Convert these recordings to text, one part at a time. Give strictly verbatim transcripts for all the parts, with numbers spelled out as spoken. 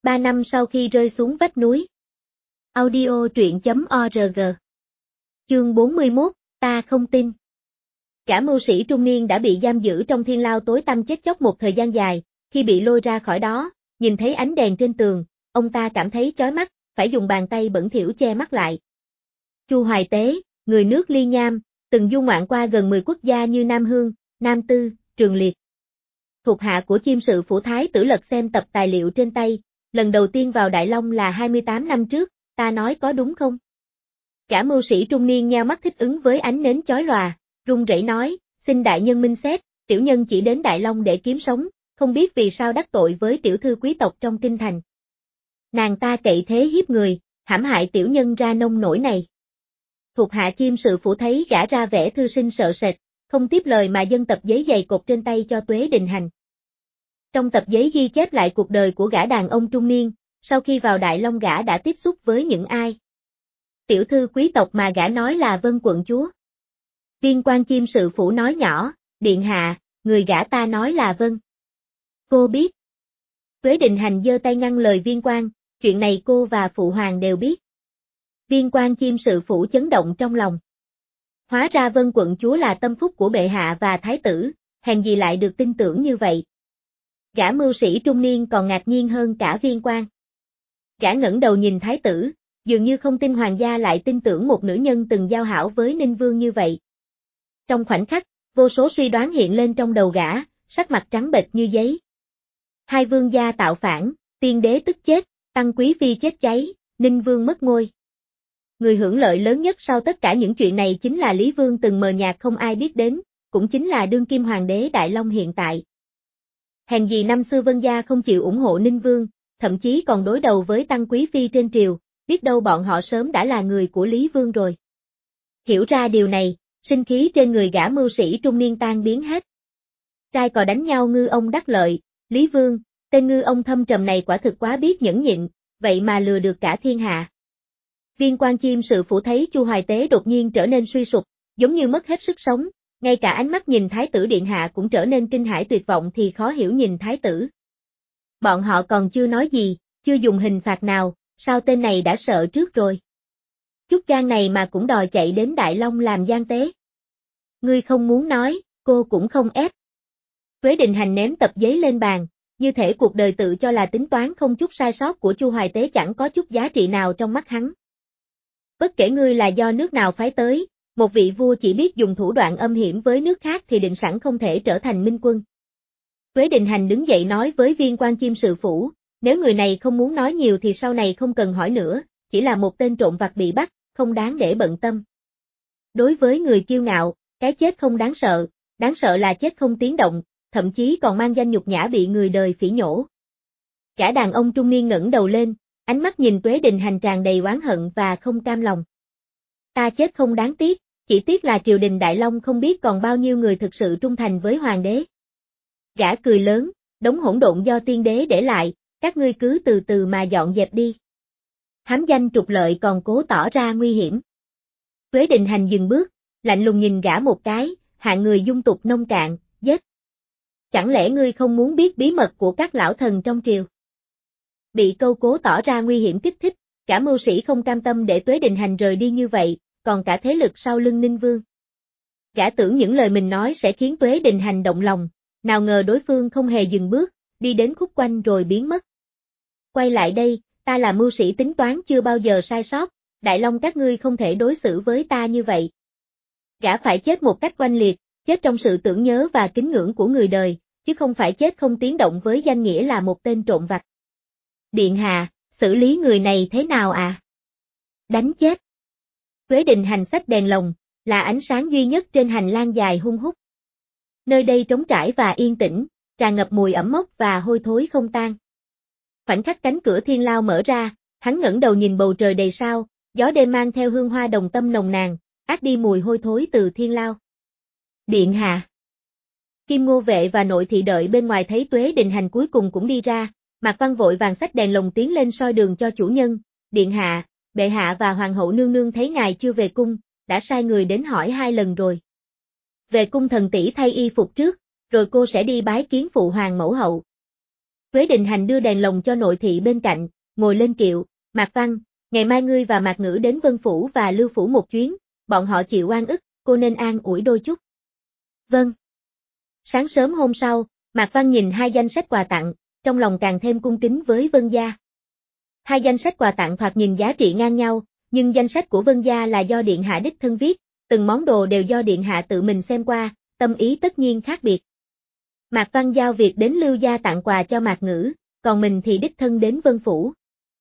Ba năm sau khi rơi xuống vách núi. Audio truyện chấm org. Chương bốn mươi mốt, ta không tin. Cả mưu sĩ trung niên đã bị giam giữ trong thiên lao tối tăm chết chóc một thời gian dài, khi bị lôi ra khỏi đó, nhìn thấy ánh đèn trên tường, ông ta cảm thấy chói mắt, phải dùng bàn tay bẩn thỉu che mắt lại. Chu Hoài Tế, người nước Ly Nham, từng du ngoạn qua gần mười quốc gia như Nam Hương, Nam Tư, Trường Liệt. Thuộc hạ của chiêm sự phủ thái tử lật xem tập tài liệu trên tay, lần đầu tiên vào Đại Long là hai mươi tám năm trước, ta nói có đúng không? Cả mưu sĩ trung niên nheo mắt thích ứng với ánh nến chói lòa, run rẩy nói, xin đại nhân minh xét, tiểu nhân chỉ đến Đại Long để kiếm sống, không biết vì sao đắc tội với tiểu thư quý tộc trong kinh thành. Nàng ta cậy thế hiếp người, hãm hại tiểu nhân ra nông nổi này. Thuộc hạ chiêm sự phủ thấy gã ra vẻ thư sinh sợ sệt, không tiếp lời mà dâng tập giấy dày cột trên tay cho Tuế Đình Hành. Trong tập giấy ghi chép lại cuộc đời của gã đàn ông trung niên, sau khi vào Đại Long gã đã tiếp xúc với những ai. Tiểu thư quý tộc mà gã nói là Vân quận chúa. Viên quan chiêm sự phủ nói nhỏ, điện hạ, người gã ta nói là Vân. Cô biết. Tuế Đình Hành giơ tay ngăn lời viên quan, chuyện này cô và phụ hoàng đều biết. Viên quan chiêm sự phủ chấn động trong lòng. Hóa ra Vân quận chúa là tâm phúc của bệ hạ và thái tử, hèn gì lại được tin tưởng như vậy. Gã mưu sĩ trung niên còn ngạc nhiên hơn cả viên quan. Gã ngẩng đầu nhìn thái tử, dường như không tin hoàng gia lại tin tưởng một nữ nhân từng giao hảo với Ninh Vương như vậy. Trong khoảnh khắc, vô số suy đoán hiện lên trong đầu gã, sắc mặt trắng bệch như giấy. Hai vương gia tạo phản, tiên đế tức chết, tăng quý phi chết cháy, Ninh Vương mất ngôi. Người hưởng lợi lớn nhất sau tất cả những chuyện này chính là Lý Vương từng mờ nhạt không ai biết đến, cũng chính là đương kim hoàng đế Đại Long hiện tại. Hèn gì năm xưa Vân gia không chịu ủng hộ Ninh Vương, thậm chí còn đối đầu với tăng quý phi trên triều, biết đâu bọn họ sớm đã là người của Lý Vương rồi. Hiểu ra điều này, sinh khí trên người gã mưu sĩ trung niên tan biến hết. Trai cò đánh nhau ngư ông đắc lợi, Lý Vương, tên ngư ông thâm trầm này quả thực quá biết nhẫn nhịn, vậy mà lừa được cả thiên hạ. Viên quan chiêm sự phủ thấy Chu Hoài Tế đột nhiên trở nên suy sụp, giống như mất hết sức sống, ngay cả ánh mắt nhìn thái tử điện hạ cũng trở nên kinh hãi tuyệt vọng thì khó hiểu nhìn thái tử. Bọn họ còn chưa nói gì, chưa dùng hình phạt nào, sao tên này đã sợ trước rồi. Chút gan này mà cũng đòi chạy đến Đại Long làm gian tế. Ngươi không muốn nói, cô cũng không ép. Tuế Đình Hành ném tập giấy lên bàn, như thể cuộc đời tự cho là tính toán không chút sai sót của Chu Hoài Tế chẳng có chút giá trị nào trong mắt hắn. Bất kể ngươi là do nước nào phái tới, một vị vua chỉ biết dùng thủ đoạn âm hiểm với nước khác thì định sẵn không thể trở thành minh quân. Tuế Đình Hành đứng dậy nói với viên quan chiêm sự phủ, nếu người này không muốn nói nhiều thì sau này không cần hỏi nữa, chỉ là một tên trộm vặt bị bắt, không đáng để bận tâm. Đối với người kiêu ngạo, cái chết không đáng sợ, đáng sợ là chết không tiếng động, thậm chí còn mang danh nhục nhã bị người đời phỉ nhổ. Cả đàn ông trung niên ngẩng đầu lên, ánh mắt nhìn Tuế Đình Hành tràn đầy oán hận và không cam lòng. Ta chết không đáng tiếc, chỉ tiếc là triều đình Đại Long không biết còn bao nhiêu người thực sự trung thành với hoàng đế. Gã cười lớn, đống hỗn độn do tiên đế để lại, các ngươi cứ từ từ mà dọn dẹp đi. Hám danh trục lợi còn cố tỏ ra nguy hiểm. Tuế Đình Hành dừng bước, lạnh lùng nhìn gã một cái, hạng người dung tục nông cạn, giết. Chẳng lẽ ngươi không muốn biết bí mật của các lão thần trong triều? Bị câu cố tỏ ra nguy hiểm kích thích, cả mưu sĩ không cam tâm để Tuế Đình Hành rời đi như vậy, còn cả thế lực sau lưng Ninh Vương. Gã tưởng những lời mình nói sẽ khiến Tuế Đình Hành động lòng, nào ngờ đối phương không hề dừng bước, đi đến khúc quanh rồi biến mất. Quay lại đây, ta là mưu sĩ tính toán chưa bao giờ sai sót, Đại Long các ngươi không thể đối xử với ta như vậy. Gã phải chết một cách oanh liệt, chết trong sự tưởng nhớ và kính ngưỡng của người đời, chứ không phải chết không tiếng động với danh nghĩa là một tên trộm vặt. Điện hạ, xử lý người này thế nào à? Đánh chết. Tuế Đình Hành xách đèn lồng, là ánh sáng duy nhất trên hành lang dài hun hút. Nơi đây trống trải và yên tĩnh, tràn ngập mùi ẩm mốc và hôi thối không tan. Khoảnh khắc cánh cửa thiên lao mở ra, hắn ngẩng đầu nhìn bầu trời đầy sao, gió đêm mang theo hương hoa đồng tâm nồng nàn, át đi mùi hôi thối từ thiên lao. Điện hạ. Kim Ngô Vệ và nội thị đợi bên ngoài thấy Tuế Đình Hành cuối cùng cũng đi ra, Mạc Văn vội vàng xách đèn lồng tiến lên soi đường cho chủ nhân. Điện hạ, bệ hạ và hoàng hậu nương nương thấy ngài chưa về cung, đã sai người đến hỏi hai lần rồi. Về cung thần tỷ thay y phục trước, rồi cô sẽ đi bái kiến phụ hoàng mẫu hậu. Quế Đình Hành đưa đèn lồng cho nội thị bên cạnh, ngồi lên kiệu, Mạc Văn, ngày mai ngươi và Mạc Ngữ đến Vân Phủ và Lưu Phủ một chuyến, bọn họ chịu oan ức, cô nên an ủi đôi chút. Vâng. Sáng sớm hôm sau, Mạc Văn nhìn hai danh sách quà tặng, trong lòng càng thêm cung kính với Vân gia. Hai danh sách quà tặng thoạt nhìn giá trị ngang nhau, nhưng danh sách của Vân gia là do Điện Hạ đích thân viết, từng món đồ đều do Điện Hạ tự mình xem qua, tâm ý tất nhiên khác biệt. Mạc Văn giao việc đến Lưu gia tặng quà cho Mạc Ngữ, còn mình thì đích thân đến Vân Phủ.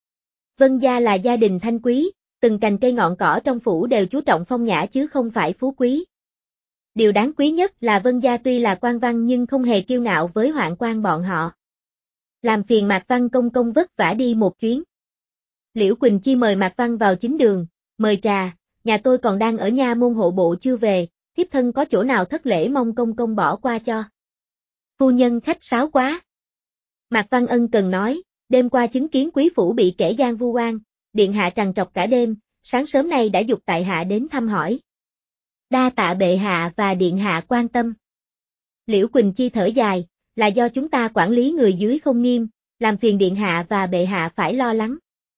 Vân gia là gia đình thanh quý, từng cành cây ngọn cỏ trong phủ đều chú trọng phong nhã chứ không phải phú quý. Điều đáng quý nhất là Vân gia tuy là quan văn nhưng không hề kiêu ngạo với hoạn quan bọn họ. Làm phiền Mạc Văn công công vất vả đi một chuyến. Liễu Quỳnh Chi mời Mạc Văn vào chính đường, mời trà, nhà tôi còn đang ở nha môn hộ bộ chưa về, thiếp thân có chỗ nào thất lễ mong công công bỏ qua cho. Phu nhân khách sáo quá. Mạc Văn ân cần nói, đêm qua chứng kiến quý phủ bị kẻ gian vu oan, điện hạ trằn trọc cả đêm, sáng sớm nay đã giục tại hạ đến thăm hỏi. Đa tạ bệ hạ và điện hạ quan tâm. Liễu Quỳnh Chi thở dài, là do chúng ta quản lý người dưới không nghiêm, làm phiền điện hạ và bệ hạ phải lo lắng.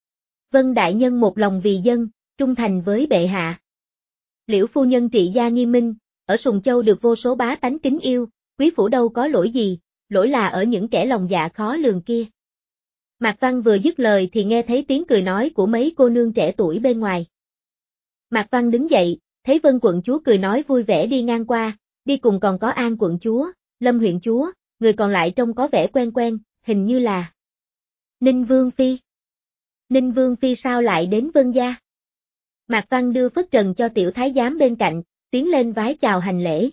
Vân đại nhân một lòng vì dân, trung thành với bệ hạ. Liễu phu nhân trị gia nghiêm minh, ở Sùng Châu được vô số bá tánh kính yêu, quý phủ đâu có lỗi gì, lỗi là ở những kẻ lòng dạ khó lường kia. Mạc Văn vừa dứt lời thì nghe thấy tiếng cười nói của mấy cô nương trẻ tuổi bên ngoài. Mạc Văn đứng dậy, thấy Vân quận chúa cười nói vui vẻ đi ngang qua, đi cùng còn có An quận chúa, Lâm huyện chúa, người còn lại trông có vẻ quen quen, hình như là Ninh Vương Phi. Ninh Vương Phi sao lại đến Vân gia? Mạc Văn đưa phất trần cho tiểu thái giám bên cạnh, tiến lên vái chào hành lễ.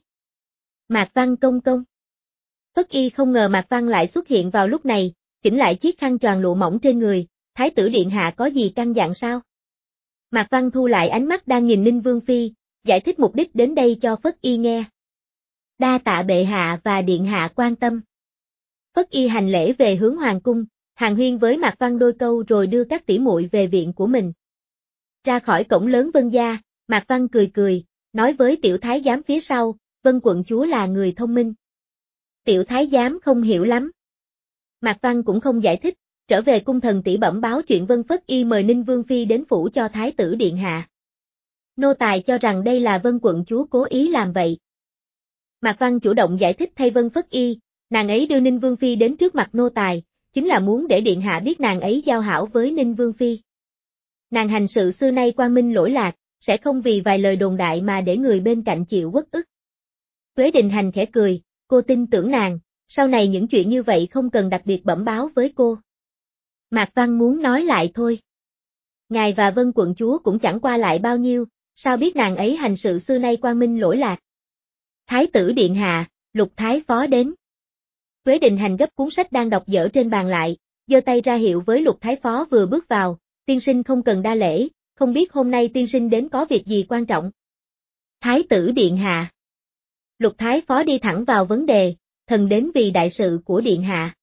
Mạc Văn công công. Phất Y không ngờ Mạc Văn lại xuất hiện vào lúc này, chỉnh lại chiếc khăn choàng lụa mỏng trên người, thái tử điện hạ có gì căn dặn sao? Mạc Văn thu lại ánh mắt đang nhìn Ninh Vương Phi, giải thích mục đích đến đây cho Phất Y nghe. Đa tạ bệ hạ và điện hạ quan tâm. Phất Y hành lễ về hướng hoàng cung, hàn huyên với Mạc Văn đôi câu rồi đưa các tỷ muội về viện của mình. Ra khỏi cổng lớn Vân gia, Mạc Văn cười cười, nói với tiểu thái giám phía sau, Vân quận chúa là người thông minh. Tiểu thái giám không hiểu lắm. Mạc Văn cũng không giải thích, trở về cung thần tỷ bẩm báo chuyện Vân Phất Y mời Ninh Vương Phi đến phủ cho thái tử điện hạ. Nô tài cho rằng đây là Vân quận chúa cố ý làm vậy. Mạc Văn chủ động giải thích thay Vân Phất Y, nàng ấy đưa Ninh Vương Phi đến trước mặt nô tài, chính là muốn để điện hạ biết nàng ấy giao hảo với Ninh Vương Phi. Nàng hành sự xưa nay quang minh lỗi lạc, sẽ không vì vài lời đồn đại mà để người bên cạnh chịu uất ức. Quế Đình Hành khẽ cười, cô tin tưởng nàng, sau này những chuyện như vậy không cần đặc biệt bẩm báo với cô. Mạc Văn muốn nói lại thôi. Ngài và Vân quận chúa cũng chẳng qua lại bao nhiêu, sao biết nàng ấy hành sự xưa nay quang minh lỗi lạc. Thái tử điện hạ, Lục Thái Phó đến. Quế Đình Hành gấp cuốn sách đang đọc dở trên bàn lại, giơ tay ra hiệu với Lục Thái Phó vừa bước vào, tiên sinh không cần đa lễ, không biết hôm nay tiên sinh đến có việc gì quan trọng. Thái tử điện hạ. Lục Thái Phó đi thẳng vào vấn đề, thần đến vì đại sự của điện hạ.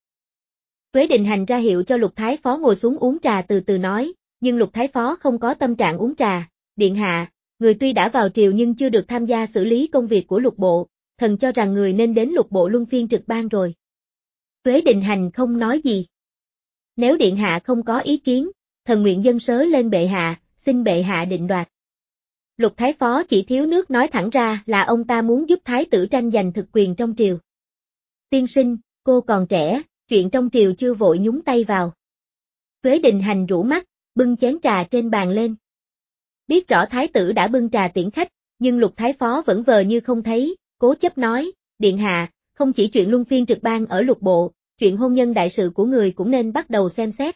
Quế Đình Hành ra hiệu cho Lục Thái Phó ngồi xuống uống trà từ từ nói, nhưng Lục Thái Phó không có tâm trạng uống trà, điện hạ, người tuy đã vào triều nhưng chưa được tham gia xử lý công việc của lục bộ, thần cho rằng người nên đến lục bộ luân phiên trực ban rồi. Quế Đình Hành không nói gì. Nếu điện hạ không có ý kiến, thần nguyện dâng sớ lên bệ hạ, xin bệ hạ định đoạt. Lục Thái Phó chỉ thiếu nước nói thẳng ra là ông ta muốn giúp thái tử tranh giành thực quyền trong triều. Tiên sinh, cô còn trẻ, chuyện trong triều chưa vội nhúng tay vào. Quế Đình Hành rũ mắt, bưng chén trà trên bàn lên. Biết rõ thái tử đã bưng trà tiễn khách, nhưng Lục Thái Phó vẫn vờ như không thấy, cố chấp nói, điện hạ, không chỉ chuyện luân phiên trực ban ở lục bộ, chuyện hôn nhân đại sự của người cũng nên bắt đầu xem xét.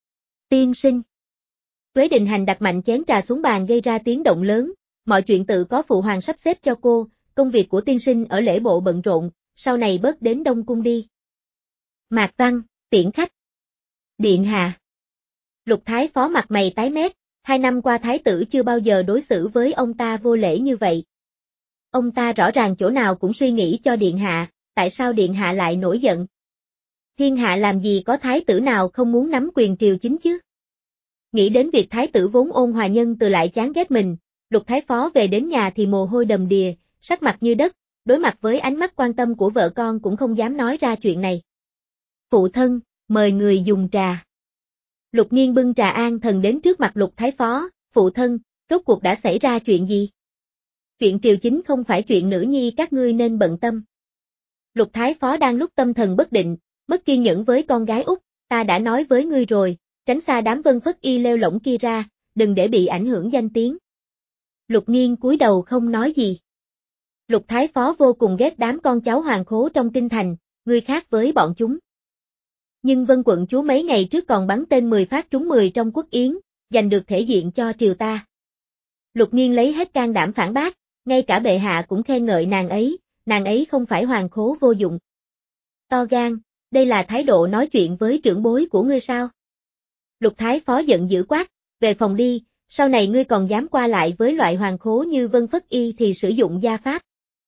Tiên sinh. Quế Đình Hành đặt mạnh chén trà xuống bàn gây ra tiếng động lớn, mọi chuyện tự có phụ hoàng sắp xếp cho cô, công việc của tiên sinh ở lễ bộ bận rộn, sau này bớt đến Đông Cung đi. Mạc Văn, tiễn khách. Điện hạ. Lục Thái Phó mặt mày tái mét, hai năm qua thái tử chưa bao giờ đối xử với ông ta vô lễ như vậy. Ông ta rõ ràng chỗ nào cũng suy nghĩ cho điện hạ, tại sao điện hạ lại nổi giận? Thiên hạ làm gì có thái tử nào không muốn nắm quyền triều chính chứ? Nghĩ đến việc thái tử vốn ôn hòa nhân từ lại chán ghét mình, Lục Thái Phó về đến nhà thì mồ hôi đầm đìa, sắc mặt như đất, đối mặt với ánh mắt quan tâm của vợ con cũng không dám nói ra chuyện này. Phụ thân, mời người dùng trà. Lục Nghiên bưng trà an thần đến trước mặt Lục Thái Phó, phụ thân, rốt cuộc đã xảy ra chuyện gì? Chuyện triều chính không phải chuyện nữ nhi các ngươi nên bận tâm. Lục Thái Phó đang lúc tâm thần bất định, mất kiên nhẫn với con gái út, ta đã nói với ngươi rồi, tránh xa đám Vân Phất Y lêu lổng kia ra, đừng để bị ảnh hưởng danh tiếng. Lục Nghiên cúi đầu không nói gì. Lục Thái Phó vô cùng ghét đám con cháu hoàng khố trong kinh thành, ngươi khác với bọn chúng. Nhưng Vân quận chúa mấy ngày trước còn bắn tên mười phát trúng mười trong quốc yến, giành được thể diện cho triều ta. Lục Nghiên lấy hết can đảm phản bác, ngay cả bệ hạ cũng khen ngợi nàng ấy, nàng ấy không phải hoàng khố vô dụng. To gan, đây là thái độ nói chuyện với trưởng bối của ngươi sao? Lục Thái Phó giận dữ quát, về phòng đi, sau này ngươi còn dám qua lại với loại hoàng khố như Vân Phất Y thì sử dụng gia pháp.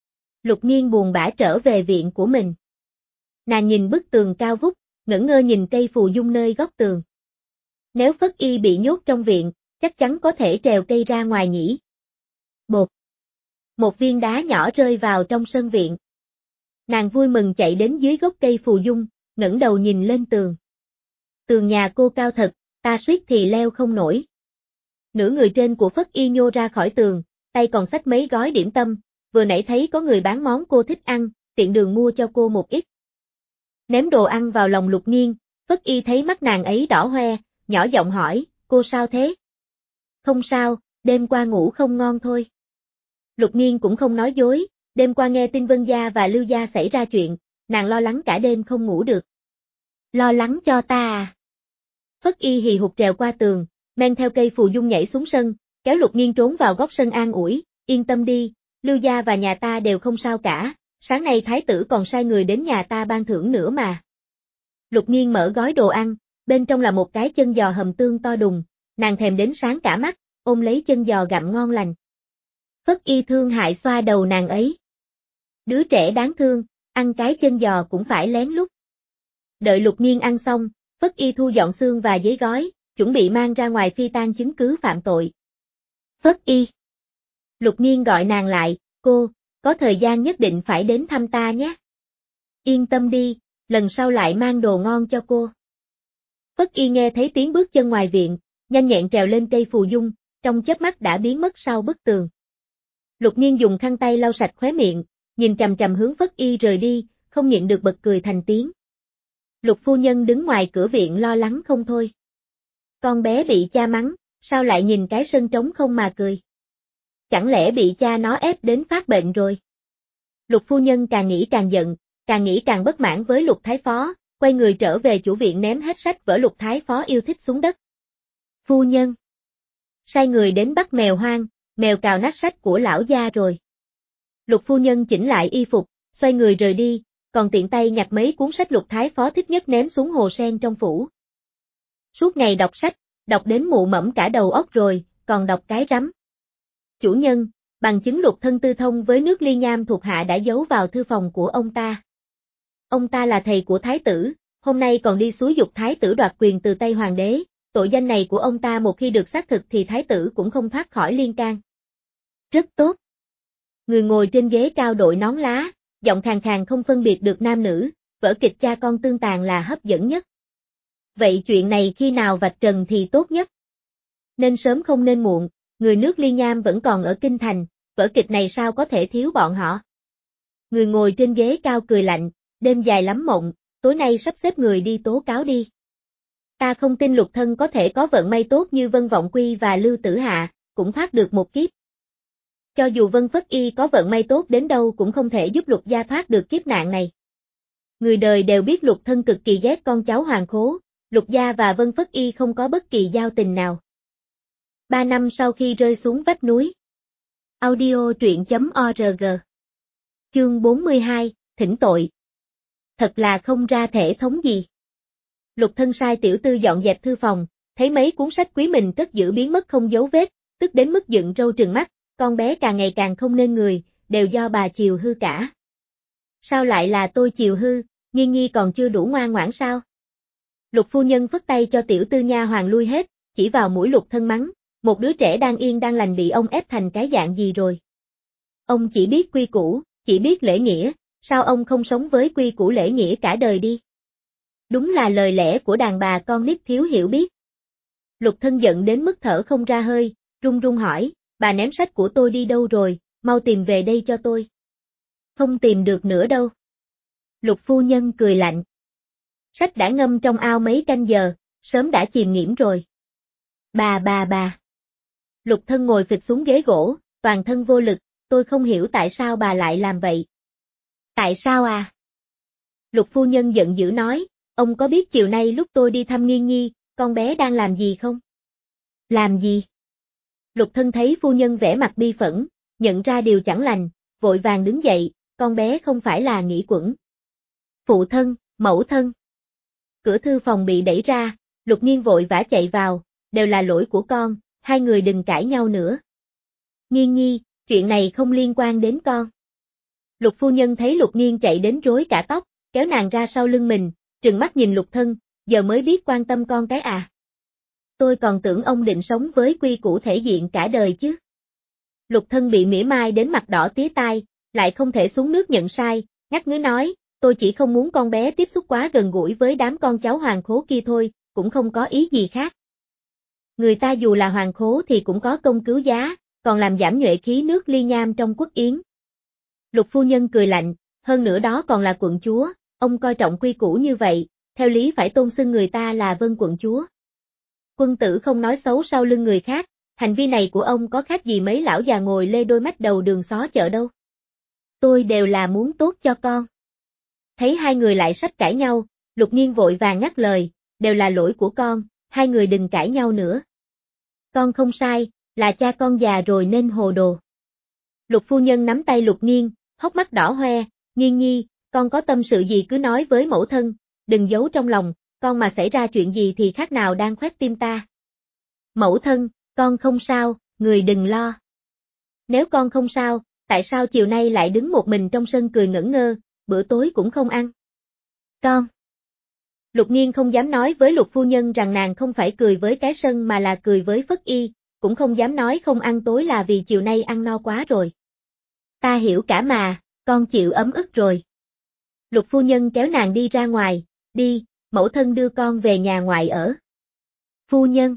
Lục Nghiên buồn bã trở về viện của mình. Nàng nhìn bức tường cao vút, ngẩn ngơ nhìn cây phù dung nơi góc tường. Nếu Phất Y bị nhốt trong viện, chắc chắn có thể trèo cây ra ngoài nhỉ. Bột. Một viên đá nhỏ rơi vào trong sân viện. Nàng vui mừng chạy đến dưới gốc cây phù dung, ngẩng đầu nhìn lên tường. Tường nhà cô cao thật, ta suýt thì leo không nổi. Nửa người trên của Phất Y nhô ra khỏi tường, tay còn xách mấy gói điểm tâm, vừa nãy thấy có người bán món cô thích ăn, tiện đường mua cho cô một ít. Ném đồ ăn vào lòng Lục Nghiên, Phất Y thấy mắt nàng ấy đỏ hoe, nhỏ giọng hỏi, cô sao thế? Không sao, đêm qua ngủ không ngon thôi. Lục Nghiên cũng không nói dối, đêm qua nghe tin Vân Gia và Lưu Gia xảy ra chuyện, nàng lo lắng cả đêm không ngủ được. Lo lắng cho ta à? Phất Y hì hục trèo qua tường, men theo cây phù dung nhảy xuống sân, kéo Lục Nghiên trốn vào góc sân an ủi, yên tâm đi, Lưu Gia và nhà ta đều không sao cả, sáng nay thái tử còn sai người đến nhà ta ban thưởng nữa mà. Lục Nghiên mở gói đồ ăn, bên trong là một cái chân giò hầm tương to đùng, nàng thèm đến sáng cả mắt, ôm lấy chân giò gặm ngon lành. Phất Y thương hại xoa đầu nàng ấy. Đứa trẻ đáng thương, ăn cái chân giò cũng phải lén lút. Đợi Lục Nghiên ăn xong, Phất Y thu dọn xương và giấy gói, chuẩn bị mang ra ngoài phi tang chứng cứ phạm tội. Phất Y. Lục Nghiên gọi nàng lại, cô, có thời gian nhất định phải đến thăm ta nhé. Yên tâm đi, lần sau lại mang đồ ngon cho cô. Phất Y nghe thấy tiếng bước chân ngoài viện, nhanh nhẹn trèo lên cây phù dung, trong chớp mắt đã biến mất sau bức tường. Lục Nghiên dùng khăn tay lau sạch khóe miệng, nhìn chằm chằm hướng Phất Y rời đi, không nhịn được bật cười thành tiếng. Lục phu nhân đứng ngoài cửa viện lo lắng không thôi. Con bé bị cha mắng, sao lại nhìn cái sân trống không mà cười? Chẳng lẽ bị cha nó ép đến phát bệnh rồi? Lục phu nhân càng nghĩ càng giận, càng nghĩ càng bất mãn với Lục Thái Phó, quay người trở về chủ viện ném hết sách vở Lục Thái Phó yêu thích xuống đất. Phu nhân. Sai người đến bắt mèo hoang, mèo cào nát sách của lão gia rồi. Lục phu nhân chỉnh lại y phục, xoay người rời đi, còn tiện tay nhặt mấy cuốn sách Lục Thái Phó thích nhất ném xuống hồ sen trong phủ. Suốt ngày đọc sách, đọc đến mụ mẫm cả đầu óc rồi, còn đọc cái rắm. Chủ nhân, bằng chứng Lục thân tư thông với nước ly nham thuộc hạ đã giấu vào thư phòng của ông ta. Ông ta là thầy của thái tử, hôm nay còn đi xúi giục thái tử đoạt quyền từ tay hoàng đế, tội danh này của ông ta một khi được xác thực thì thái tử cũng không thoát khỏi liên can. Rất tốt. Người ngồi trên ghế cao đội nón lá, giọng khàn khàn không phân biệt được nam nữ, vở kịch cha con tương tàn là hấp dẫn nhất. Vậy chuyện này khi nào vạch trần thì tốt nhất? Nên sớm không nên muộn, người nước ly nham vẫn còn ở kinh thành, vở kịch này sao có thể thiếu bọn họ? Người ngồi trên ghế cao cười lạnh, đêm dài lắm mộng, tối nay sắp xếp người đi tố cáo đi. Ta không tin Lục thân có thể có vận may tốt như Vân Vọng Quy và Lưu Tử Hạ, cũng thoát được một kiếp. Cho dù Vân Phất Y có vận may tốt đến đâu cũng không thể giúp Lục gia thoát được kiếp nạn này. Người đời đều biết Lục thân cực kỳ ghét con cháu hoàng khố, Lục gia và Vân Phất Y không có bất kỳ giao tình nào. Ba năm sau khi rơi xuống vách núi. Audio truyện chấm org. Chương bốn mươi hai, thỉnh tội. Thật là không ra thể thống gì. Lục thân sai tiểu tư dọn dẹp thư phòng, thấy mấy cuốn sách quý mình cất giữ biến mất không dấu vết, tức đến mức dựng râu trừng mắt, con bé càng ngày càng không nên người, đều do bà chiều hư cả. Sao lại là tôi chiều hư, Nghiên Nhi còn chưa đủ ngoan ngoãn sao? Lục phu nhân phất tay cho tiểu tư nha hoàng lui hết, chỉ vào mũi Lục thân mắng, một đứa trẻ đang yên đang lành bị ông ép thành cái dạng gì rồi? Ông chỉ biết quy củ, chỉ biết lễ nghĩa, sao ông không sống với quy củ lễ nghĩa cả đời đi? Đúng là lời lẽ của đàn bà con nít thiếu hiểu biết. Lục Thân giận đến mức thở không ra hơi, run run hỏi, bà ném sách của tôi đi đâu rồi, mau tìm về đây cho tôi. Không tìm được nữa đâu. Lục phu nhân cười lạnh. Sách đã ngâm trong ao mấy canh giờ, sớm đã chìm nghiễm rồi. Bà bà bà. Lục Thân ngồi phịch xuống ghế gỗ, toàn thân vô lực, tôi không hiểu tại sao bà lại làm vậy. Tại sao à? Lục phu nhân giận dữ nói, ông có biết chiều nay lúc tôi đi thăm Nghiên Nhi, con bé đang làm gì không? Làm gì? Lục Thân thấy phu nhân vẻ mặt bi phẫn, nhận ra điều chẳng lành, vội vàng đứng dậy, con bé không phải là Nghĩ Quẩn. Phụ thân, mẫu thân. Cửa thư phòng bị đẩy ra, Lục Nghiên vội vã chạy vào, đều là lỗi của con, hai người đừng cãi nhau nữa. Nghiên Nhi, chuyện này không liên quan đến con. Lục phu nhân thấy Lục Nghiên chạy đến rối cả tóc, kéo nàng ra sau lưng mình, trừng mắt nhìn Lục Thân, giờ mới biết quan tâm con cái à. Tôi còn tưởng ông định sống với quy củ thể diện cả đời chứ. Lục Thân bị mỉa mai đến mặt đỏ tía tai, lại không thể xuống nước nhận sai, ngắt ngứ nói, tôi chỉ không muốn con bé tiếp xúc quá gần gũi với đám con cháu hoàng khố kia thôi, cũng không có ý gì khác. Người ta dù là hoàng khố thì cũng có công cứu giá, còn làm giảm nhuệ khí nước ly nham trong quốc yến. Lục phu nhân cười lạnh, hơn nữa đó còn là quận chúa, ông coi trọng quy củ như vậy, theo lý phải tôn xưng người ta là Vân quận chúa. Quân tử không nói xấu sau lưng người khác, hành vi này của ông có khác gì mấy lão già ngồi lê đôi mắt đầu đường xó chợ đâu. Tôi đều là muốn tốt cho con. Thấy hai người lại sắp cãi nhau, Lục Nghiên vội vàng ngắt lời, đều là lỗi của con, hai người đừng cãi nhau nữa. Con không sai, là cha con già rồi nên hồ đồ. Lục phu nhân nắm tay Lục Nghiên, hốc mắt đỏ hoe, Nghiên Nhi, con có tâm sự gì cứ nói với mẫu thân, đừng giấu trong lòng, con mà xảy ra chuyện gì thì khác nào đang khoét tim ta. Mẫu thân, con không sao, người đừng lo. Nếu con không sao, tại sao chiều nay lại đứng một mình trong sân cười ngẩn ngơ, bữa tối cũng không ăn? Con. Lục Nghiên không dám nói với Lục phu nhân rằng nàng không phải cười với cái sân mà là cười với Phất Y, cũng không dám nói không ăn tối là vì chiều nay ăn no quá rồi. Ta hiểu cả mà, con chịu ấm ức rồi. Lục phu nhân kéo nàng đi ra ngoài, đi, mẫu thân đưa con về nhà ngoại ở. Phu nhân.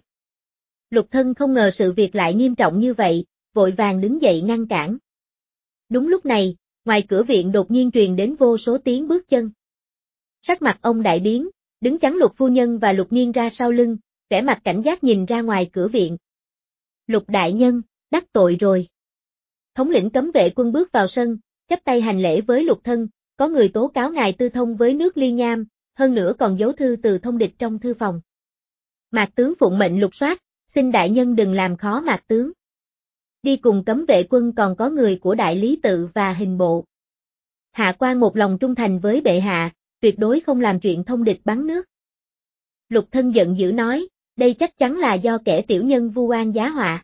Lục Thân không ngờ sự việc lại nghiêm trọng như vậy, vội vàng đứng dậy ngăn cản. Đúng lúc này, ngoài cửa viện đột nhiên truyền đến vô số tiếng bước chân. Sắc mặt ông đại biến, đứng chắn Lục phu nhân và Lục Nghiên ra sau lưng, vẻ mặt cảnh giác nhìn ra ngoài cửa viện. Lục đại nhân, đắc tội rồi. Thống lĩnh cấm vệ quân bước vào sân, chắp tay hành lễ với Lục Thân, có người tố cáo ngài tư thông với nước ly nham, hơn nữa còn giấu thư từ thông địch trong thư phòng. Mạc tướng phụng mệnh lục soát, xin đại nhân đừng làm khó Mạc tướng. Đi cùng cấm vệ quân còn có người của đại lý tự và hình bộ. Hạ quan một lòng trung thành với bệ hạ, tuyệt đối không làm chuyện thông địch bắn nước. Lục Thân giận dữ nói, đây chắc chắn là do kẻ tiểu nhân vu oan giá họa.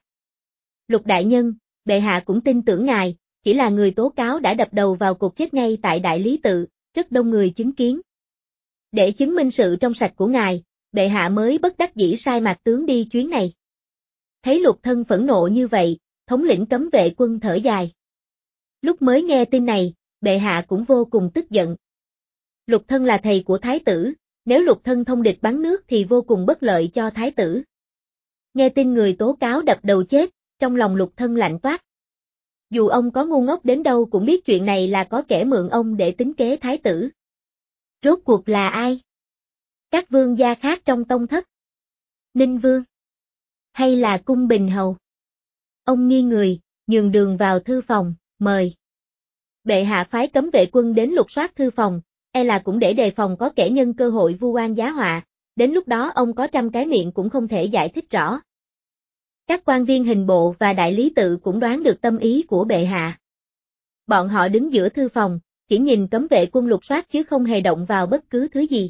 Lục đại nhân, bệ hạ cũng tin tưởng ngài, chỉ là người tố cáo đã đập đầu vào cột chết ngay tại đại lý tự, rất đông người chứng kiến. Để chứng minh sự trong sạch của ngài, bệ hạ mới bất đắc dĩ sai Mạc tướng đi chuyến này. Thấy Lục Thân phẫn nộ như vậy, thống lĩnh cấm vệ quân thở dài. Lúc mới nghe tin này, bệ hạ cũng vô cùng tức giận. Lục Thân là thầy của thái tử, nếu Lục Thân thông địch bắn nước thì vô cùng bất lợi cho thái tử. Nghe tin người tố cáo đập đầu chết, trong lòng Lục Thân lạnh toát. Dù ông có ngu ngốc đến đâu cũng biết chuyện này là có kẻ mượn ông để tính kế thái tử. Rốt cuộc là ai? Các vương gia khác trong tông thất? Ninh Vương? Hay là Cung Bình Hầu? Ông nghi người, nhường đường vào thư phòng, mời. Bệ hạ phái cấm vệ quân đến lục soát thư phòng, e là cũng để đề phòng có kẻ nhân cơ hội vu oan giá họa, đến lúc đó ông có trăm cái miệng cũng không thể giải thích rõ. Các quan viên hình bộ và đại lý tự cũng đoán được tâm ý của bệ hạ. Bọn họ đứng giữa thư phòng, chỉ nhìn cấm vệ quân lục soát chứ không hề động vào bất cứ thứ gì.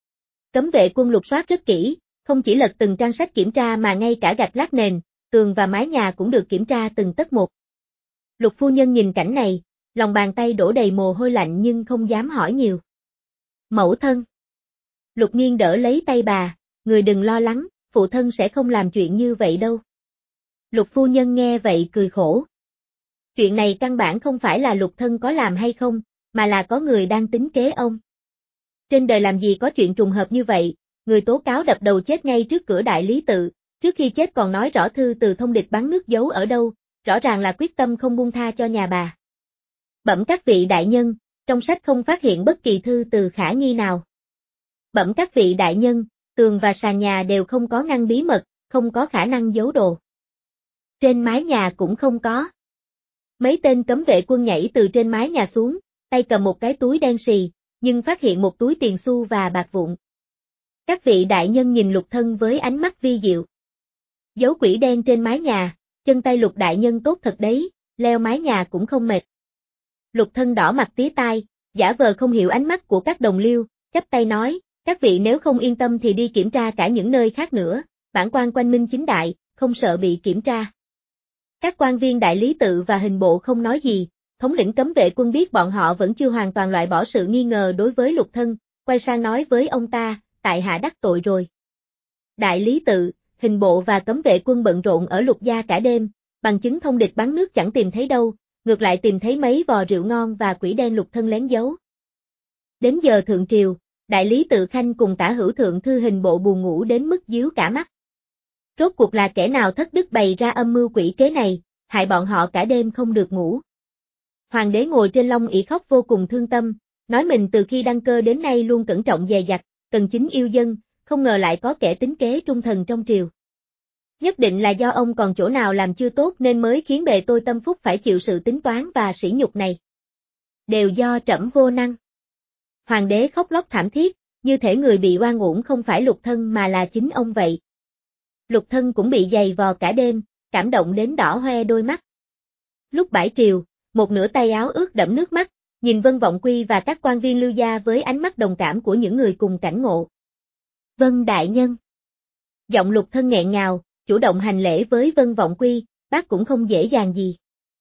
Cấm vệ quân lục soát rất kỹ, không chỉ lật từng trang sách kiểm tra mà ngay cả gạch lát nền, tường và mái nhà cũng được kiểm tra từng tấc một. Lục phu nhân nhìn cảnh này, lòng bàn tay đổ đầy mồ hôi lạnh nhưng không dám hỏi nhiều. Mẫu thân. Lục Nghiên đỡ lấy tay bà, người đừng lo lắng, phụ thân sẽ không làm chuyện như vậy đâu. Lục phu nhân nghe vậy cười khổ. Chuyện này căn bản không phải là Lục thân có làm hay không, mà là có người đang tính kế ông. Trên đời làm gì có chuyện trùng hợp như vậy, người tố cáo đập đầu chết ngay trước cửa đại lý tự, trước khi chết còn nói rõ thư từ thông địch bắn nước giấu ở đâu, rõ ràng là quyết tâm không buông tha cho nhà bà. Bẩm các vị đại nhân, trong sách không phát hiện bất kỳ thư từ khả nghi nào. Bẩm các vị đại nhân, tường và sàn nhà đều không có ngăn bí mật, không có khả năng giấu đồ. Trên mái nhà cũng không có. Mấy tên cấm vệ quân nhảy từ trên mái nhà xuống, tay cầm một cái túi đen xì, nhưng phát hiện một túi tiền xu và bạc vụn. Các vị đại nhân nhìn Lục Thân với ánh mắt vi diệu. Dấu quỷ đen trên mái nhà, chân tay Lục đại nhân tốt thật đấy, leo mái nhà cũng không mệt. Lục Thân đỏ mặt tía tai, giả vờ không hiểu ánh mắt của các đồng liêu, chắp tay nói, các vị nếu không yên tâm thì đi kiểm tra cả những nơi khác nữa, bản quan quanh minh chính đại, không sợ bị kiểm tra. Các quan viên đại lý tự và hình bộ không nói gì, thống lĩnh cấm vệ quân biết bọn họ vẫn chưa hoàn toàn loại bỏ sự nghi ngờ đối với Lục Thân, quay sang nói với ông ta, tại hạ đắc tội rồi. Đại lý tự, hình bộ và cấm vệ quân bận rộn ở Lục gia cả đêm, bằng chứng thông địch bắn nước chẳng tìm thấy đâu, ngược lại tìm thấy mấy vò rượu ngon và quỷ đen Lục Thân lén giấu. Đến giờ thượng triều, đại lý tự khanh cùng tả hữu thượng thư hình bộ buồn ngủ đến mức díu cả mắt. Rốt cuộc là kẻ nào thất đức bày ra âm mưu quỷ kế này, hại bọn họ cả đêm không được ngủ. Hoàng đế ngồi trên long ỷ khóc vô cùng thương tâm, nói mình từ khi đăng cơ đến nay luôn cẩn trọng dè dặt, cần chính yêu dân, không ngờ lại có kẻ tính kế trung thần trong triều. Nhất định là do ông còn chỗ nào làm chưa tốt nên mới khiến bề tôi tâm phúc phải chịu sự tính toán và sỉ nhục này. Đều do trẫm vô năng. Hoàng đế khóc lóc thảm thiết, như thể người bị oan uổng không phải Lục Thân mà là chính ông vậy. Lục Thân cũng bị giày vò cả đêm, cảm động đến đỏ hoe đôi mắt. Lúc bãi triều, một nửa tay áo ướt đẫm nước mắt, nhìn Vân Vọng Quy và các quan viên Lưu gia với ánh mắt đồng cảm của những người cùng cảnh ngộ. Vân đại nhân. Giọng Lục Thân nghẹn ngào, chủ động hành lễ với Vân Vọng Quy, bác cũng không dễ dàng gì.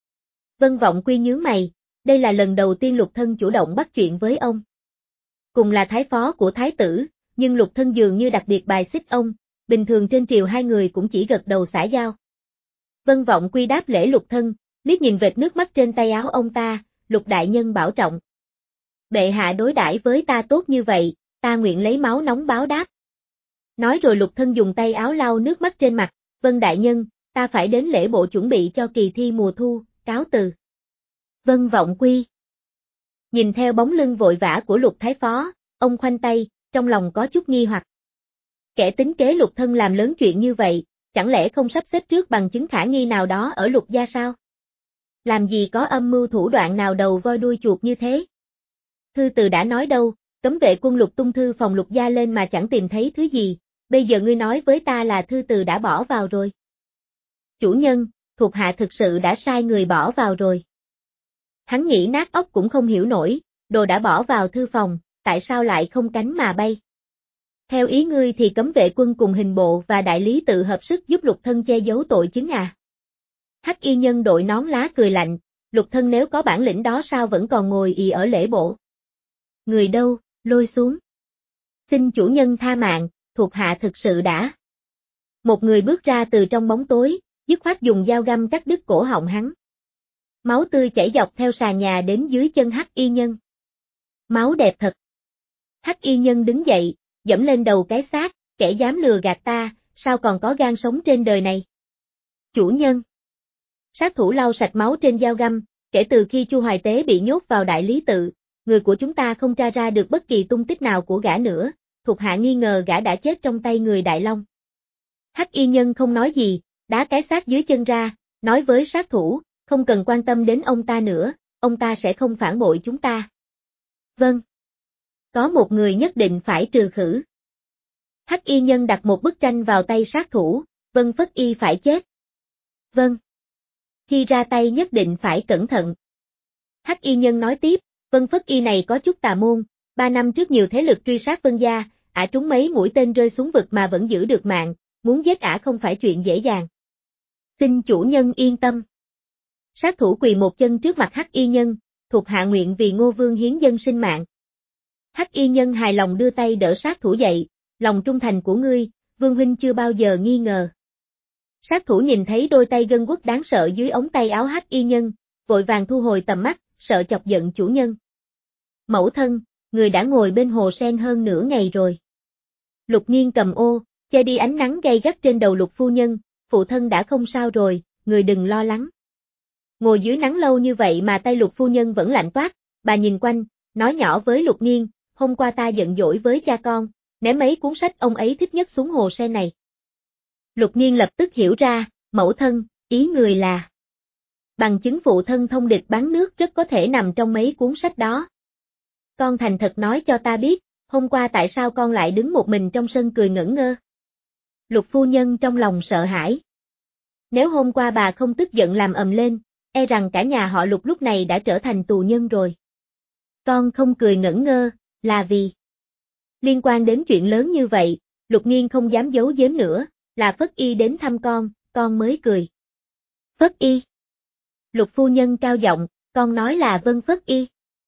Vân Vọng Quy nhướng mày, đây là lần đầu tiên Lục Thân chủ động bắt chuyện với ông. Cùng là thái phó của thái tử, nhưng Lục Thân dường như đặc biệt bài xích ông, bình thường trên triều hai người cũng chỉ gật đầu xã giao. Vân Vọng Quy đáp lễ Lục Thân, liếc nhìn vệt nước mắt trên tay áo ông ta, Lục đại nhân bảo trọng. Bệ hạ đối đãi với ta tốt như vậy, ta nguyện lấy máu nóng báo đáp. Nói rồi Lục Thân dùng tay áo lau nước mắt trên mặt, Vân đại nhân, ta phải đến lễ bộ chuẩn bị cho kỳ thi mùa thu, cáo từ. Vân Vọng Quy. Nhìn theo bóng lưng vội vã của Lục thái phó, ông khoanh tay, trong lòng có chút nghi hoặc. Kẻ tính kế Lục Thân làm lớn chuyện như vậy, chẳng lẽ không sắp xếp trước bằng chứng khả nghi nào đó ở Lục gia sao? Làm gì có âm mưu thủ đoạn nào đầu voi đuôi chuột như thế? Thư từ đã nói đâu, cấm vệ quân Lục tung thư phòng Lục gia lên mà chẳng tìm thấy thứ gì, bây giờ ngươi nói với ta là thư từ đã bỏ vào rồi. Chủ nhân, thuộc hạ thực sự đã sai người bỏ vào rồi. Hắn nghĩ nát óc cũng không hiểu nổi, đồ đã bỏ vào thư phòng, tại sao lại không cánh mà bay? Theo ý ngươi thì cấm vệ quân cùng hình bộ và đại lý tự hợp sức giúp Lục Thân che giấu tội chứng à? Hắc y nhân đội nón lá cười lạnh, Lục Thân nếu có bản lĩnh đó sao vẫn còn ngồi ì ở lễ bộ? Người đâu, lôi xuống. Xin chủ nhân tha mạng, thuộc hạ thực sự đã. Một người bước ra từ trong bóng tối, dứt khoát dùng dao găm cắt đứt cổ họng hắn. Máu tươi chảy dọc theo sàn nhà đến dưới chân Hắc y nhân. Máu đẹp thật. Hắc y nhân đứng dậy, dẫm lên đầu cái xác, kẻ dám lừa gạt ta, sao còn có gan sống trên đời này? Chủ nhân. Sát thủ lau sạch máu trên dao găm, kể từ khi Chu Hoài Tế bị nhốt vào đại lý tự, người của chúng ta không tra ra được bất kỳ tung tích nào của gã nữa, thuộc hạ nghi ngờ gã đã chết trong tay người Đại Long. Hắc y nhân không nói gì, đá cái xác dưới chân ra, nói với sát thủ, không cần quan tâm đến ông ta nữa, ông ta sẽ không phản bội chúng ta. Vâng. Có một người nhất định phải trừ khử. Hắc y nhân đặt một bức tranh vào tay sát thủ, Vân Phất Y phải chết. Vâng. Khi ra tay nhất định phải cẩn thận. Hắc y nhân nói tiếp, Vân Phất Y này có chút tà môn, ba năm trước nhiều thế lực truy sát Vân gia, ả trúng mấy mũi tên rơi xuống vực mà vẫn giữ được mạng, muốn giết ả không phải chuyện dễ dàng. Xin chủ nhân yên tâm. Sát thủ quỳ một chân trước mặt Hắc y nhân, thuộc hạ nguyện vì Ngô Vương hiến dân sinh mạng. Hắc y nhân hài lòng đưa tay đỡ sát thủ dậy, lòng trung thành của ngươi, Vương huynh chưa bao giờ nghi ngờ. Sát thủ nhìn thấy đôi tay gân guốc đáng sợ dưới ống tay áo Hắc y nhân, vội vàng thu hồi tầm mắt, sợ chọc giận chủ nhân. Mẫu thân, người đã ngồi bên hồ sen hơn nửa ngày rồi. Lục Nghiên cầm ô, che đi ánh nắng gay gắt trên đầu Lục phu nhân, phụ thân đã không sao rồi, người đừng lo lắng. Ngồi dưới nắng lâu như vậy mà tay Lục phu nhân vẫn lạnh toát, bà nhìn quanh, nói nhỏ với Lục Nghiên, hôm qua ta giận dỗi với cha con, ném mấy cuốn sách ông ấy thích nhất xuống hồ sen này. Lục Nghiên lập tức hiểu ra, mẫu thân, ý người là bằng chứng phụ thân thông địch bán nước rất có thể nằm trong mấy cuốn sách đó. Con thành thật nói cho ta biết, hôm qua tại sao con lại đứng một mình trong sân cười ngẩn ngơ? Lục phu nhân trong lòng sợ hãi. Nếu hôm qua bà không tức giận làm ầm lên, e rằng cả nhà họ Lục lúc này đã trở thành tù nhân rồi. Con không cười ngẩn ngơ, là vì liên quan đến chuyện lớn như vậy, Lục Nghiên không dám giấu giếm nữa, là Phất Y đến thăm con, con mới cười. Phất Y. Lục phu nhân cao giọng, con nói là Vân Phất Y.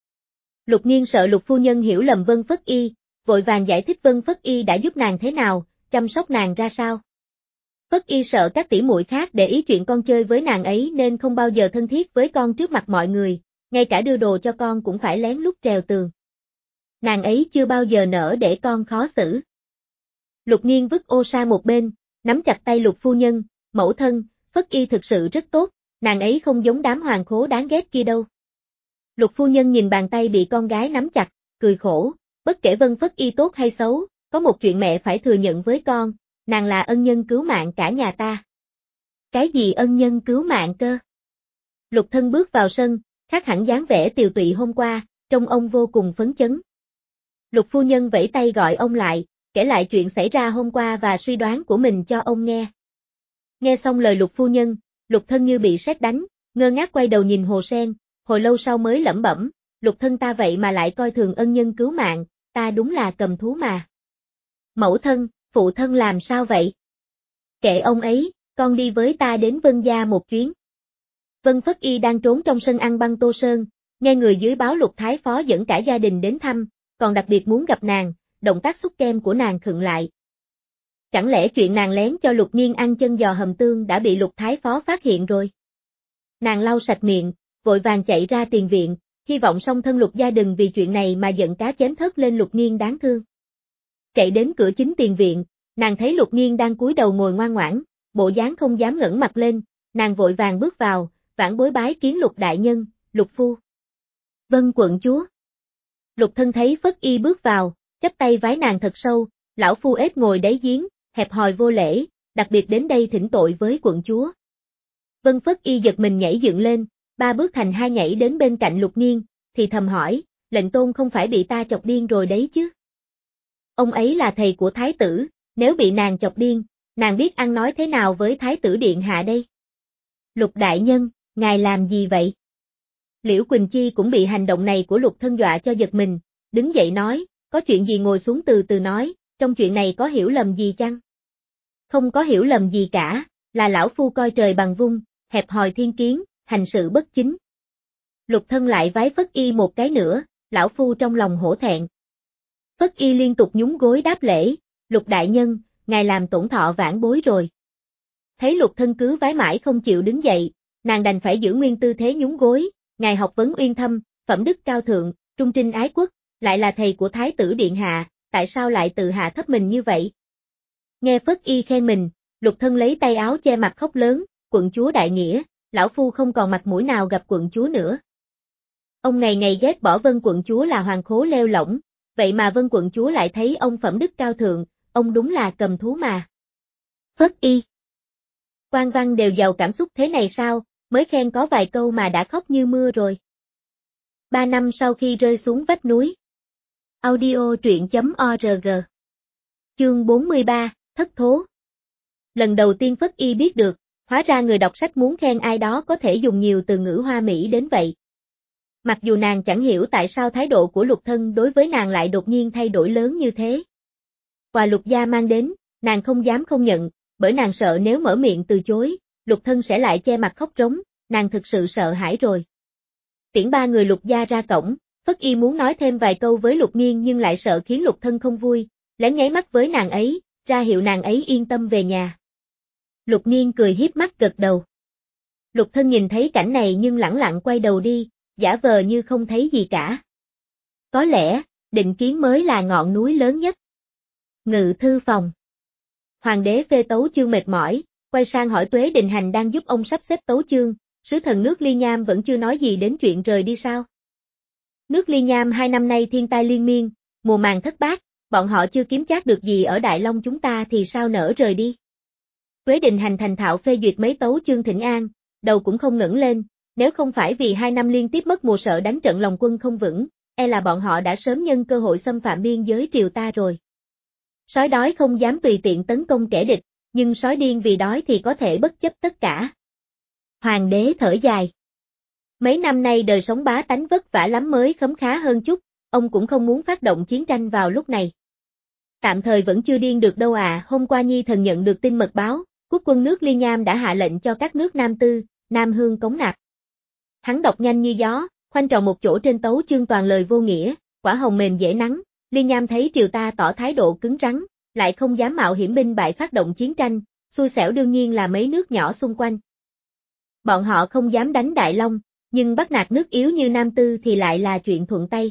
Lục Nghiên sợ Lục phu nhân hiểu lầm Vân Phất Y, vội vàng giải thích Vân Phất Y đã giúp nàng thế nào, chăm sóc nàng ra sao. Phất Y sợ các tỷ muội khác để ý chuyện con chơi với nàng ấy nên không bao giờ thân thiết với con trước mặt mọi người, ngay cả đưa đồ cho con cũng phải lén lút trèo tường. Nàng ấy chưa bao giờ nỡ để con khó xử. Lục Nghiên vứt ô sang một bên, nắm chặt tay Lục phu nhân, mẫu thân, Phất Y thực sự rất tốt, nàng ấy không giống đám hoàng khố đáng ghét kia đâu. Lục phu nhân nhìn bàn tay bị con gái nắm chặt, cười khổ, bất kể Vân Phất Y tốt hay xấu, có một chuyện mẹ phải thừa nhận với con, nàng là ân nhân cứu mạng cả nhà ta. Cái gì ân nhân cứu mạng cơ? Lục Thân bước vào sân, khác hẳn dáng vẻ tiều tụy hôm qua, trông ông vô cùng phấn chấn. Lục phu nhân vẫy tay gọi ông lại, kể lại chuyện xảy ra hôm qua và suy đoán của mình cho ông nghe. Nghe xong lời Lục phu nhân, Lục Thân như bị sét đánh, ngơ ngác quay đầu nhìn hồ sen, hồi lâu sau mới lẩm bẩm, Lục Thân ta vậy mà lại coi thường ân nhân cứu mạng, ta đúng là cầm thú mà. Mẫu thân, phụ thân làm sao vậy? Kệ ông ấy, con đi với ta đến Vân gia một chuyến. Vân Phất Y đang trốn trong sân ăn băng tô sơn, nghe người dưới báo Lục Thái Phó dẫn cả gia đình đến thăm, còn đặc biệt muốn gặp nàng, động tác xúc kem của nàng khựng lại. Chẳng lẽ chuyện nàng lén cho Lục Nghiên ăn chân giò hầm tương đã bị Lục Thái Phó phát hiện rồi? Nàng lau sạch miệng, vội vàng chạy ra tiền viện, hy vọng song thân Lục gia đừng vì chuyện này mà giận cá chém thớt lên Lục Nghiên đáng thương. Chạy đến cửa chính tiền viện, nàng thấy Lục Nghiên đang cúi đầu ngồi ngoan ngoãn, bộ dáng không dám ngẩng mặt lên, nàng vội vàng bước vào, vãn bối bái kiến Lục đại nhân, Lục phu. Vâng quận chúa. Lục Thân thấy Phất Y bước vào, chắp tay vái nàng thật sâu, lão phu ếch ngồi đáy giếng, hẹp hòi vô lễ, đặc biệt đến đây thỉnh tội với quận chúa. Vân Phất Y giật mình nhảy dựng lên, ba bước thành hai nhảy đến bên cạnh Lục Nghiên, thì thầm hỏi, lệnh tôn không phải bị ta chọc điên rồi đấy chứ? Ông ấy là thầy của thái tử, nếu bị nàng chọc điên, nàng biết ăn nói thế nào với thái tử điện hạ đây? Lục đại nhân, ngài làm gì vậy? Liễu Quỳnh Chi cũng bị hành động này của Lục Thân dọa cho giật mình, đứng dậy nói, có chuyện gì ngồi xuống từ từ nói, trong chuyện này có hiểu lầm gì chăng? Không có hiểu lầm gì cả, là lão phu coi trời bằng vung, hẹp hòi thiên kiến, hành sự bất chính. Lục Thân lại vái Phất Y một cái nữa, lão phu trong lòng hổ thẹn. Phất Y liên tục nhún gối đáp lễ, Lục đại nhân, ngài làm tổn thọ vãn bối rồi. Thấy Lục Thân cứ vái mãi không chịu đứng dậy, nàng đành phải giữ nguyên tư thế nhún gối, ngài học vấn uyên thâm, phẩm đức cao thượng, trung trinh ái quốc, lại là thầy của thái tử điện hạ, tại sao lại tự hạ thấp mình như vậy? Nghe Phất Y khen mình, Lục Thân lấy tay áo che mặt khóc lớn, quận chúa đại nghĩa, lão phu không còn mặt mũi nào gặp quận chúa nữa. Ông ngày ngày ghét bỏ Vân quận chúa là hoàng khố leo lỏng, vậy mà Vân quận chúa lại thấy ông phẩm đức cao thượng, ông đúng là cầm thú mà. Phất Y. Quan văn đều giàu cảm xúc thế này sao, mới khen có vài câu mà đã khóc như mưa rồi. Ba năm sau khi rơi xuống vách núi. Audio truyện chấm org. Chương bốn mươi ba, Thất thố. Lần đầu tiên Phất Y biết được, hóa ra người đọc sách muốn khen ai đó có thể dùng nhiều từ ngữ hoa mỹ đến vậy. Mặc dù nàng chẳng hiểu tại sao thái độ của Lục Thân đối với nàng lại đột nhiên thay đổi lớn như thế. Quà Lục gia mang đến, nàng không dám không nhận, bởi nàng sợ nếu mở miệng từ chối, Lục Thân sẽ lại che mặt khóc rống, nàng thực sự sợ hãi rồi. Tiễn ba người Lục gia ra cổng, Phất Y muốn nói thêm vài câu với Lục Nghiên nhưng lại sợ khiến Lục Thân không vui, lén nháy mắt với nàng ấy, ra hiệu nàng ấy yên tâm về nhà. Lục Nghiên cười hiếp mắt gật đầu. Lục Thân nhìn thấy cảnh này nhưng lẳng lặng quay đầu đi, giả vờ như không thấy gì cả. Có lẽ, định kiến mới là ngọn núi lớn nhất. Ngự thư phòng. Hoàng đế phê tấu chương mệt mỏi, quay sang hỏi Tuế Đình Hành đang giúp ông sắp xếp tấu chương, sứ thần nước Ly Nham vẫn chưa nói gì đến chuyện rời đi sao? Nước Ly Nham hai năm nay thiên tai liên miên, mùa màng thất bát, bọn họ chưa kiếm chác được gì ở Đại Long chúng ta thì sao nỡ rời đi? Tuế Đình Hành thành thạo phê duyệt mấy tấu chương thỉnh an, đầu cũng không ngẩng lên, nếu không phải vì hai năm liên tiếp mất mùa sợ đánh trận lòng quân không vững, e là bọn họ đã sớm nhân cơ hội xâm phạm biên giới triều ta rồi. Sói đói không dám tùy tiện tấn công kẻ địch, nhưng sói điên vì đói thì có thể bất chấp tất cả. Hoàng đế thở dài. Mấy năm nay đời sống bá tánh vất vả lắm mới khấm khá hơn chút, ông cũng không muốn phát động chiến tranh vào lúc này. Tạm thời vẫn chưa điên được đâu à, hôm qua Nhi thần nhận được tin mật báo, quốc quân nước Ly Nham đã hạ lệnh cho các nước Nam Tư, Nam Hương cống nạp. Hắn đọc nhanh như gió, khoanh tròn một chỗ trên tấu chương toàn lời vô nghĩa, quả hồng mềm dễ nắng, Ly Nham thấy triều ta tỏ thái độ cứng rắn, lại không dám mạo hiểm binh bại phát động chiến tranh, xui xẻo đương nhiên là mấy nước nhỏ xung quanh. Bọn họ không dám đánh Đại Long, nhưng bắt nạt nước yếu như Nam Tư thì lại là chuyện thuận tay.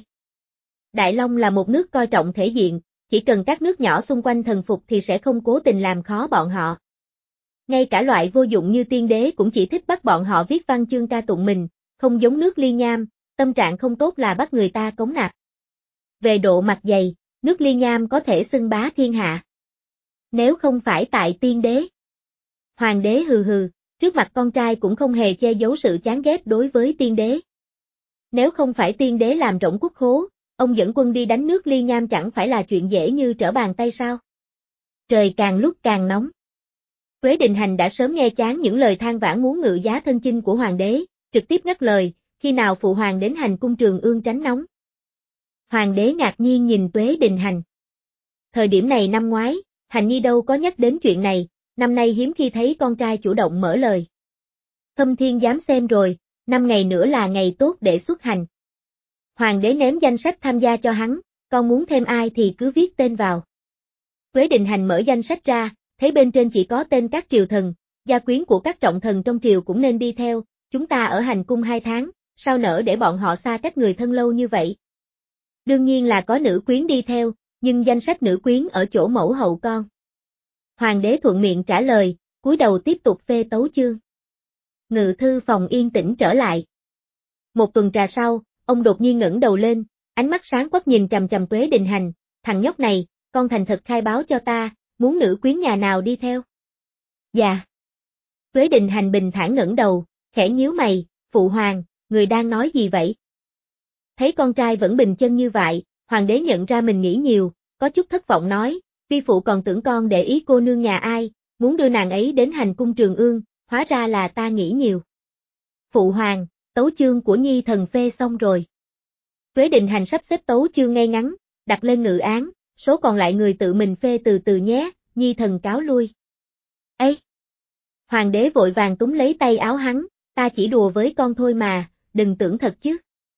Đại Long là một nước coi trọng thể diện, chỉ cần các nước nhỏ xung quanh thần phục thì sẽ không cố tình làm khó bọn họ. Ngay cả loại vô dụng như tiên đế cũng chỉ thích bắt bọn họ viết văn chương ca tụng mình, không giống nước Ly Nham, tâm trạng không tốt là bắt người ta cống nạp. Về độ mặt dày, nước Ly Nham có thể xưng bá thiên hạ. Nếu không phải tại tiên đế. Hoàng đế hừ hừ, trước mặt con trai cũng không hề che giấu sự chán ghét đối với tiên đế. Nếu không phải tiên đế làm rỗng quốc khố, ông dẫn quân đi đánh nước Ly Nham chẳng phải là chuyện dễ như trở bàn tay sao? Trời càng lúc càng nóng. Tuế Đình Hành đã sớm nghe chán những lời than vãn muốn ngự giá thân chinh của hoàng đế, trực tiếp ngắt lời, khi nào phụ hoàng đến hành cung Trường Ương tránh nóng. Hoàng đế ngạc nhiên nhìn Tuế Đình Hành. Thời điểm này năm ngoái, Hành Nhi đâu có nhắc đến chuyện này, năm nay hiếm khi thấy con trai chủ động mở lời. Khâm Thiên dám xem rồi, năm ngày nữa là ngày tốt để xuất hành. Hoàng đế ném danh sách tham gia cho hắn, con muốn thêm ai thì cứ viết tên vào. Tuế Đình Hành mở danh sách ra, thấy bên trên chỉ có tên các triều thần, gia quyến của các trọng thần trong triều cũng nên đi theo, chúng ta ở hành cung hai tháng, sao nỡ để bọn họ xa cách người thân lâu như vậy. Đương nhiên là có nữ quyến đi theo, nhưng danh sách nữ quyến ở chỗ mẫu hậu con. Hoàng đế thuận miệng trả lời, cúi đầu tiếp tục phê tấu chương. Ngự thư phòng yên tĩnh trở lại. Một tuần trà sau, ông đột nhiên ngẩng đầu lên, ánh mắt sáng quắc nhìn chằm chằm Tuế Đình Hành, thằng nhóc này, con thành thật khai báo cho ta, muốn nữ quyến nhà nào đi theo? Dạ. Tuế Đình Hành bình thản ngẩng đầu, khẽ nhíu mày, phụ hoàng, người đang nói gì vậy? Thấy con trai vẫn bình chân như vậy, hoàng đế nhận ra mình nghĩ nhiều, có chút thất vọng nói, vi phụ còn tưởng con để ý cô nương nhà ai, muốn đưa nàng ấy đến hành cung Trường Ương, hóa ra là ta nghĩ nhiều. Phụ hoàng, tấu chương của Nhi thần phê xong rồi. Tuế Đình Hành sắp xếp tấu chương ngay ngắn, đặt lên ngự án, số còn lại người tự mình phê từ từ nhé, Nhi thần cáo lui. Ê! Hoàng đế vội vàng túm lấy tay áo hắn, ta chỉ đùa với con thôi mà, đừng tưởng thật chứ.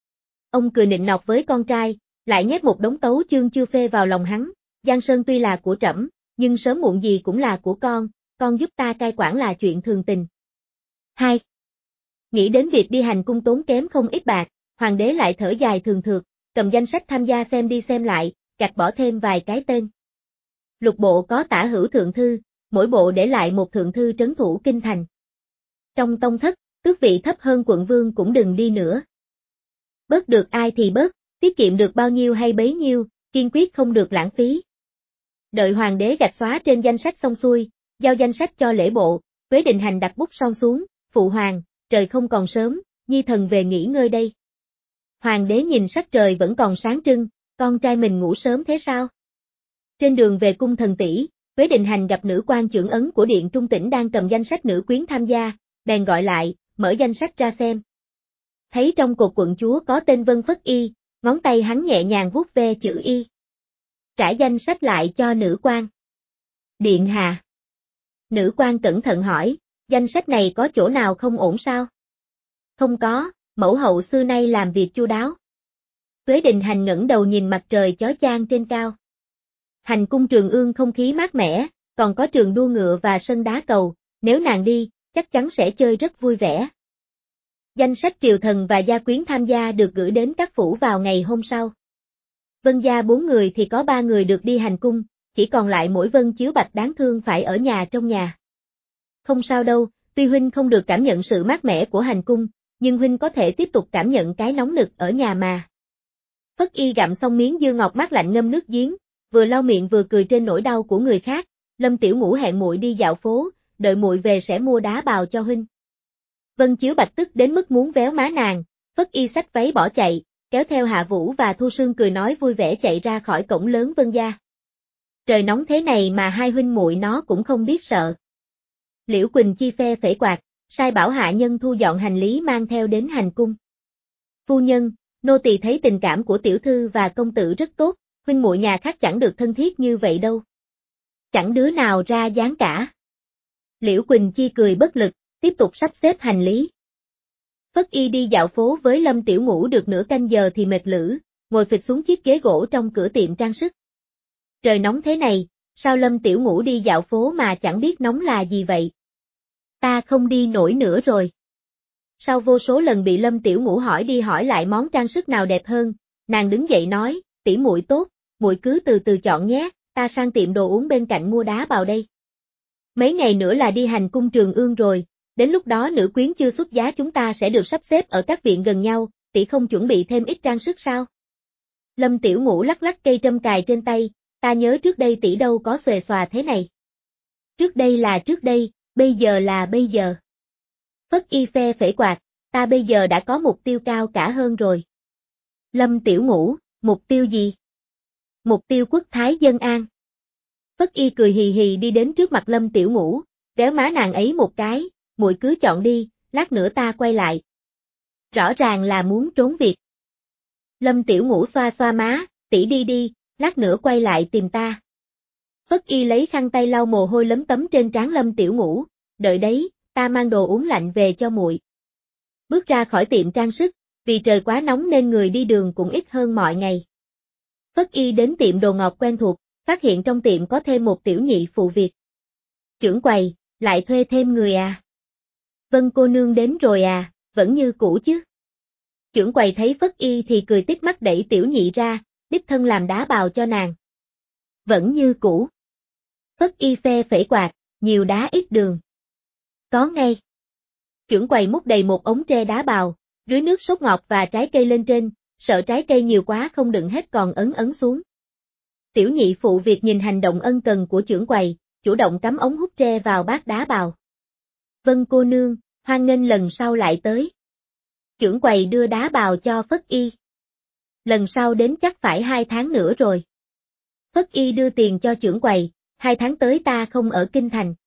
Ông cười nịnh nọt với con trai, lại nhét một đống tấu chương chưa phê vào lòng hắn, Giang Sơn tuy là của trẫm, nhưng sớm muộn gì cũng là của con, con giúp ta cai quản là chuyện thường tình. Hai. Nghĩ đến việc đi hành cung tốn kém không ít bạc, hoàng đế lại thở dài thường thượt, cầm danh sách tham gia xem đi xem lại, gạch bỏ thêm vài cái tên. Lục bộ có tả hữu thượng thư, mỗi bộ để lại một thượng thư trấn thủ kinh thành. Trong tông thất, tước vị thấp hơn quận vương cũng đừng đi nữa. Bớt được ai thì bớt, tiết kiệm được bao nhiêu hay bấy nhiêu, kiên quyết không được lãng phí. Đợi hoàng đế gạch xóa trên danh sách xong xuôi, giao danh sách cho lễ bộ, Tuế Đình Hành đặt bút son xuống, phụ hoàng, trời không còn sớm, Nhi thần về nghỉ ngơi đây. Hoàng đế nhìn sắc trời vẫn còn sáng trưng, con trai mình ngủ sớm thế sao? Trên đường về cung thần tỷ, Tuế Đình Hành gặp nữ quan chưởng ấn của Điện Trung Tỉnh đang cầm danh sách nữ quyến tham gia, bèn gọi lại, mở danh sách ra xem. Thấy trong cột quận chúa có tên Vân Phất Y, ngón tay hắn nhẹ nhàng vuốt ve chữ Y. Trả danh sách lại cho nữ quan. Điện hạ. Nữ quan cẩn thận hỏi, danh sách này có chỗ nào không ổn sao? Không có, mẫu hậu xưa nay làm việc chu đáo. Tuế Đình Hành ngẩng đầu nhìn mặt trời chói chang trên cao. Hành cung Trường Ương không khí mát mẻ, còn có trường đua ngựa và sân đá cầu, nếu nàng đi, chắc chắn sẽ chơi rất vui vẻ. Danh sách triều thần và gia quyến tham gia được gửi đến các phủ vào ngày hôm sau. Vân gia bốn người thì có ba người được đi hành cung, chỉ còn lại mỗi Vân Chiếu Bạch đáng thương phải ở nhà trong nhà. Không sao đâu, tuy huynh không được cảm nhận sự mát mẻ của hành cung, nhưng huynh có thể tiếp tục cảm nhận cái nóng nực ở nhà mà. Phất Y gặm xong miếng dưa ngọt mát lạnh ngâm nước giếng, vừa lau miệng vừa cười trên nỗi đau của người khác. Lâm Tiểu Ngũ hẹn muội đi dạo phố, đợi muội về sẽ mua đá bào cho huynh. Vân Chiếu Bạch tức đến mức muốn véo má nàng, Phất Y xách váy bỏ chạy, kéo theo Hạ Vũ và Thu Sương cười nói vui vẻ chạy ra khỏi cổng lớn Vân gia. Trời nóng thế này mà hai huynh muội nó cũng không biết sợ. Liễu Quỳnh Chi phe phẩy quạt, sai bảo hạ nhân thu dọn hành lý mang theo đến hành cung. Phu nhân, nô tỳ thấy tình cảm của tiểu thư và công tử rất tốt, huynh muội nhà khác chẳng được thân thiết như vậy đâu. Chẳng đứa nào ra dáng cả. Liễu Quỳnh Chi cười bất lực, tiếp tục sắp xếp hành lý. Phất Y đi dạo phố với Lâm Tiểu Ngũ được nửa canh giờ thì mệt lử, ngồi phịch xuống chiếc ghế gỗ trong cửa tiệm trang sức. Trời nóng thế này, sao Lâm Tiểu Ngũ đi dạo phố mà chẳng biết nóng là gì vậy? Ta không đi nổi nữa rồi. Sau vô số lần bị Lâm Tiểu Ngũ hỏi đi hỏi lại món trang sức nào đẹp hơn, nàng đứng dậy nói, tỷ muội tốt, muội cứ từ từ chọn nhé, ta sang tiệm đồ uống bên cạnh mua đá bào đây. Mấy ngày nữa là đi hành cung Trường Ương rồi, đến lúc đó nữ quyến chưa xuất giá chúng ta sẽ được sắp xếp ở các viện gần nhau, tỷ không chuẩn bị thêm ít trang sức sao? Lâm Tiểu Ngũ lắc lắc cây trâm cài trên tay, ta nhớ trước đây tỷ đâu có xuề xòa thế này. Trước đây là trước đây, bây giờ là bây giờ. Phất Y phe phẩy quạt, ta bây giờ đã có mục tiêu cao cả hơn rồi. Lâm Tiểu Ngũ, mục tiêu gì? Mục tiêu quốc thái dân an. Phất Y cười hì hì đi đến trước mặt Lâm Tiểu Ngũ, véo má nàng ấy một cái, muội cứ chọn đi, lát nữa ta quay lại. Rõ ràng là muốn trốn việc. Lâm Tiểu Ngũ xoa xoa má, tỷ đi đi, lát nữa quay lại tìm ta. Phất Y lấy khăn tay lau mồ hôi lấm tấm trên trán Lâm Tiểu Ngũ, đợi đấy, ta mang đồ uống lạnh về cho muội. Bước ra khỏi tiệm trang sức, vì trời quá nóng nên người đi đường cũng ít hơn mọi ngày. Phất Y đến tiệm đồ ngọt quen thuộc, phát hiện trong tiệm có thêm một tiểu nhị phụ việc. Trưởng quầy, lại thuê thêm người à? Vân cô nương đến rồi à, vẫn như cũ chứ? Trưởng quầy thấy Phất Y thì cười tít mắt đẩy tiểu nhị ra, đích thân làm đá bào cho nàng. Vẫn như cũ. Phất Y phe phẩy quạt, nhiều đá ít đường. Có ngay. Trưởng quầy múc đầy một ống tre đá bào, rưới nước sốt ngọt và trái cây lên trên, sợ trái cây nhiều quá không đựng hết còn ấn ấn xuống. Tiểu nhị phụ việc nhìn hành động ân cần của trưởng quầy, chủ động cắm ống hút tre vào bát đá bào. Vân cô nương, hoan nghênh lần sau lại tới. Trưởng quầy đưa đá bào cho Phất Y. Lần sau đến chắc phải hai tháng nữa rồi. Phất Y đưa tiền cho trưởng quầy, hai tháng tới ta không ở kinh thành.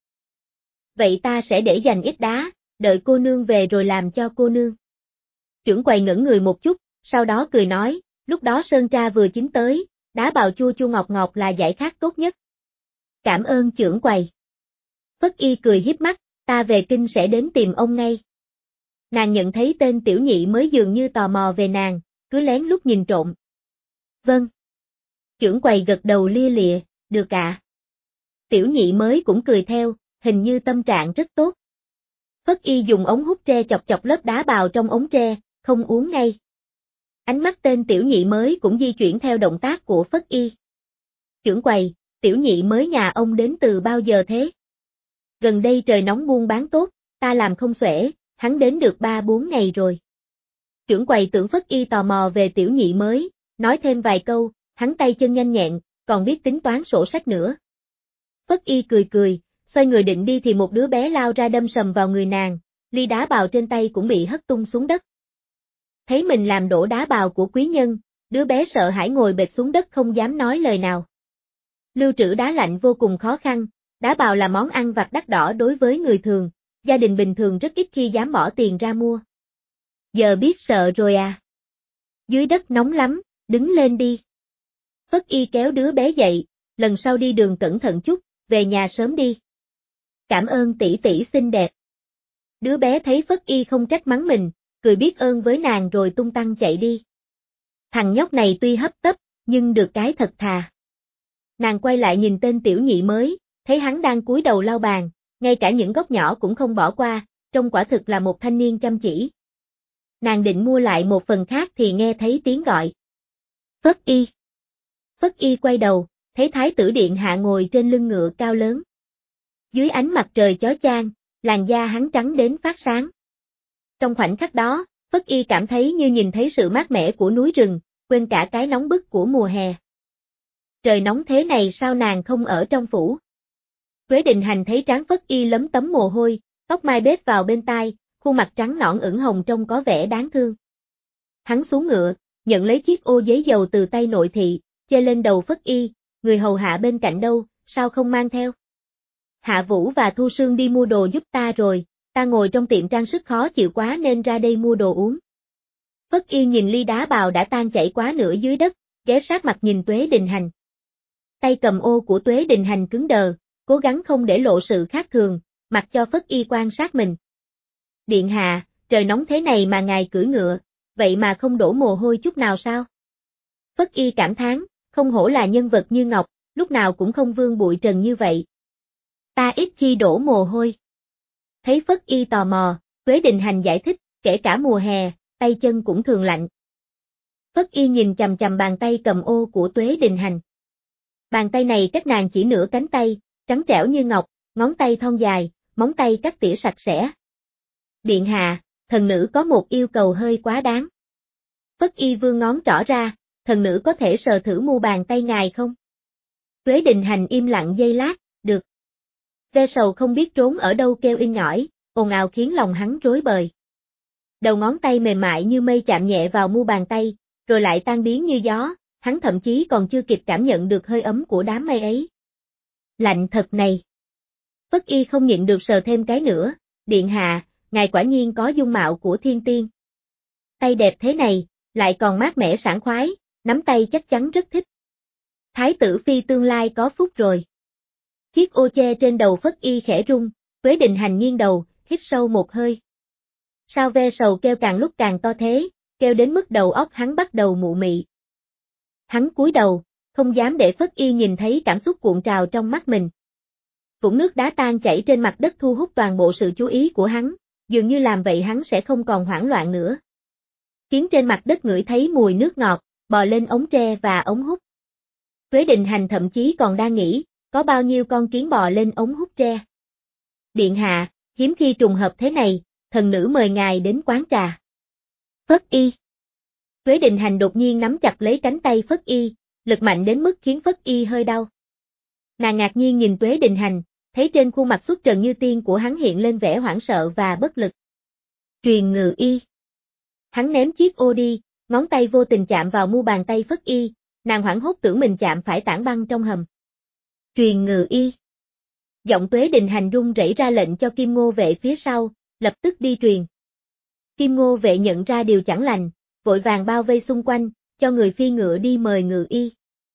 Vậy ta sẽ để dành ít đá, đợi cô nương về rồi làm cho cô nương. Trưởng quầy ngẩn người một chút, sau đó cười nói, lúc đó sơn tra vừa chín tới, đá bào chua chua ngọt ngọt là giải khát tốt nhất. Cảm ơn trưởng quầy. Phất Y cười hiếp mắt, ta về kinh sẽ đến tìm ông ngay. Nàng nhận thấy tên tiểu nhị mới dường như tò mò về nàng, cứ lén lút nhìn trộm. Vâng. Trưởng quầy gật đầu lia lịa, được ạ. Tiểu nhị mới cũng cười theo, hình như tâm trạng rất tốt. Phất Y dùng ống hút tre chọc chọc lớp đá bào trong ống tre, không uống ngay. Ánh mắt tên tiểu nhị mới cũng di chuyển theo động tác của Phất Y. Trưởng quầy, tiểu nhị mới nhà ông đến từ bao giờ thế? Gần đây trời nóng buôn bán tốt, ta làm không xuể, hắn đến được ba bốn ngày rồi. Trưởng quầy tưởng Phất Y tò mò về tiểu nhị mới, nói thêm vài câu, hắn tay chân nhanh nhẹn, còn biết tính toán sổ sách nữa. Phất Y cười cười, xoay người định đi thì một đứa bé lao ra đâm sầm vào người nàng, ly đá bào trên tay cũng bị hất tung xuống đất. Thấy mình làm đổ đá bào của quý nhân, đứa bé sợ hãi ngồi bệt xuống đất không dám nói lời nào. Lưu trữ đá lạnh vô cùng khó khăn, đá bào là món ăn vặt đắt đỏ đối với người thường, gia đình bình thường rất ít khi dám bỏ tiền ra mua. Giờ biết sợ rồi à? Dưới đất nóng lắm, đứng lên đi. Phất Y kéo đứa bé dậy, lần sau đi đường cẩn thận chút, về nhà sớm đi. Cảm ơn tỷ tỷ xinh đẹp. Đứa bé thấy Phất Y không trách mắng mình, cười biết ơn với nàng rồi tung tăng chạy đi. Thằng nhóc này tuy hấp tấp, nhưng được cái thật thà. Nàng quay lại nhìn tên tiểu nhị mới, thấy hắn đang cúi đầu lau bàn, ngay cả những góc nhỏ cũng không bỏ qua, trông quả thực là một thanh niên chăm chỉ. Nàng định mua lại một phần khác thì nghe thấy tiếng gọi. Phất Y. Phất Y quay đầu, thấy Thái tử điện hạ ngồi trên lưng ngựa cao lớn. Dưới ánh mặt trời chói chang, làn da hắn trắng đến phát sáng. Trong khoảnh khắc đó, Phất Y cảm thấy như nhìn thấy sự mát mẻ của núi rừng, quên cả cái nóng bức của mùa hè. Trời nóng thế này sao nàng không ở trong phủ? Tuế Định Hành thấy trán Phất Y lấm tấm mồ hôi, tóc mai bết vào bên tai, khuôn mặt trắng nõn ửng hồng trông có vẻ đáng thương. Hắn xuống ngựa, nhận lấy chiếc ô giấy dầu từ tay nội thị, che lên đầu Phất Y, người hầu hạ bên cạnh đâu, sao không mang theo? Hạ Vũ và Thu Sương đi mua đồ giúp ta rồi, ta ngồi trong tiệm trang sức khó chịu quá nên ra đây mua đồ uống. Phất Y nhìn ly đá bào đã tan chảy quá nửa dưới đất, ghé sát mặt nhìn Tuế Định Hành. Tay cầm ô của Tuế Định Hành cứng đờ, cố gắng không để lộ sự khác thường, mặc cho Phất Y quan sát mình. Điện hạ, trời nóng thế này mà ngài cưỡi ngựa, vậy mà không đổ mồ hôi chút nào sao? Phất Y cảm thán, không hổ là nhân vật như ngọc, lúc nào cũng không vương bụi trần như vậy. Ta ít khi đổ mồ hôi. Thấy Phất Y tò mò, Tuế Định Hành giải thích, kể cả mùa hè, tay chân cũng thường lạnh. Phất Y nhìn chằm chằm bàn tay cầm ô của Tuế Định Hành. Bàn tay này cách nàng chỉ nửa cánh tay, trắng trẻo như ngọc, ngón tay thon dài, móng tay cắt tỉa sạch sẽ. Điện hạ, thần nữ có một yêu cầu hơi quá đáng. Phất Y vươn ngón trỏ ra, thần nữ có thể sờ thử mu bàn tay ngài không? Tuế Định Hành im lặng giây lát, được. Ve sầu không biết trốn ở đâu kêu in nhỏi, ồn ào khiến lòng hắn rối bời. Đầu ngón tay mềm mại như mây chạm nhẹ vào mu bàn tay, rồi lại tan biến như gió, hắn thậm chí còn chưa kịp cảm nhận được hơi ấm của đám mây ấy. Lạnh thật này. Phất Y không nhịn được sờ thêm cái nữa, điện hạ, ngài quả nhiên có dung mạo của thiên tiên. Tay đẹp thế này, lại còn mát mẻ sảng khoái, nắm tay chắc chắn rất thích. Thái tử phi tương lai có phúc rồi. Chiếc ô che trên đầu Phất Y khẽ rung, Tuế Định Hành nghiêng đầu, hít sâu một hơi. Sao ve sầu kêu càng lúc càng to thế, kêu đến mức đầu óc hắn bắt đầu mụ mị. Hắn cúi đầu, không dám để Phất Y nhìn thấy cảm xúc cuộn trào trong mắt mình. Vũng nước đá tan chảy trên mặt đất thu hút toàn bộ sự chú ý của hắn, dường như làm vậy hắn sẽ không còn hoảng loạn nữa. Kiến trên mặt đất ngửi thấy mùi nước ngọt, bò lên ống tre và ống hút. Tuế Định Hành thậm chí còn đang nghĩ, có bao nhiêu con kiến bò lên ống hút tre. Điện hạ, hiếm khi trùng hợp thế này, thần nữ mời ngài đến quán trà. Phất Y. Tuế Định Hành đột nhiên nắm chặt lấy cánh tay Phất Y, lực mạnh đến mức khiến Phất Y hơi đau. Nàng ngạc nhiên nhìn Tuế Định Hành, thấy trên khuôn mặt xuất trần như tiên của hắn hiện lên vẻ hoảng sợ và bất lực. Truyền ngự y. Hắn ném chiếc ô đi, ngón tay vô tình chạm vào mu bàn tay Phất Y, nàng hoảng hốt tưởng mình chạm phải tảng băng trong hầm. Truyền ngự y. Giọng Tuế Định Hành run rẩy ra lệnh cho Kim Ngô Vệ phía sau, lập tức đi truyền. Kim Ngô Vệ nhận ra điều chẳng lành, vội vàng bao vây xung quanh, cho người phi ngựa đi mời ngự y.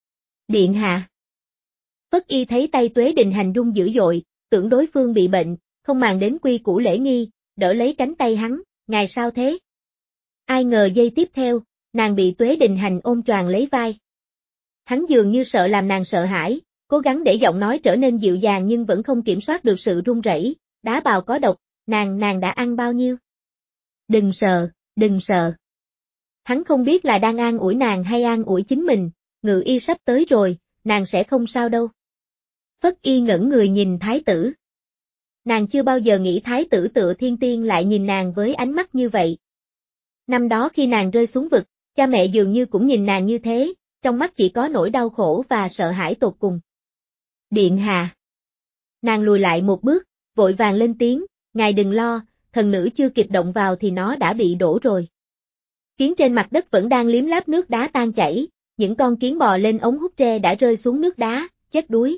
Điện hạ. Phất Y thấy tay Tuế Định Hành run dữ dội, tưởng đối phương bị bệnh, không màng đến quy củ lễ nghi, đỡ lấy cánh tay hắn, ngài sao thế? Ai ngờ giây tiếp theo, nàng bị Tuế Định Hành ôm choàng lấy vai. Hắn dường như sợ làm nàng sợ hãi, cố gắng để giọng nói trở nên dịu dàng nhưng vẫn không kiểm soát được sự run rẩy. Đá bào có độc, nàng nàng đã ăn bao nhiêu? Đừng sợ, đừng sợ. Hắn không biết là đang an ủi nàng hay an ủi chính mình, ngự y sắp tới rồi, nàng sẽ không sao đâu. Phất Y ngẩn người nhìn thái tử. Nàng chưa bao giờ nghĩ thái tử tựa thiên tiên lại nhìn nàng với ánh mắt như vậy. Năm đó khi nàng rơi xuống vực, cha mẹ dường như cũng nhìn nàng như thế, trong mắt chỉ có nỗi đau khổ và sợ hãi tột cùng. Điện hạ. Nàng lùi lại một bước, vội vàng lên tiếng, ngài đừng lo, thần nữ chưa kịp động vào thì nó đã bị đổ rồi. Kiến trên mặt đất vẫn đang liếm láp nước đá tan chảy, những con kiến bò lên ống hút tre đã rơi xuống nước đá, chết đuối.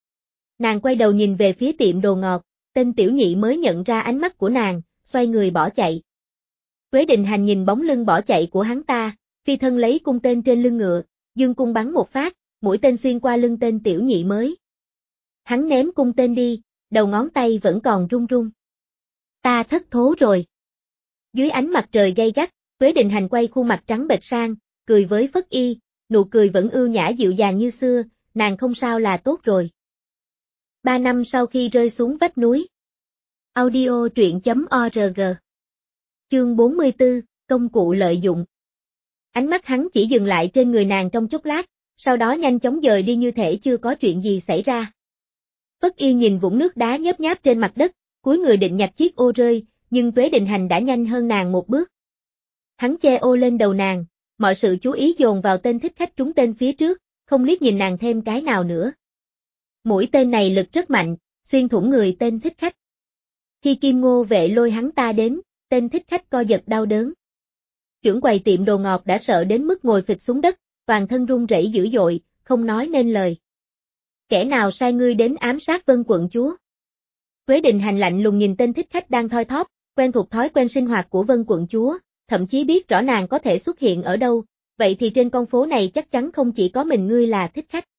Nàng quay đầu nhìn về phía tiệm đồ ngọt, tên tiểu nhị mới nhận ra ánh mắt của nàng, xoay người bỏ chạy. Tuế Định Hành nhìn bóng lưng bỏ chạy của hắn ta, phi thân lấy cung tên trên lưng ngựa, dương cung bắn một phát, mũi tên xuyên qua lưng tên tiểu nhị mới. Hắn ném cung tên đi, đầu ngón tay vẫn còn run run. Ta thất thố rồi. Dưới ánh mặt trời gay gắt, Tuế Định Hành quay khuôn mặt trắng bệch sang, cười với Phất Y, nụ cười vẫn ưu nhã dịu dàng như xưa, nàng không sao là tốt rồi. Ba năm sau khi rơi xuống vách núi. Audio truyện chấm org. Chương bốn mươi tư, công cụ lợi dụng. Ánh mắt hắn chỉ dừng lại trên người nàng trong chốc lát, Sau đó nhanh chóng dời đi như thể chưa có chuyện gì xảy ra. Phất Y nhìn vũng nước đá nhớp nháp trên mặt đất, cúi người định nhặt chiếc ô rơi, nhưng Tuế Đình Hành đã nhanh hơn nàng một bước. Hắn che ô lên đầu nàng, mọi sự chú ý dồn vào tên thích khách trúng tên phía trước, không liếc nhìn nàng thêm cái nào nữa. Mũi tên này lực rất mạnh, xuyên thủng người tên thích khách. Khi Kim Ngô Vệ lôi hắn ta đến, tên thích khách co giật đau đớn. Chưởng quầy tiệm đồ ngọt đã sợ đến mức ngồi phịch xuống đất, toàn thân run rẩy dữ dội, không nói nên lời. Kẻ nào sai ngươi đến ám sát Vân quận chúa? Tuế Đình Hành lạnh lùng nhìn tên thích khách đang thoi thóp, quen thuộc thói quen sinh hoạt của Vân quận chúa, thậm chí biết rõ nàng có thể xuất hiện ở đâu, vậy thì trên con phố này chắc chắn không chỉ có mình ngươi là thích khách.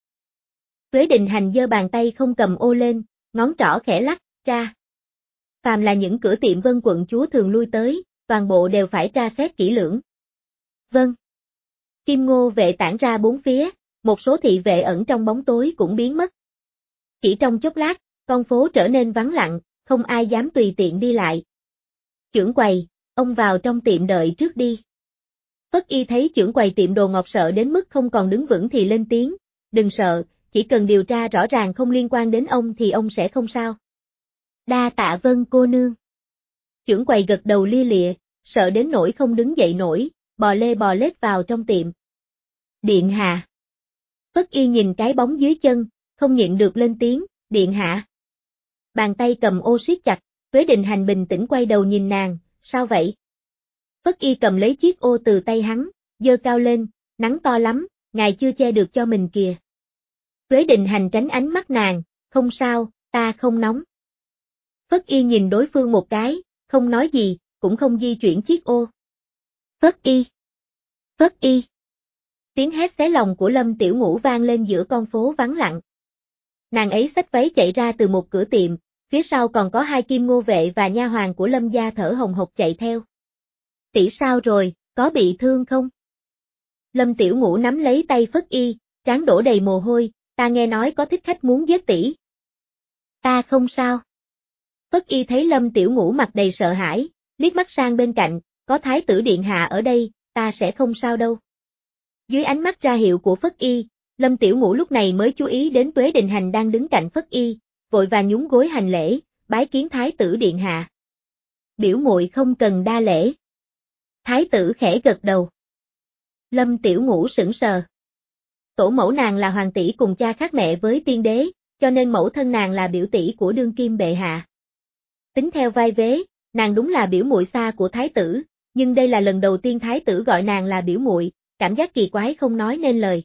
Tuế Đình Hành giơ bàn tay không cầm ô lên, ngón trỏ khẽ lắc, ra. Phàm là những cửa tiệm Vân quận chúa thường lui tới, toàn bộ đều phải tra xét kỹ lưỡng. Vâng. Kim Ngô Vệ tản ra bốn phía, một số thị vệ ẩn trong bóng tối cũng biến mất. Chỉ trong chốc lát, con phố trở nên vắng lặng, không ai dám tùy tiện đi lại. Chưởng quầy, ông vào trong tiệm đợi trước đi. Phất Y thấy chưởng quầy tiệm đồ ngọt sợ đến mức không còn đứng vững thì lên tiếng, đừng sợ, chỉ cần điều tra rõ ràng không liên quan đến ông thì ông sẽ không sao. Đa tạ Vân cô nương. Chưởng quầy gật đầu lia lịa, sợ đến nỗi không đứng dậy nổi, bò lê bò lết vào trong tiệm. Điện hạ. Phất Y nhìn cái bóng dưới chân, không nhịn được lên tiếng, điện hạ. Bàn tay cầm ô siết chặt, Tuế Đình Hành bình tĩnh quay đầu nhìn nàng, sao vậy? Phất Y cầm lấy chiếc ô từ tay hắn, giơ cao lên, nắng to lắm, ngài chưa che được cho mình kìa. Tuế Đình Hành tránh ánh mắt nàng, không sao, ta không nóng. Phất Y nhìn đối phương một cái, không nói gì, cũng không di chuyển chiếc ô. Phất Y! Phất Y! Tiếng hét xé lòng của Lâm Tiểu Ngũ vang lên giữa con phố vắng lặng. Nàng ấy xách váy chạy ra từ một cửa tiệm, phía sau còn có hai Kim Ngô Vệ và nha hoàn của Lâm gia thở hồng hộc chạy theo. Tỷ sao rồi, có bị thương không? Lâm Tiểu Ngũ nắm lấy tay Phất Y, trán đổ đầy mồ hôi, ta nghe nói có thích khách muốn giết tỷ. Ta không sao. Phất Y thấy Lâm Tiểu Ngũ mặt đầy sợ hãi, liếc mắt sang bên cạnh, có thái tử điện hạ ở đây, ta sẽ không sao đâu. Dưới ánh mắt ra hiệu của Phất Y, Lâm Tiểu Ngũ lúc này mới chú ý đến Tuế Đình Hành đang đứng cạnh Phất Y, vội vàng nhún gối hành lễ, bái kiến thái tử điện hạ. Biểu muội không cần đa lễ. Thái tử khẽ gật đầu. Lâm Tiểu Ngũ sững sờ. Tổ mẫu nàng là hoàng tỷ cùng cha khác mẹ với tiên đế, cho nên mẫu thân nàng là biểu tỷ của đương kim bệ hạ. Tính theo vai vế, nàng đúng là biểu muội xa của thái tử, nhưng đây là lần đầu tiên thái tử gọi nàng là biểu muội, cảm giác kỳ quái không nói nên lời.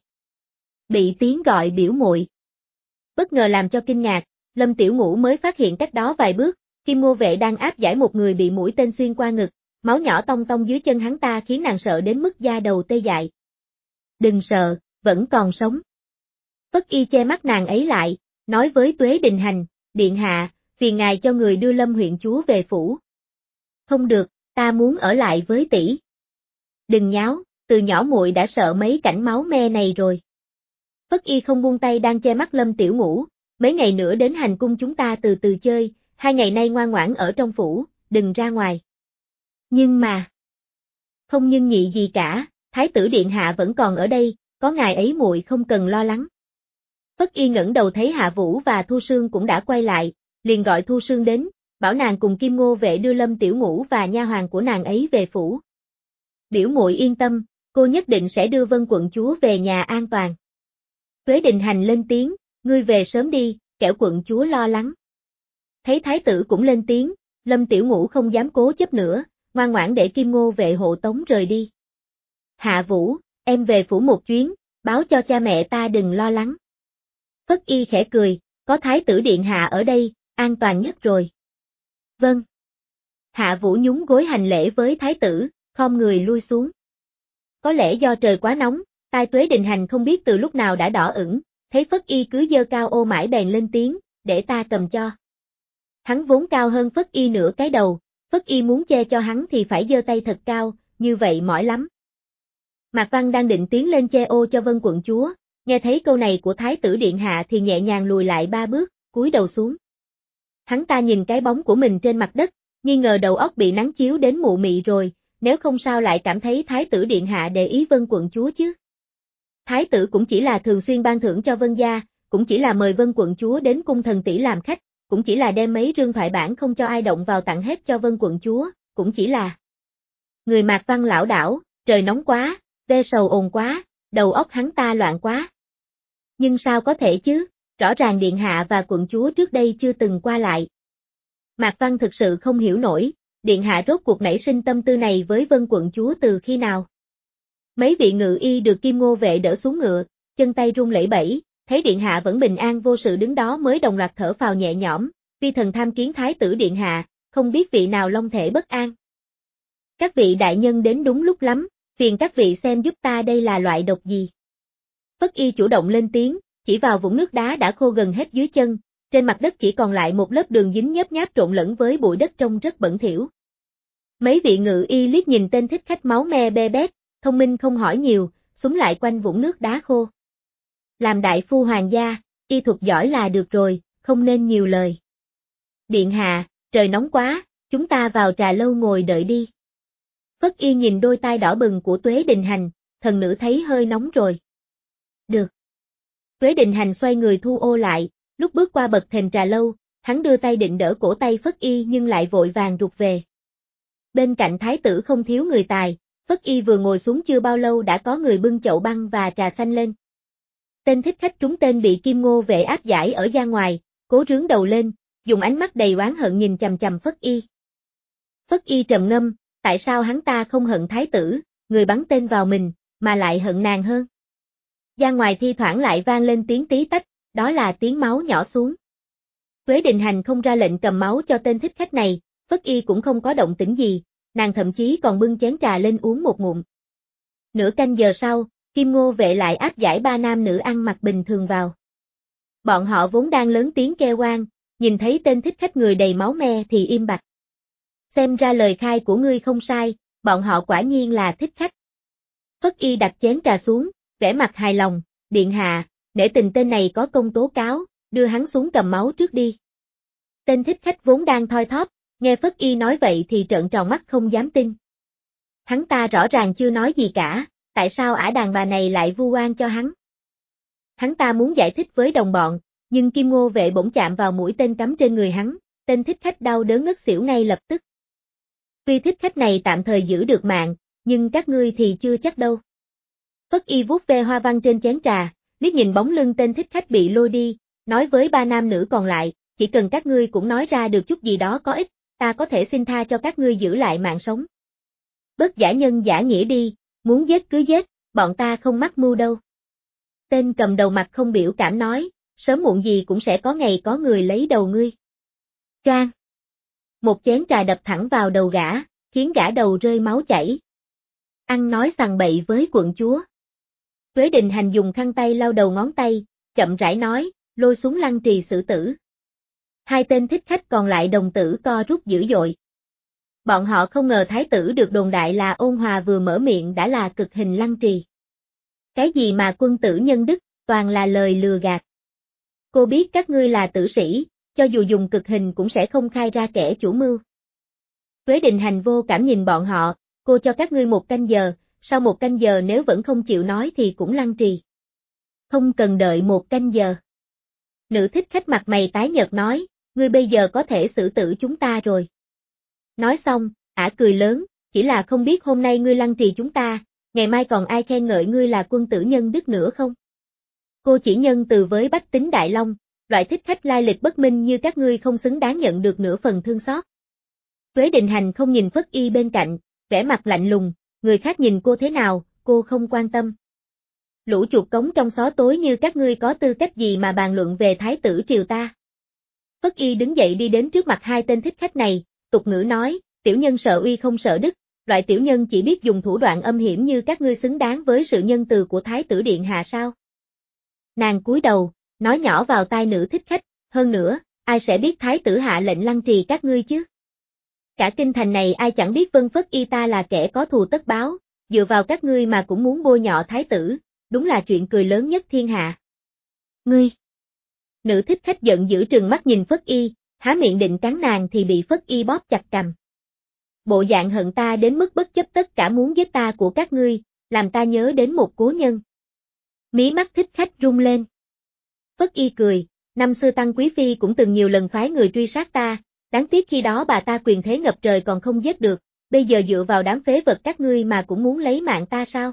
Bị tiếng gọi biểu muội. Bất ngờ làm cho kinh ngạc, Lâm Tiểu Ngũ mới phát hiện cách đó vài bước, Kim Ngô Vệ đang áp giải một người bị mũi tên xuyên qua ngực, máu nhỏ tông tông dưới chân hắn ta khiến nàng sợ đến mức da đầu tê dại. Đừng sợ, vẫn còn sống. Phất Y che mắt nàng ấy lại, nói với Tuế Đình Hành, điện hạ, phiền ngài cho người đưa Lâm huyện chúa về phủ. Không được, ta muốn ở lại với tỷ. Đừng nháo, từ nhỏ muội đã sợ mấy cảnh máu me này rồi. Phất Y không buông tay đang che mắt Lâm Tiểu Ngũ, mấy ngày nữa đến hành cung chúng ta từ từ chơi, hai ngày nay ngoan ngoãn ở trong phủ, đừng ra ngoài. Nhưng mà... Không nhưng nhị gì cả, thái tử điện hạ vẫn còn ở đây, có ngài ấy muội không cần lo lắng. Phất Y ngẩng đầu thấy Hạ Vũ và Thu Sương cũng đã quay lại, liền gọi Thu Sương đến, bảo nàng cùng Kim Ngô Vệ đưa Lâm Tiểu Ngũ và nha hoàn của nàng ấy về phủ. Biểu muội yên tâm, cô nhất định sẽ đưa Vân quận chúa về nhà an toàn. Tuế Đình Hành lên tiếng, ngươi về sớm đi, kẻo quận chúa lo lắng. Thấy thái tử cũng lên tiếng, Lâm Tiểu Ngũ không dám cố chấp nữa, ngoan ngoãn để Kim Ngô Vệ hộ tống rời đi. Hạ Vũ, em về phủ một chuyến, báo cho cha mẹ ta đừng lo lắng. Phất Y khẽ cười, có thái tử điện hạ ở đây, an toàn nhất rồi. Vâng. Hạ Vũ nhún gối hành lễ với thái tử, khom người lui xuống. Có lẽ do trời quá nóng, tai Tuế Đình Hành không biết từ lúc nào đã đỏ ửng, thấy Phất Y cứ giơ cao ô mãi bèn lên tiếng, để ta cầm cho. Hắn vốn cao hơn Phất Y nửa cái đầu, Phất Y muốn che cho hắn thì phải giơ tay thật cao, như vậy mỏi lắm. Mạc Văn đang định tiến lên che ô cho Vân quận chúa, nghe thấy câu này của thái tử điện hạ thì nhẹ nhàng lùi lại ba bước, cúi đầu xuống. Hắn ta nhìn cái bóng của mình trên mặt đất, nghi ngờ đầu óc bị nắng chiếu đến mụ mị rồi, nếu không sao lại cảm thấy thái tử điện hạ để ý Vân quận chúa chứ. Thái tử cũng chỉ là thường xuyên ban thưởng cho Vân gia, cũng chỉ là mời Vân quận chúa đến cung thần tỷ làm khách, cũng chỉ là đem mấy rương thoại bản không cho ai động vào tặng hết cho Vân quận chúa, cũng chỉ là người Mạc Văn lão đảo, trời nóng quá, ve sầu ồn quá, đầu óc hắn ta loạn quá. Nhưng sao có thể chứ, rõ ràng điện hạ và quận chúa trước đây chưa từng qua lại. Mạc Văn thực sự không hiểu nổi, điện hạ rốt cuộc nảy sinh tâm tư này với Vân quận chúa từ khi nào. Mấy vị ngự y được Kim Ngô vệ đỡ xuống ngựa, chân tay run lẩy bẩy, thấy điện hạ vẫn bình an vô sự đứng đó mới đồng loạt thở phào nhẹ nhõm, vi thần tham kiến thái tử điện hạ, không biết vị nào long thể bất an. Các vị đại nhân đến đúng lúc lắm, phiền các vị xem giúp ta đây là loại độc gì. Phất Y chủ động lên tiếng, chỉ vào vũng nước đá đã khô gần hết dưới chân, trên mặt đất chỉ còn lại một lớp đường dính nhớp nháp trộn lẫn với bụi đất trông rất bẩn thỉu. Mấy vị ngự y liếc nhìn tên thích khách máu me be bét, thông minh không hỏi nhiều, xúm lại quanh vũng nước đá khô. Làm đại phu hoàng gia, y thuật giỏi là được rồi, không nên nhiều lời. Điện hạ, trời nóng quá, chúng ta vào trà lâu ngồi đợi đi. Phất Y nhìn đôi tai đỏ bừng của Tuế Đình Hành, thần nữ thấy hơi nóng rồi. Được. Tuế Đình Hành xoay người thu ô lại, lúc bước qua bậc thềm trà lâu, hắn đưa tay định đỡ cổ tay Phất Y nhưng lại vội vàng rụt về. Bên cạnh thái tử không thiếu người tài, Phất Y vừa ngồi xuống chưa bao lâu đã có người bưng chậu băng và trà xanh lên. Tên thích khách trúng tên bị Kim Ngô vệ áp giải ở ra ngoài, cố rướn đầu lên, dùng ánh mắt đầy oán hận nhìn chằm chằm Phất Y. Phất Y trầm ngâm, tại sao hắn ta không hận thái tử, người bắn tên vào mình, mà lại hận nàng hơn. Ra ngoài thi thoảng lại vang lên tiếng tí tách, đó là tiếng máu nhỏ xuống. Tuế Đình Hành không ra lệnh cầm máu cho tên thích khách này, Phất Y cũng không có động tĩnh gì, nàng thậm chí còn bưng chén trà lên uống một ngụm. Nửa canh giờ sau, Kim Ngô vệ lại áp giải ba nam nữ ăn mặc bình thường vào. Bọn họ vốn đang lớn tiếng kêu oan, nhìn thấy tên thích khách người đầy máu me thì im bặt. Xem ra lời khai của ngươi không sai, bọn họ quả nhiên là thích khách. Phất Y đặt chén trà xuống, vẻ mặt hài lòng, điện hạ, nể tình tên này có công tố cáo, đưa hắn xuống cầm máu trước đi. Tên thích khách vốn đang thoi thóp, nghe Phất Y nói vậy thì trợn tròn mắt không dám tin. Hắn ta rõ ràng chưa nói gì cả, tại sao ả đàn bà này lại vu oan cho hắn? Hắn ta muốn giải thích với đồng bọn, nhưng Kim Ngô vệ bỗng chạm vào mũi tên cắm trên người hắn, tên thích khách đau đớn ngất xỉu ngay lập tức. Tuy thích khách này tạm thời giữ được mạng, nhưng các ngươi thì chưa chắc đâu. Phất Y vuốt ve hoa văn trên chén trà, liếc nhìn bóng lưng tên thích khách bị lôi đi, nói với ba nam nữ còn lại, chỉ cần các ngươi cũng nói ra được chút gì đó có ích, ta có thể xin tha cho các ngươi giữ lại mạng sống. Bớt giả nhân giả nghĩa đi, muốn giết cứ giết, bọn ta không mắc mưu đâu. Tên cầm đầu mặt không biểu cảm nói, sớm muộn gì cũng sẽ có ngày có người lấy đầu ngươi. Choang. Một chén trà đập thẳng vào đầu gã, khiến gã đầu rơi máu chảy. Ăn nói sằng bậy với quận chúa. Tuế Đình Hành dùng khăn tay lau đầu ngón tay, chậm rãi nói, lôi xuống lăng trì xử tử. Hai tên thích khách còn lại đồng tử co rút dữ dội. Bọn họ không ngờ thái tử được đồn đại là ôn hòa vừa mở miệng đã là cực hình lăng trì. Cái gì mà quân tử nhân đức, toàn là lời lừa gạt. Cô biết các ngươi là tử sĩ, cho dù dùng cực hình cũng sẽ không khai ra kẻ chủ mưu. Tuế Đình Hành vô cảm nhìn bọn họ, cô cho các ngươi một canh giờ, sau một canh giờ nếu vẫn không chịu nói thì cũng lăng trì. Không cần đợi một canh giờ. Nữ thích khách mặt mày tái nhợt nói, ngươi bây giờ có thể xử tử chúng ta rồi. Nói xong, ả cười lớn, chỉ là không biết hôm nay ngươi lăng trì chúng ta, ngày mai còn ai khen ngợi ngươi là quân tử nhân đức nữa không? Cô chỉ nhân từ với bách tính Đại Long, loại thích khách lai lịch bất minh như các ngươi không xứng đáng nhận được nửa phần thương xót. Tuế Đình Hành không nhìn Phất Y bên cạnh, vẻ mặt lạnh lùng, người khác nhìn cô thế nào, cô không quan tâm. Lũ chuột cống trong xó tối như các ngươi có tư cách gì mà bàn luận về thái tử triều ta? Phất Y đứng dậy đi đến trước mặt hai tên thích khách này, tục ngữ nói, tiểu nhân sợ uy không sợ đức, loại tiểu nhân chỉ biết dùng thủ đoạn âm hiểm như các ngươi xứng đáng với sự nhân từ của thái tử điện hạ sao? Nàng cúi đầu, nói nhỏ vào tai nữ thích khách, hơn nữa, ai sẽ biết thái tử hạ lệnh lăng trì các ngươi chứ? Cả kinh thành này ai chẳng biết Vân Phất Y ta là kẻ có thù tất báo, dựa vào các ngươi mà cũng muốn bôi nhọ thái tử, đúng là chuyện cười lớn nhất thiên hạ. Ngươi! Nữ thích khách giận dữ trừng mắt nhìn Phất Y, há miệng định cắn nàng thì bị Phất Y bóp chặt cằm. Bộ dạng hận ta đến mức bất chấp tất cả muốn giết ta của các ngươi, làm ta nhớ đến một cố nhân. Mí mắt thích khách rung lên. Phất Y cười, năm xưa Tăng Quý Phi cũng từng nhiều lần phái người truy sát ta, đáng tiếc khi đó bà ta quyền thế ngập trời còn không giết được, bây giờ dựa vào đám phế vật các ngươi mà cũng muốn lấy mạng ta sao?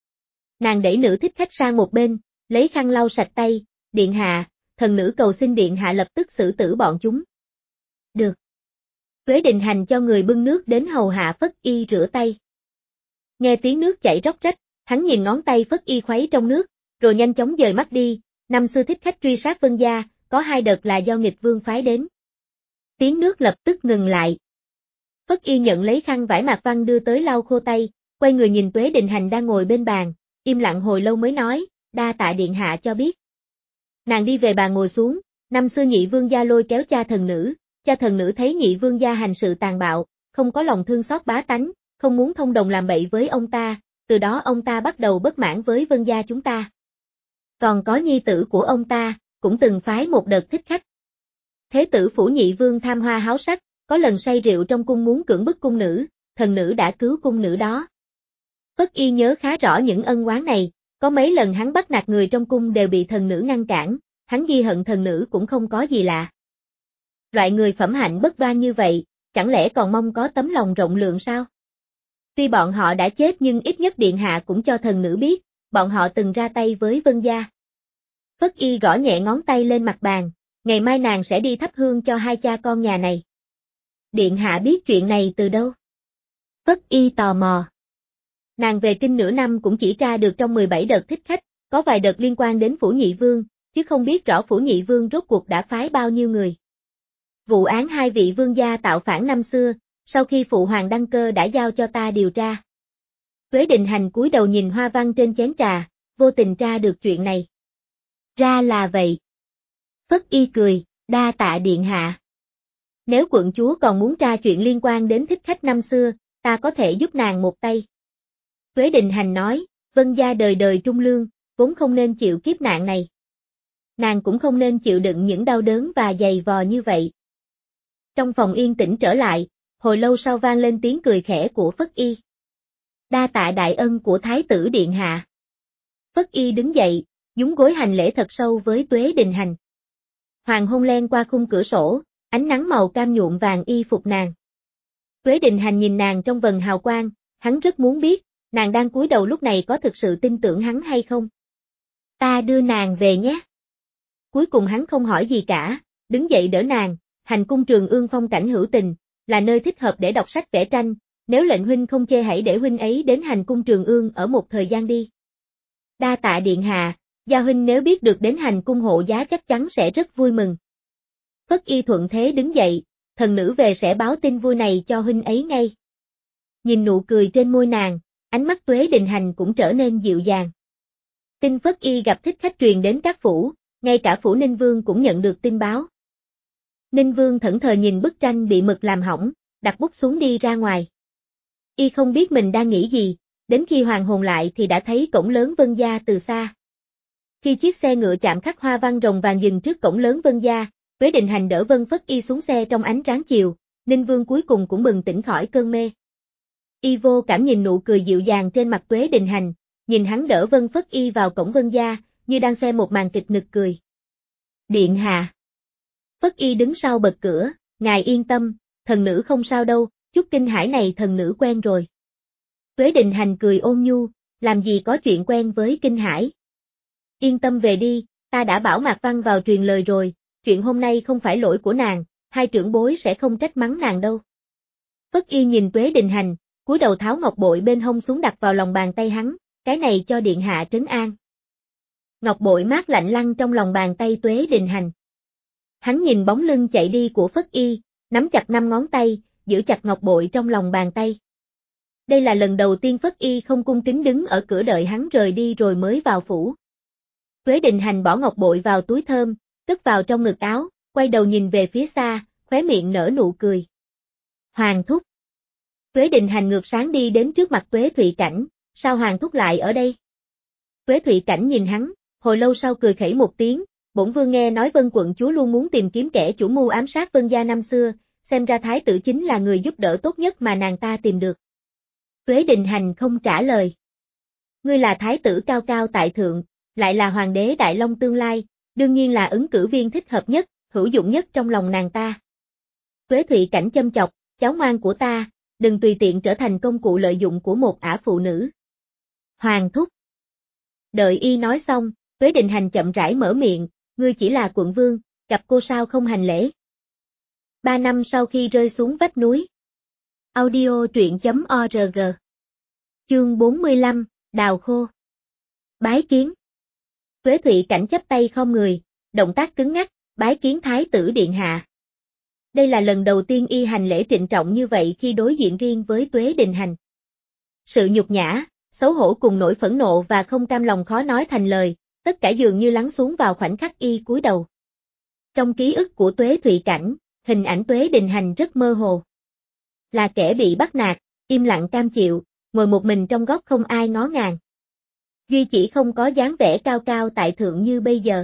Nàng đẩy nữ thích khách sang một bên, lấy khăn lau sạch tay, điện hạ, thần nữ cầu xin điện hạ lập tức xử tử bọn chúng. Được. Tuế Định Hành cho người bưng nước đến hầu hạ Phất Y rửa tay. Nghe tiếng nước chảy róc rách, hắn nhìn ngón tay Phất Y khuấy trong nước, rồi nhanh chóng dời mắt đi, năm xưa thích khách truy sát Vân gia, có hai đợt là do nghịch vương phái đến. Tiếng nước lập tức ngừng lại. Phất Y nhận lấy khăn vải mạc văn đưa tới lau khô tay, quay người nhìn Tuế Định Hành đang ngồi bên bàn, im lặng hồi lâu mới nói, đa tạ điện hạ cho biết. Nàng đi về bàn ngồi xuống, năm xưa nhị vương gia lôi kéo cha thần nữ, cha thần nữ thấy nhị vương gia hành sự tàn bạo, không có lòng thương xót bá tánh, không muốn thông đồng làm bậy với ông ta, từ đó ông ta bắt đầu bất mãn với Vân gia chúng ta. Còn có nhi tử của ông ta, cũng từng phái một đợt thích khách. Thế tử phủ nhị vương tham hoa háo sắc, có lần say rượu trong cung muốn cưỡng bức cung nữ, thần nữ đã cứu cung nữ đó. Phất Y nhớ khá rõ những ân oán này, có mấy lần hắn bắt nạt người trong cung đều bị thần nữ ngăn cản, hắn ghi hận thần nữ cũng không có gì lạ. Loại người phẩm hạnh bất đoan như vậy, chẳng lẽ còn mong có tấm lòng rộng lượng sao? Tuy bọn họ đã chết nhưng ít nhất điện hạ cũng cho thần nữ biết, bọn họ từng ra tay với Vân gia. Phất Y gõ nhẹ ngón tay lên mặt bàn, ngày mai nàng sẽ đi thắp hương cho hai cha con nhà này. Điện hạ biết chuyện này từ đâu? Phất Y tò mò. Nàng về kinh nửa năm cũng chỉ tra được trong mười bảy đợt thích khách, có vài đợt liên quan đến phủ nhị vương, chứ không biết rõ phủ nhị vương rốt cuộc đã phái bao nhiêu người. Vụ án hai vị vương gia tạo phản năm xưa, sau khi phụ hoàng đăng cơ đã giao cho ta điều tra. Tuế Định Hành cúi đầu nhìn hoa văn trên chén trà, vô tình tra được chuyện này. Ra là vậy. Phất Y cười, đa tạ điện hạ. Nếu quận chúa còn muốn tra chuyện liên quan đến thích khách năm xưa, ta có thể giúp nàng một tay. Tuế Định Hành nói, Vân gia đời đời trung lương, vốn không nên chịu kiếp nạn này. Nàng cũng không nên chịu đựng những đau đớn và dày vò như vậy. Trong phòng yên tĩnh trở lại, hồi lâu sau vang lên tiếng cười khẽ của Phất Y. Đa tạ đại ân của Thái tử điện hạ. Phất Y đứng dậy, nhún gối hành lễ thật sâu với Tuế Định Hành. Hoàng hôn len qua khung cửa sổ, ánh nắng màu cam nhuộm vàng y phục nàng. Tuế Định Hành nhìn nàng trong vầng hào quang, hắn rất muốn biết, nàng đang cúi đầu lúc này có thực sự tin tưởng hắn hay không. Ta đưa nàng về nhé. Cuối cùng hắn không hỏi gì cả, đứng dậy đỡ nàng, hành cung Trường Ương phong cảnh hữu tình, là nơi thích hợp để đọc sách vẽ tranh, nếu lệnh huynh không chê hãy để huynh ấy đến hành cung Trường Ương ở một thời gian đi. Đa tạ điện hạ, gia huynh nếu biết được đến hành cung hộ giá chắc chắn sẽ rất vui mừng. Phất Y thuận thế đứng dậy, thần nữ về sẽ báo tin vui này cho huynh ấy ngay. Nhìn nụ cười trên môi nàng, ánh mắt Tuế Định Hành cũng trở nên dịu dàng. Tin Phất Y gặp thích khách truyền đến các phủ, ngay cả phủ Ninh Vương cũng nhận được tin báo. Ninh Vương thẫn thờ nhìn bức tranh bị mực làm hỏng, đặt bút xuống đi ra ngoài. Y không biết mình đang nghĩ gì, đến khi hoàn hồn lại thì đã thấy cổng lớn Vân gia từ xa. Khi chiếc xe ngựa chạm khắc hoa văn rồng vàng dừng trước cổng lớn Vân gia, Tuế Định Hành đỡ Vân Phất Y xuống xe trong ánh tráng chiều, Ninh Vương cuối cùng cũng bừng tỉnh khỏi cơn mê. Y vô cảm nhìn nụ cười dịu dàng trên mặt Tuế Định Hành, nhìn hắn đỡ Vân Phất Y vào cổng Vân gia, như đang xem một màn kịch nực cười. Điện hạ. Phất Y đứng sau bật cửa, ngài yên tâm, thần nữ không sao đâu, chút kinh hãi này thần nữ quen rồi. Tuế Định Hành cười ôn nhu, làm gì có chuyện quen với kinh hãi. Yên tâm về đi, ta đã bảo Mạc Văn vào truyền lời rồi, chuyện hôm nay không phải lỗi của nàng, hai trưởng bối sẽ không trách mắng nàng đâu. Phất Y nhìn Tuế Định Hành, cúi đầu tháo ngọc bội bên hông xuống đặt vào lòng bàn tay hắn, cái này cho điện hạ trấn an. Ngọc bội mát lạnh lăn trong lòng bàn tay Tuế Định Hành. Hắn nhìn bóng lưng chạy đi của Phất Y, nắm chặt năm ngón tay, giữ chặt ngọc bội trong lòng bàn tay. Đây là lần đầu tiên Phất Y không cung kính đứng ở cửa đợi hắn rời đi rồi mới vào phủ. Tuế Định Hành bỏ ngọc bội vào túi thơm, cất vào trong ngực áo, quay đầu nhìn về phía xa, khóe miệng nở nụ cười. Hoàng thúc. Tuế Định Hành ngược sáng đi đến trước mặt Tuế Thụy Cảnh, sao Hoàng thúc lại ở đây? Tuế Thụy Cảnh nhìn hắn, hồi lâu sau cười khẩy một tiếng, bổn vương nghe nói Vân quận chúa luôn muốn tìm kiếm kẻ chủ mưu ám sát Vân gia năm xưa, xem ra thái tử chính là người giúp đỡ tốt nhất mà nàng ta tìm được. Tuế Định Hành không trả lời. Ngươi là thái tử cao cao tại thượng, lại là hoàng đế Đại Long tương lai, đương nhiên là ứng cử viên thích hợp nhất, hữu dụng nhất trong lòng nàng ta. Tuế Thụy Cảnh châm chọc, cháu ngoan của ta, đừng tùy tiện trở thành công cụ lợi dụng của một ả phụ nữ. Hoàng thúc. Đợi y nói xong, Tuế Định Hành chậm rãi mở miệng, ngươi chỉ là quận vương, gặp cô sao không hành lễ. Ba năm sau khi rơi xuống vách núi. Audio truyện chấm org. Chương bốn mươi lăm, Đào Khô. Bái kiến. Tuế Thụy Cảnh chắp tay khom người, động tác cứng ngắc, bái kiến Thái tử điện hạ. Đây là lần đầu tiên y hành lễ trịnh trọng như vậy khi đối diện riêng với Tuế Định Hành. Sự nhục nhã, xấu hổ cùng nỗi phẫn nộ và không cam lòng khó nói thành lời, tất cả dường như lắng xuống vào khoảnh khắc y cúi đầu. Trong ký ức của Tuế Thụy Cảnh, hình ảnh Tuế Định Hành rất mơ hồ. Là kẻ bị bắt nạt, im lặng cam chịu, ngồi một mình trong góc không ai ngó ngàng. Duy chỉ không có dáng vẻ cao cao tại thượng như bây giờ.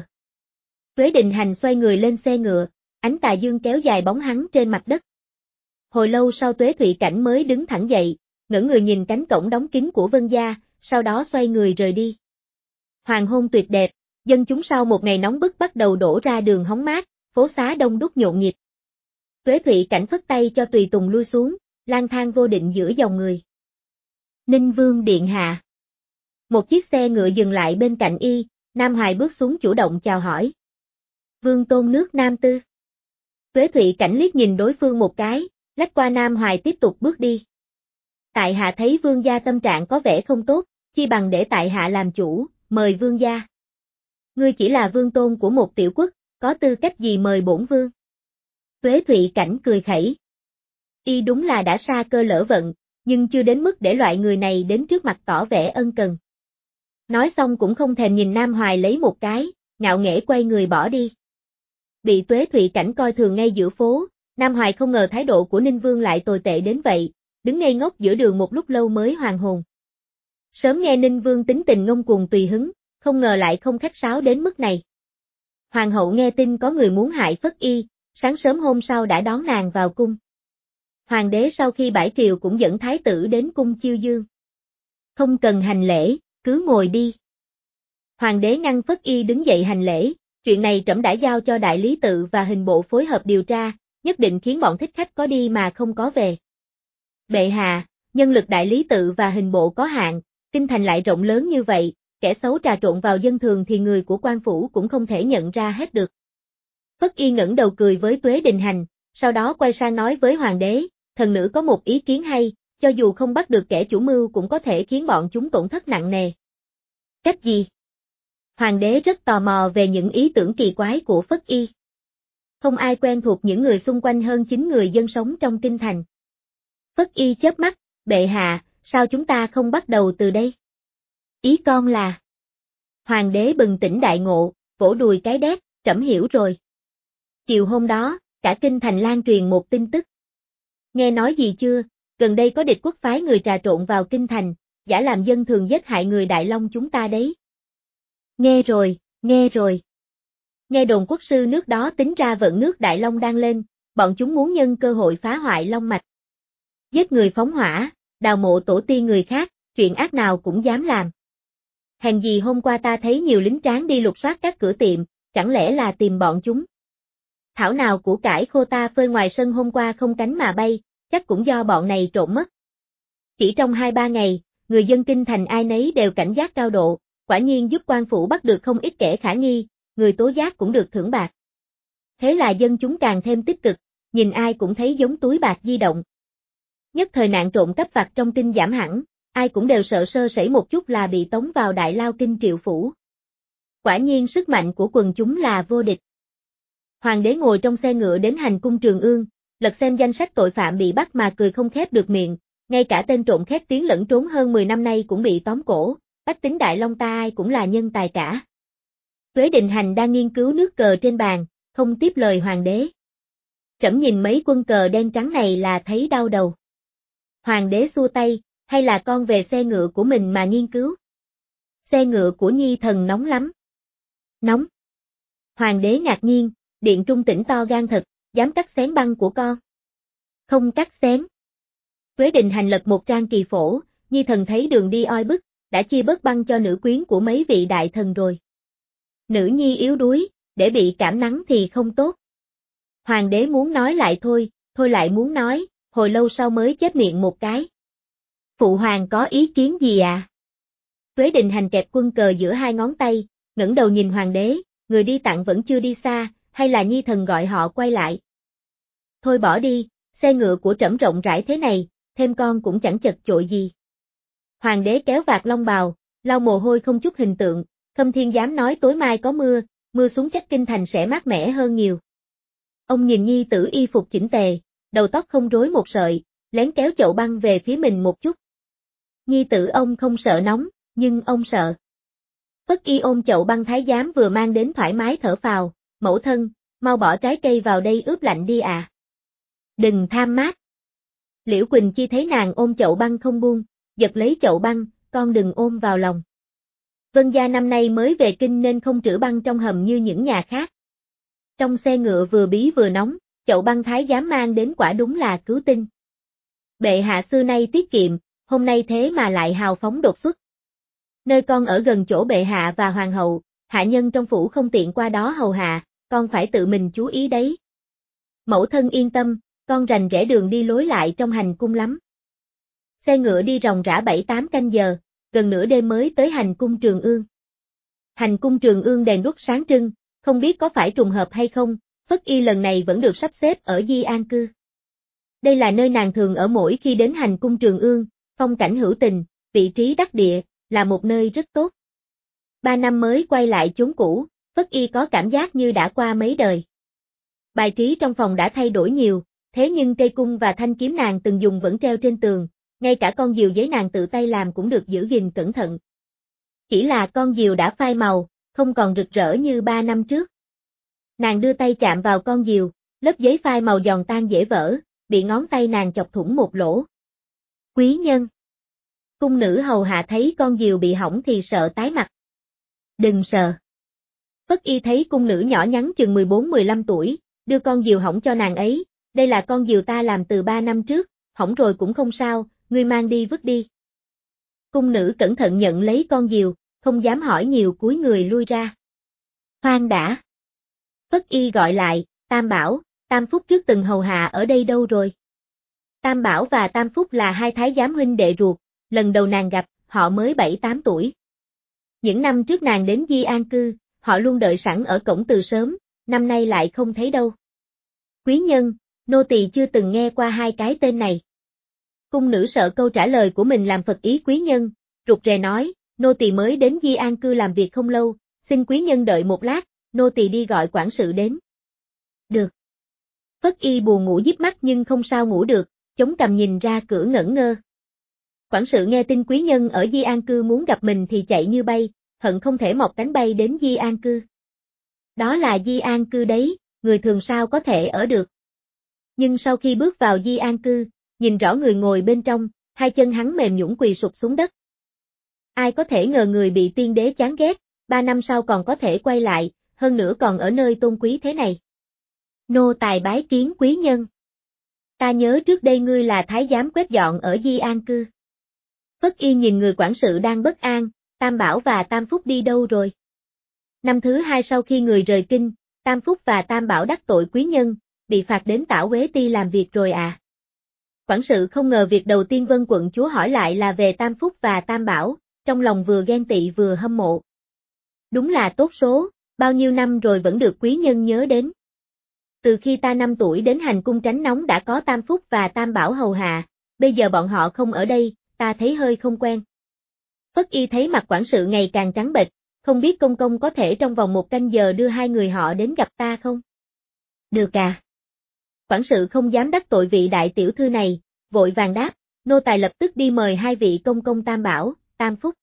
Tuế Định Hành xoay người lên xe ngựa, ánh tà dương kéo dài bóng hắn trên mặt đất. Hồi lâu sau Tuế Thụy Cảnh mới đứng thẳng dậy, ngẩng người nhìn cánh cổng đóng kín của Vân gia, sau đó xoay người rời đi. Hoàng hôn tuyệt đẹp, dân chúng sau một ngày nóng bức bắt đầu đổ ra đường hóng mát, phố xá đông đúc nhộn nhịp. Tuế Thụy Cảnh phất tay cho tùy tùng lui xuống, lang thang vô định giữa dòng người. Ninh Vương điện hạ. Một chiếc xe ngựa dừng lại bên cạnh y, Nam Hoài bước xuống chủ động chào hỏi. Vương tôn nước Nam Tư. Tuế Thụy Cảnh liếc nhìn đối phương một cái, lách qua Nam Hoài tiếp tục bước đi. Tại hạ thấy vương gia tâm trạng có vẻ không tốt, chi bằng để tại hạ làm chủ, mời vương gia. Ngươi chỉ là vương tôn của một tiểu quốc, có tư cách gì mời bổn vương? Tuế Thụy Cảnh cười khẩy. Y đúng là đã sa cơ lỡ vận, nhưng chưa đến mức để loại người này đến trước mặt tỏ vẻ ân cần. Nói xong cũng không thèm nhìn Nam Hoài lấy một cái, ngạo nghễ quay người bỏ đi. Bị Tuế Thụy Cảnh coi thường ngay giữa phố, Nam Hoài không ngờ thái độ của Ninh Vương lại tồi tệ đến vậy, đứng ngây ngốc giữa đường một lúc lâu mới hoàn hồn. Sớm nghe Ninh Vương tính tình ngông cuồng tùy hứng, không ngờ lại không khách sáo đến mức này. Hoàng hậu nghe tin có người muốn hại Phất Y, sáng sớm hôm sau đã đón nàng vào cung. Hoàng đế sau khi bãi triều cũng dẫn thái tử đến cung chiêu dương. Không cần hành lễ, cứ ngồi đi. Hoàng đế ngăn Phất Y đứng dậy hành lễ, chuyện này trẫm đã giao cho đại lý tự và hình bộ phối hợp điều tra, nhất định khiến bọn thích khách có đi mà không có về. Bệ hạ, nhân lực đại lý tự và hình bộ có hạn, kinh thành lại rộng lớn như vậy, kẻ xấu trà trộn vào dân thường thì người của quan phủ cũng không thể nhận ra hết được. Phất Y ngẩng đầu cười với Tuế Định Hành, sau đó quay sang nói với hoàng đế, thần nữ có một ý kiến hay, cho dù không bắt được kẻ chủ mưu cũng có thể khiến bọn chúng tổn thất nặng nề. Cách gì? Hoàng đế rất tò mò về những ý tưởng kỳ quái của Phất Y. Không ai quen thuộc những người xung quanh hơn chính người dân sống trong kinh thành. Phất Y chớp mắt, bệ hạ, sao chúng ta không bắt đầu từ đây? Ý con là... Hoàng đế bừng tỉnh đại ngộ, vỗ đùi cái đét, trẫm hiểu rồi. Chiều hôm đó, cả kinh thành lan truyền một tin tức. Nghe nói gì chưa, gần đây có địch quốc phái người trà trộn vào kinh thành, giả làm dân thường giết hại người Đại Long chúng ta đấy. Nghe rồi, nghe rồi. Nghe đồn quốc sư nước đó tính ra vận nước Đại Long đang lên, bọn chúng muốn nhân cơ hội phá hoại long mạch. Giết người phóng hỏa, đào mộ tổ tiên người khác, chuyện ác nào cũng dám làm. Hèn gì hôm qua ta thấy nhiều lính tráng đi lục soát các cửa tiệm, chẳng lẽ là tìm bọn chúng. Thảo nào củ cải khô ta phơi ngoài sân hôm qua không cánh mà bay, chắc cũng do bọn này trộm mất. Chỉ trong hai ba ngày, người dân kinh thành ai nấy đều cảnh giác cao độ, quả nhiên giúp quan phủ bắt được không ít kẻ khả nghi, người tố giác cũng được thưởng bạc. Thế là dân chúng càng thêm tích cực, nhìn ai cũng thấy giống túi bạc di động. Nhất thời nạn trộm cắp vặt trong kinh giảm hẳn, ai cũng đều sợ sơ sẩy một chút là bị tống vào đại lao kinh triệu phủ. Quả nhiên sức mạnh của quần chúng là vô địch. Hoàng đế ngồi trong xe ngựa đến hành cung Trường Ương, lật xem danh sách tội phạm bị bắt mà cười không khép được miệng, ngay cả tên trộm khét tiếng lẫn trốn hơn mười năm nay cũng bị tóm cổ, bách tính Đại Long ta ai cũng là nhân tài cả. Tuế Định Hành đang nghiên cứu nước cờ trên bàn, không tiếp lời hoàng đế. Trẫm nhìn mấy quân cờ đen trắng này là thấy đau đầu. Hoàng đế xua tay, hay là con về xe ngựa của mình mà nghiên cứu. Xe ngựa của nhi thần nóng lắm. Nóng. Hoàng đế ngạc nhiên, Điện Trung Tĩnh to gan thật, dám cắt xén băng của con. Không cắt xén. Tuế Định Hành lật một trang kỳ phổ, nhi thần thấy đường đi oi bức, đã chia bớt băng cho nữ quyến của mấy vị đại thần rồi. Nữ nhi yếu đuối, để bị cảm nắng thì không tốt. Hoàng đế muốn nói lại thôi, thôi lại muốn nói, hồi lâu sau mới chép miệng một cái. Phụ hoàng có ý kiến gì à? Tuế Đình Hành kẹp quân cờ giữa hai ngón tay, ngẩng đầu nhìn hoàng đế, người đi tặng vẫn chưa đi xa, hay là nhi thần gọi họ quay lại? Thôi bỏ đi, xe ngựa của trẫm rộng rãi thế này, thêm con cũng chẳng chật chội gì. Hoàng đế kéo vạt long bào, lau mồ hôi không chút hình tượng, Khâm Thiên dám nói tối mai có mưa, mưa xuống chắc kinh thành sẽ mát mẻ hơn nhiều. Ông nhìn nhi tử y phục chỉnh tề, đầu tóc không rối một sợi, lén kéo chậu băng về phía mình một chút. Nhi tử ông không sợ nóng, nhưng ông sợ. Phất Y ôm chậu băng thái giám vừa mang đến thoải mái thở phào, mẫu thân, mau bỏ trái cây vào đây ướp lạnh đi à. Đừng tham mát. Liễu Quỳnh Chi thấy nàng ôm chậu băng không buông, giật lấy chậu băng, con đừng ôm vào lòng. Vân gia năm nay mới về kinh nên không trữ băng trong hầm như những nhà khác. Trong xe ngựa vừa bí vừa nóng, chậu băng thái giám mang đến quả đúng là cứu tinh. Bệ hạ xưa nay tiết kiệm, hôm nay thế mà lại hào phóng đột xuất. Nơi con ở gần chỗ bệ hạ và hoàng hậu, hạ nhân trong phủ không tiện qua đó hầu hạ, con phải tự mình chú ý đấy. Mẫu thân yên tâm, con rành rẽ đường đi lối lại trong hành cung lắm. Xe ngựa đi ròng rã bảy tám canh giờ, gần nửa đêm mới tới hành cung Trường Ương. Hành cung Trường Ương đèn đuốc sáng trưng, không biết có phải trùng hợp hay không, Phất Y lần này vẫn được sắp xếp ở Di An Cư. Đây là nơi nàng thường ở mỗi khi đến hành cung Trường Ương, phong cảnh hữu tình, vị trí đắc địa, là một nơi rất tốt. Ba năm mới quay lại chốn cũ, Phất Y có cảm giác như đã qua mấy đời. Bài trí trong phòng đã thay đổi nhiều, thế nhưng cây cung và thanh kiếm nàng từng dùng vẫn treo trên tường, ngay cả con diều giấy nàng tự tay làm cũng được giữ gìn cẩn thận. Chỉ là con diều đã phai màu, không còn rực rỡ như ba năm trước. Nàng đưa tay chạm vào con diều, lớp giấy phai màu giòn tan dễ vỡ, bị ngón tay nàng chọc thủng một lỗ. Quý nhân. Cung nữ hầu hạ thấy con diều bị hỏng thì sợ tái mặt. Đừng sợ. Phất Y thấy cung nữ nhỏ nhắn chừng mười bốn mười lăm tuổi, đưa con diều hỏng cho nàng ấy, đây là con diều ta làm từ ba năm trước, hỏng rồi cũng không sao, ngươi mang đi vứt đi. Cung nữ cẩn thận nhận lấy con diều, không dám hỏi nhiều cúi người lui ra. Khoan đã. Phất Y gọi lại, Tam Bảo, Tam Phúc trước từng hầu hạ ở đây đâu rồi? Tam Bảo và Tam Phúc là hai thái giám huynh đệ ruột, lần đầu nàng gặp, họ mới bảy tám tuổi. Những năm trước nàng đến Di An Cư, họ luôn đợi sẵn ở cổng từ sớm, năm nay lại không thấy đâu. Quý nhân, nô tỳ chưa từng nghe qua hai cái tên này. Cung nữ sợ câu trả lời của mình làm phật ý quý nhân, rụt rè nói, nô tỳ mới đến Di An Cư làm việc không lâu, xin quý nhân đợi một lát, nô tỳ đi gọi quản sự đến. Được. Phất Y buồn ngủ díp mắt nhưng không sao ngủ được, chống cằm nhìn ra cửa ngẩn ngơ. Quản sự nghe tin quý nhân ở Di An Cư muốn gặp mình thì chạy như bay, hận không thể mọc cánh bay đến Di An Cư. Đó là Di An Cư đấy, người thường sao có thể ở được. Nhưng sau khi bước vào Di An Cư, nhìn rõ người ngồi bên trong, hai chân hắn mềm nhũn quỳ sụp xuống đất. Ai có thể ngờ người bị tiên đế chán ghét, ba năm sau còn có thể quay lại, hơn nữa còn ở nơi tôn quý thế này. Nô tài bái kiến quý nhân. Ta nhớ trước đây ngươi là thái giám quét dọn ở Di An Cư. Phất Y nhìn người quản sự đang bất an, Tam Bảo và Tam Phúc đi đâu rồi? Năm thứ hai sau khi người rời kinh, Tam Phúc và Tam Bảo đắc tội quý nhân, bị phạt đến Tảo Uế Ti làm việc rồi à? Quản sự không ngờ việc đầu tiên Vân quận chúa hỏi lại là về Tam Phúc và Tam Bảo, trong lòng vừa ghen tị vừa hâm mộ. Đúng là tốt số, bao nhiêu năm rồi vẫn được quý nhân nhớ đến. Từ khi ta năm tuổi đến hành cung tránh nóng đã có Tam Phúc và Tam Bảo hầu hạ, bây giờ bọn họ không ở đây, ta thấy hơi không quen. Phất Y thấy mặt quản sự ngày càng trắng bệch, không biết công công có thể trong vòng một canh giờ đưa hai người họ đến gặp ta không? Được à. Quản sự không dám đắc tội vị đại tiểu thư này, vội vàng đáp, nô tài lập tức đi mời hai vị công công Tam Bảo, Tam Phúc.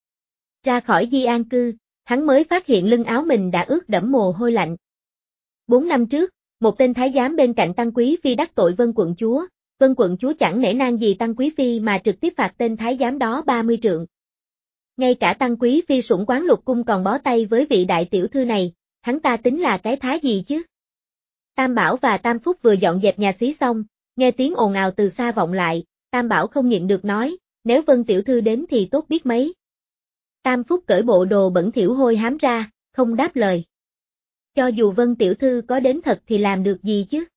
Ra khỏi Di An Cư, hắn mới phát hiện lưng áo mình đã ướt đẫm mồ hôi lạnh. Bốn năm trước, một tên thái giám bên cạnh Tăng Quý Phi đắc tội Vân quận chúa, Vân quận chúa chẳng nể nang gì Tăng Quý Phi mà trực tiếp phạt tên thái giám đó ba mươi trượng. Ngay cả Tăng Quý Phi sủng quán lục cung còn bó tay với vị đại tiểu thư này, hắn ta tính là cái thá gì chứ? Tam Bảo và Tam Phúc vừa dọn dẹp nhà xí xong, nghe tiếng ồn ào từ xa vọng lại, Tam Bảo không nhịn được nói, nếu Vân tiểu thư đến thì tốt biết mấy. Tam Phúc cởi bộ đồ bẩn thỉu hôi hám ra, không đáp lời. Cho dù Vân tiểu thư có đến thật thì làm được gì chứ?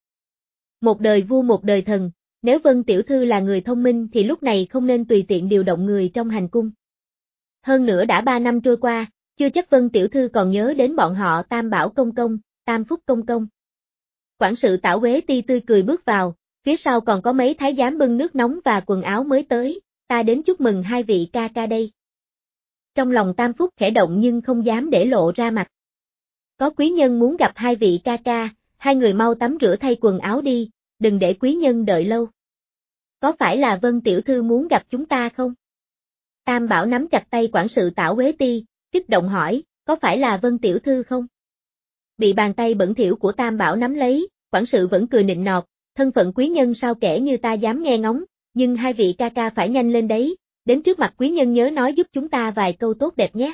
Một đời vua một đời thần, nếu Vân tiểu thư là người thông minh thì lúc này không nên tùy tiện điều động người trong hành cung. Hơn nữa đã ba năm trôi qua, chưa chắc Vân tiểu thư còn nhớ đến bọn họ Tam Bảo công công, Tam Phúc công công. Quản sự Tảo Quế Ti tươi cười bước vào, phía sau còn có mấy thái giám bưng nước nóng và quần áo mới tới, ta đến chúc mừng hai vị ca ca đây. Trong lòng Tam Phúc khẽ động nhưng không dám để lộ ra mặt. Có quý nhân muốn gặp hai vị ca ca, hai người mau tắm rửa thay quần áo đi, đừng để quý nhân đợi lâu. Có phải là Vân tiểu thư muốn gặp chúng ta không? Tam Bảo nắm chặt tay quản sự Tảo Quế Ti, kích động hỏi, có phải là Vân tiểu thư không? Bị bàn tay bẩn thỉu của Tam Bảo nắm lấy, quản sự vẫn cười nịnh nọt, thân phận quý nhân sao kẻ như ta dám nghe ngóng, nhưng hai vị ca ca phải nhanh lên đấy, đến trước mặt quý nhân nhớ nói giúp chúng ta vài câu tốt đẹp nhé.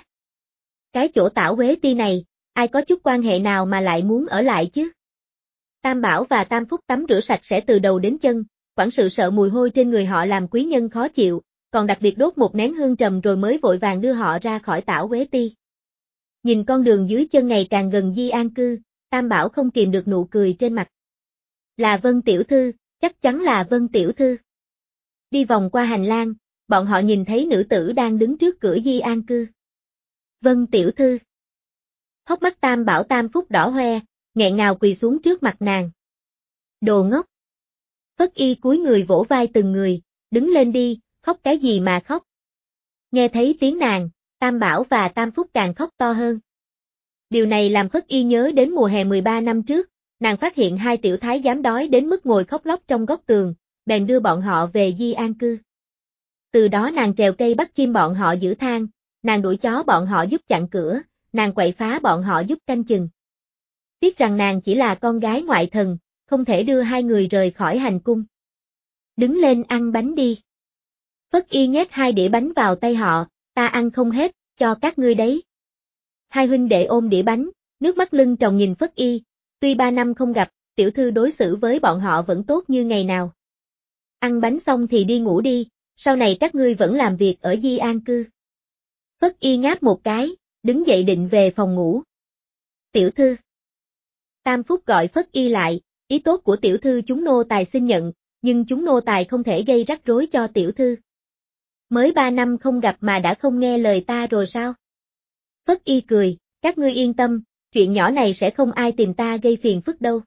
Cái chỗ Tảo Quế Ti này, ai có chút quan hệ nào mà lại muốn ở lại chứ? Tam Bảo và Tam Phúc tắm rửa sạch sẽ từ đầu đến chân, quản sự sợ mùi hôi trên người họ làm quý nhân khó chịu, còn đặc biệt đốt một nén hương trầm rồi mới vội vàng đưa họ ra khỏi Tảo Quế Ti. Nhìn con đường dưới chân ngày càng gần Di An Cư, Tam Bảo không kìm được nụ cười trên mặt. Là Vân tiểu thư, chắc chắn là Vân tiểu thư. Đi vòng qua hành lang, bọn họ nhìn thấy nữ tử đang đứng trước cửa Di An Cư. Vân tiểu thư. Hốc mắt Tam Bảo Tam Phúc đỏ hoe, nghẹn ngào quỳ xuống trước mặt nàng. Đồ ngốc. Phất Y cúi người vỗ vai từng người, đứng lên đi, khóc cái gì mà khóc. Nghe thấy tiếng nàng, Tam Bảo và Tam Phúc càng khóc to hơn. Điều này làm Phất Y nhớ đến mùa hè mười ba năm trước, nàng phát hiện hai tiểu thái giám đói đến mức ngồi khóc lóc trong góc tường, bèn đưa bọn họ về Di An Cư. Từ đó nàng trèo cây bắt chim bọn họ giữ thang, nàng đuổi chó bọn họ giúp chặn cửa, nàng quậy phá bọn họ giúp canh chừng. Tiếc rằng nàng chỉ là con gái ngoại thần, không thể đưa hai người rời khỏi hành cung. Đứng lên ăn bánh đi. Phất Y nhét hai đĩa bánh vào tay họ, ta ăn không hết, cho các ngươi đấy. Hai huynh đệ ôm đĩa bánh, nước mắt lưng tròng nhìn Phất Y, tuy ba năm không gặp, tiểu thư đối xử với bọn họ vẫn tốt như ngày nào. Ăn bánh xong thì đi ngủ đi, sau này các ngươi vẫn làm việc ở Di An Cư. Phất Y ngáp một cái, đứng dậy định về phòng ngủ. Tiểu thư. Tam Phúc gọi Phất Y lại, ý tốt của tiểu thư chúng nô tài xin nhận, nhưng chúng nô tài không thể gây rắc rối cho tiểu thư. Mới ba năm không gặp mà đã không nghe lời ta rồi sao? Phất Y cười, các ngươi yên tâm, chuyện nhỏ này sẽ không ai tìm ta gây phiền phức đâu.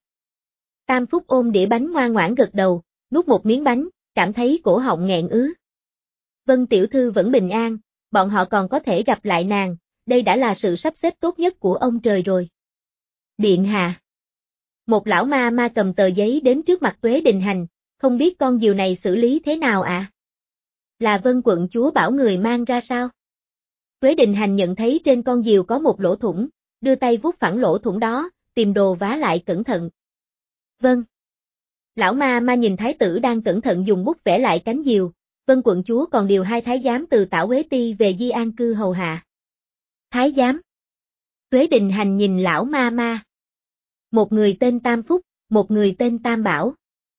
Tam Phúc ôm đĩa bánh ngoan ngoãn gật đầu, nuốt một miếng bánh, cảm thấy cổ họng nghẹn ứ. Vân tiểu thư vẫn bình an, bọn họ còn có thể gặp lại nàng, đây đã là sự sắp xếp tốt nhất của ông trời rồi. Điện hạ. Một lão ma ma cầm tờ giấy đến trước mặt Tuế Đình Hành, không biết con diều này xử lý thế nào ạ? À? Là Vân quận chúa bảo người mang ra sao? Tuế Đình Hành nhận thấy trên con diều có một lỗ thủng, đưa tay vuốt phẳng lỗ thủng đó, tìm đồ vá lại cẩn thận. Vâng. Lão ma ma nhìn thái tử đang cẩn thận dùng bút vẽ lại cánh diều, Vân quận chúa còn điều hai thái giám từ Tảo Quế Ti về Di An Cư hầu hạ. Thái giám. Tuế Đình Hành nhìn lão ma ma. Một người tên Tam Phúc, một người tên Tam Bảo.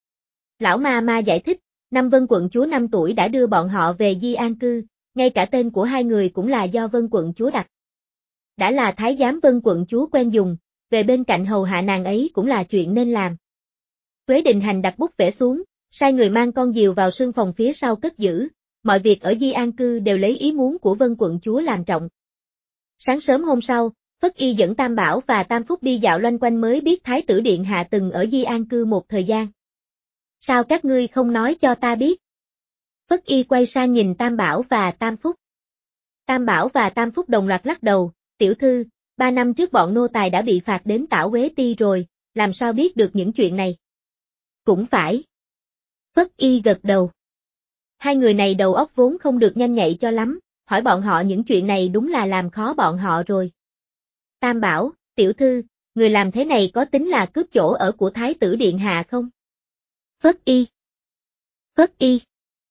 Lão ma ma giải thích, năm Vân quận chúa năm tuổi đã đưa bọn họ về Di An Cư, ngay cả tên của hai người cũng là do Vân quận chúa đặt. Đã là thái giám Vân quận chúa quen dùng, về bên cạnh hầu hạ nàng ấy cũng là chuyện nên làm. Tuế Đình Hành đặt bút vẽ xuống, sai người mang con diều vào sương phòng phía sau cất giữ, mọi việc ở Di An Cư đều lấy ý muốn của Vân quận chúa làm trọng. Sáng sớm hôm sau, Phất Y dẫn Tam Bảo và Tam Phúc đi dạo loanh quanh mới biết Thái tử Điện Hạ từng ở Di An Cư một thời gian. Sao các ngươi không nói cho ta biết? Phất Y quay sang nhìn Tam Bảo và Tam Phúc. Tam Bảo và Tam Phúc đồng loạt lắc đầu, tiểu thư, ba năm trước bọn nô tài đã bị phạt đến Tảo Quế Ti rồi, làm sao biết được những chuyện này? Cũng phải. Phất Y gật đầu. Hai người này đầu óc vốn không được nhanh nhạy cho lắm, hỏi bọn họ những chuyện này đúng là làm khó bọn họ rồi. Tam Bảo, tiểu thư, người làm thế này có tính là cướp chỗ ở của Thái tử Điện Hạ không? Phất Y. Phất Y.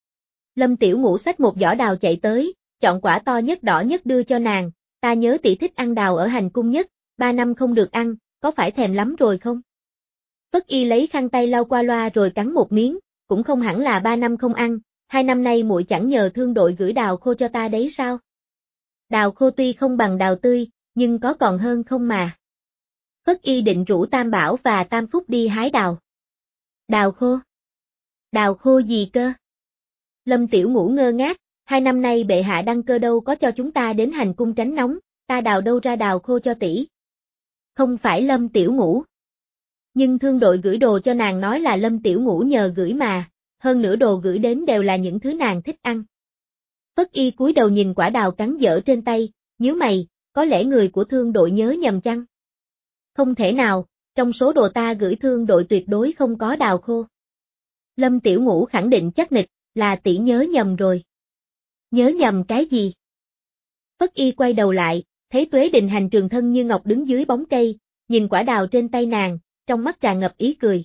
Lâm Tiểu Ngũ xách một giỏ đào chạy tới, chọn quả to nhất đỏ nhất đưa cho nàng, ta nhớ tỷ thích ăn đào ở hành cung nhất, ba năm không được ăn, có phải thèm lắm rồi không? Phất Y lấy khăn tay lau qua loa rồi cắn một miếng, cũng không hẳn là ba năm không ăn, hai năm nay muội chẳng nhờ thương đội gửi đào khô cho ta đấy sao? Đào khô tuy không bằng đào tươi, nhưng có còn hơn không mà. Phất Y định rủ Tam Bảo và Tam Phúc đi hái đào. Đào khô? Đào khô gì cơ? Lâm Tiểu Ngũ ngơ ngác, hai năm nay bệ hạ đăng cơ đâu có cho chúng ta đến hành cung tránh nóng, ta đào đâu ra đào khô cho tỷ. Không phải Lâm Tiểu Ngũ. Nhưng thương đội gửi đồ cho nàng nói là Lâm Tiểu Ngũ nhờ gửi mà, hơn nữa đồ gửi đến đều là những thứ nàng thích ăn. Phất Y cúi đầu nhìn quả đào cắn dở trên tay, nhíu mày, có lẽ người của thương đội nhớ nhầm chăng? Không thể nào, trong số đồ ta gửi thương đội tuyệt đối không có đào khô. Lâm Tiểu Ngũ khẳng định chắc nịch, là tỷ nhớ nhầm rồi. Nhớ nhầm cái gì? Phất Y quay đầu lại, thấy Tuế Đình Hành trường thân như ngọc đứng dưới bóng cây, nhìn quả đào trên tay nàng, trong mắt tràn ngập ý cười.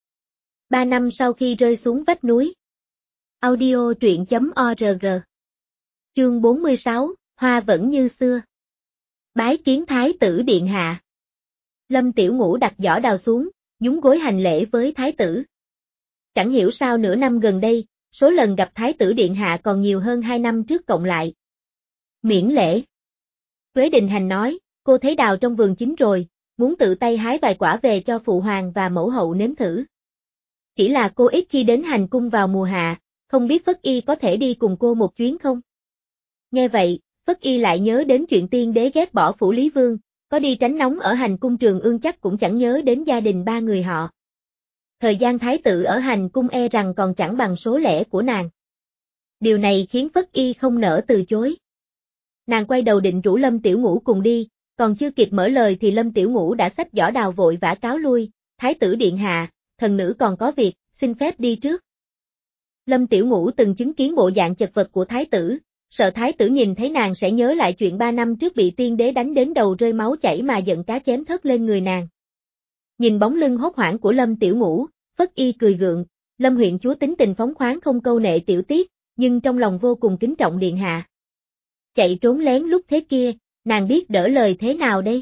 Ba năm sau khi rơi xuống vách núi. Audio truyện chấm org. Chương bốn mươi sáu, Hoa vẫn như xưa. Bái kiến Thái tử điện hạ. Lâm Tiểu Ngũ đặt giỏ đào xuống, nhún gối hành lễ với Thái tử. Chẳng hiểu sao nửa năm gần đây, số lần gặp Thái tử điện hạ còn nhiều hơn hai năm trước cộng lại. Miễn lễ. Tuế Đình Hành nói, cô thấy đào trong vườn chín rồi, muốn tự tay hái vài quả về cho phụ hoàng và mẫu hậu nếm thử. Chỉ là cô ít khi đến hành cung vào mùa hạ, không biết Phất Y có thể đi cùng cô một chuyến không? Nghe vậy, Phất Y lại nhớ đến chuyện tiên đế ghét bỏ Phủ Lý Vương, có đi tránh nóng ở hành cung Trường Ương chắc cũng chẳng nhớ đến gia đình ba người họ. Thời gian thái tử ở hành cung e rằng còn chẳng bằng số lẻ của nàng. Điều này khiến Phất Y không nỡ từ chối. Nàng quay đầu định rủ Lâm Tiểu Ngũ cùng đi, còn chưa kịp mở lời thì Lâm Tiểu Ngũ đã xách giỏ đào vội vã cáo lui, Thái tử điện hạ, thần nữ còn có việc, xin phép đi trước. Lâm Tiểu Ngũ từng chứng kiến bộ dạng chật vật của thái tử, sợ thái tử nhìn thấy nàng sẽ nhớ lại chuyện ba năm trước bị tiên đế đánh đến đầu rơi máu chảy mà giận cá chém thớt lên người nàng. Nhìn bóng lưng hốt hoảng của Lâm Tiểu Ngũ, Phất Y cười gượng, Lâm huyện chúa tính tình phóng khoáng không câu nệ tiểu tiết, nhưng trong lòng vô cùng kính trọng điện hạ. Chạy trốn lén lúc thế kia, nàng biết đỡ lời thế nào đây?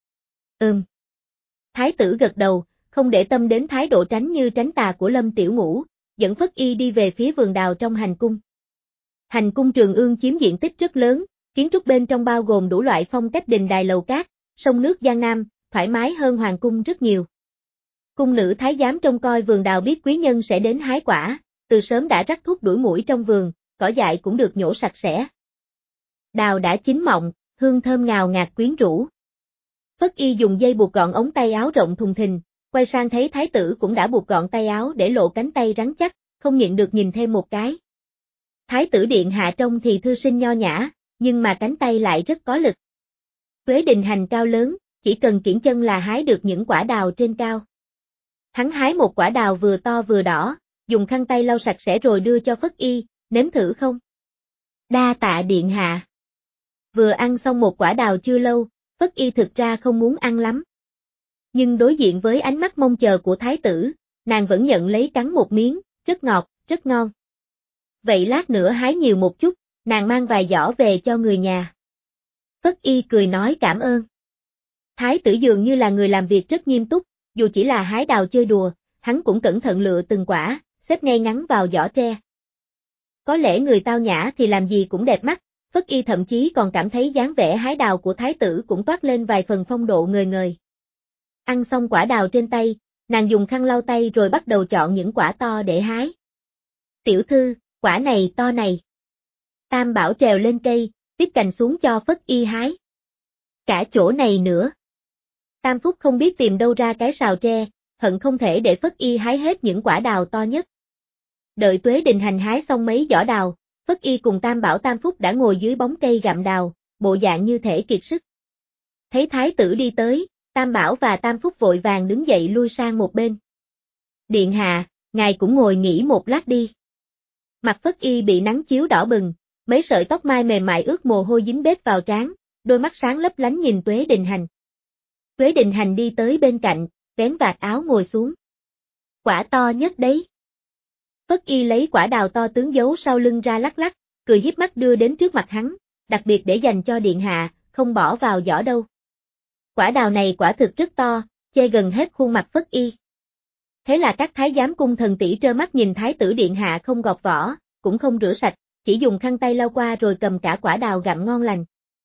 Ừm. Thái tử gật đầu, không để tâm đến thái độ tránh như tránh tà của Lâm Tiểu Ngũ, dẫn Phất Y đi về phía vườn đào trong hành cung. Hành cung Trường Ương chiếm diện tích rất lớn, kiến trúc bên trong bao gồm đủ loại phong cách đình đài lầu cát, sông nước Giang Nam, thoải mái hơn hoàng cung rất nhiều. Cung nữ thái giám trông coi vườn đào biết quý nhân sẽ đến hái quả, từ sớm đã rắc thuốc đuổi muỗi trong vườn, cỏ dại cũng được nhổ sạch sẽ. Đào đã chín mọng, hương thơm ngào ngạt quyến rũ. Phất Y dùng dây buộc gọn ống tay áo rộng thùng thình, quay sang thấy thái tử cũng đã buộc gọn tay áo để lộ cánh tay rắn chắc, không nhịn được nhìn thêm một cái. Thái tử điện hạ trông thì thư sinh nho nhã, nhưng mà cánh tay lại rất có lực. Tuế Đình Hành cao lớn, chỉ cần kiễng chân là hái được những quả đào trên cao. Hắn hái một quả đào vừa to vừa đỏ, dùng khăn tay lau sạch sẽ rồi đưa cho Phất Y, nếm thử không? Đa tạ điện hạ. Vừa ăn xong một quả đào chưa lâu, Phất Y thực ra không muốn ăn lắm. Nhưng đối diện với ánh mắt mong chờ của thái tử, nàng vẫn nhận lấy cắn một miếng, rất ngọt, rất ngon. Vậy lát nữa hái nhiều một chút, nàng mang vài giỏ về cho người nhà. Phất Y cười nói cảm ơn. Thái tử dường như là người làm việc rất nghiêm túc, dù chỉ là hái đào chơi đùa, hắn cũng cẩn thận lựa từng quả, xếp ngay ngắn vào giỏ tre. Có lẽ người tao nhã thì làm gì cũng đẹp mắt, Phất Y thậm chí còn cảm thấy dáng vẻ hái đào của thái tử cũng toát lên vài phần phong độ ngời ngời. Ăn xong quả đào trên tay, nàng dùng khăn lau tay rồi bắt đầu chọn những quả to để hái. Tiểu thư, quả này to này. Tam Bảo trèo lên cây, tiếp cành xuống cho Phất Y hái. Cả chỗ này nữa. Tam Phúc không biết tìm đâu ra cái sào tre, hận không thể để Phất Y hái hết những quả đào to nhất. Đợi Tuế Đình Hành hái xong mấy giỏ đào, Phất Y cùng Tam Bảo Tam Phúc đã ngồi dưới bóng cây gặm đào, bộ dạng như thể kiệt sức. Thấy thái tử đi tới, Tam Bảo và Tam Phúc vội vàng đứng dậy lui sang một bên. Điện hạ, ngài cũng ngồi nghỉ một lát đi. Mặt Phất Y bị nắng chiếu đỏ bừng, mấy sợi tóc mai mềm mại ướt mồ hôi dính bết vào trán, đôi mắt sáng lấp lánh nhìn Tuế Đình Hành. Tuế Đình Hành đi tới bên cạnh, vén vạt áo ngồi xuống. Quả to nhất đấy. Phất Y lấy quả đào to tướng giấu sau lưng ra lắc lắc, cười hiếp mắt đưa đến trước mặt hắn, đặc biệt để dành cho điện hạ, không bỏ vào giỏ đâu. Quả đào này quả thực rất to, che gần hết khuôn mặt Phất Y. Thế là các thái giám cung thần tỷ trơ mắt nhìn thái tử điện hạ không gọt vỏ, cũng không rửa sạch, chỉ dùng khăn tay lau qua rồi cầm cả quả đào gặm ngon lành.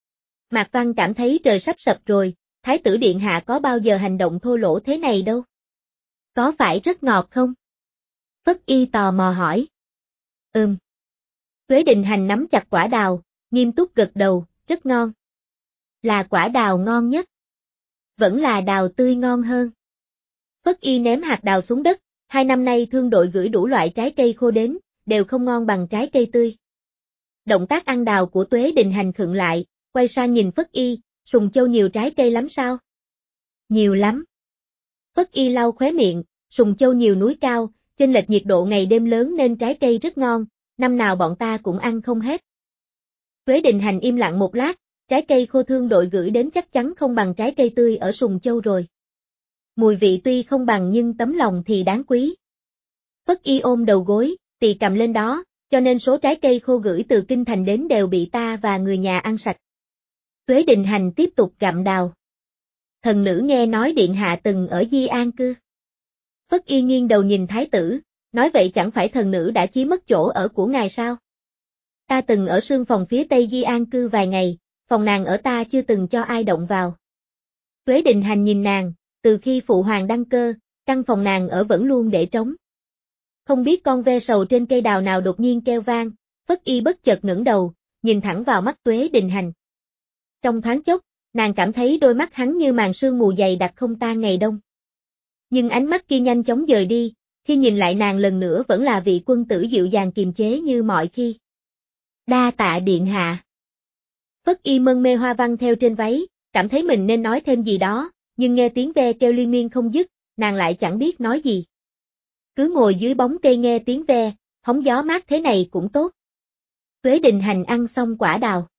Mạc Văn cảm thấy trời sắp sập rồi, Thái tử điện hạ có bao giờ hành động thô lỗ thế này đâu. Có phải rất ngọt không? Phất Y tò mò hỏi. Ừm. Tuế Định Hành nắm chặt quả đào, nghiêm túc gật đầu, rất ngon. Là quả đào ngon nhất. Vẫn là đào tươi ngon hơn. Phất Y ném hạt đào xuống đất, hai năm nay thương đội gửi đủ loại trái cây khô đến, đều không ngon bằng trái cây tươi. Động tác ăn đào của Tuế Định Hành khựng lại, quay sang nhìn Phất Y, Sùng Châu nhiều trái cây lắm sao? Nhiều lắm. Phất Y lau khóe miệng, Sùng Châu nhiều núi cao, chênh lệch nhiệt độ ngày đêm lớn nên trái cây rất ngon, năm nào bọn ta cũng ăn không hết. Tuế Định Hành im lặng một lát, trái cây khô thương đội gửi đến chắc chắn không bằng trái cây tươi ở Sùng Châu rồi. Mùi vị tuy không bằng nhưng tấm lòng thì đáng quý. Phất Y ôm đầu gối, tì cầm lên đó, cho nên số trái cây khô gửi từ kinh thành đến đều bị ta và người nhà ăn sạch. Tuế Định Hành tiếp tục gặm đào. Thần nữ nghe nói điện hạ từng ở Di An cư. Phất Y nghiêng đầu nhìn thái tử, nói vậy chẳng phải thần nữ đã chiếm mất chỗ ở của ngài sao? Ta từng ở sương phòng phía tây Di An cư vài ngày, phòng nàng ở ta chưa từng cho ai động vào. Tuế Định Hành nhìn nàng, từ khi phụ hoàng đăng cơ, căn phòng nàng ở vẫn luôn để trống. Không biết con ve sầu trên cây đào nào đột nhiên kêu vang, Phất Y bất chợt ngẩng đầu, nhìn thẳng vào mắt Tuế Định Hành. Trong thoáng chốc, nàng cảm thấy đôi mắt hắn như màn sương mù dày đặc không tan ngày đông. Nhưng ánh mắt kia nhanh chóng dời đi, khi nhìn lại nàng lần nữa vẫn là vị quân tử dịu dàng kiềm chế như mọi khi. Đa tạ điện hạ. Phất Y mân mê hoa văn theo trên váy, cảm thấy mình nên nói thêm gì đó, nhưng nghe tiếng ve kêu liên miên không dứt, nàng lại chẳng biết nói gì. Cứ ngồi dưới bóng cây nghe tiếng ve, hóng gió mát thế này cũng tốt. Tuế Định Hành ăn xong quả đào.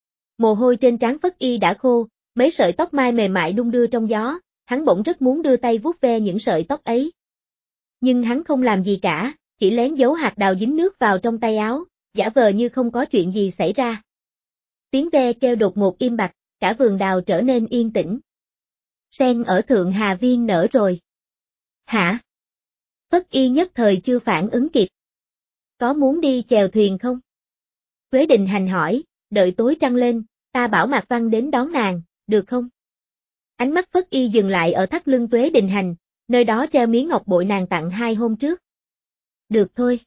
Mồ hôi trên trán Phất Y đã khô, mấy sợi tóc mai mềm mại đung đưa trong gió, hắn bỗng rất muốn đưa tay vuốt ve những sợi tóc ấy. Nhưng hắn không làm gì cả, chỉ lén giấu hạt đào dính nước vào trong tay áo, giả vờ như không có chuyện gì xảy ra. Tiếng ve kêu đột ngột im bặt, cả vườn đào trở nên yên tĩnh. Sen ở Thượng Hà Viên nở rồi. Hả? Phất Y nhất thời chưa phản ứng kịp. Có muốn đi chèo thuyền không? Tuế Định Hành hỏi, đợi tối trăng lên, ta bảo Mạc Văn đến đón nàng, được không? Ánh mắt Phất Y dừng lại ở thắt lưng Tuế Định Hành, nơi đó treo miếng ngọc bội nàng tặng hai hôm trước. Được thôi.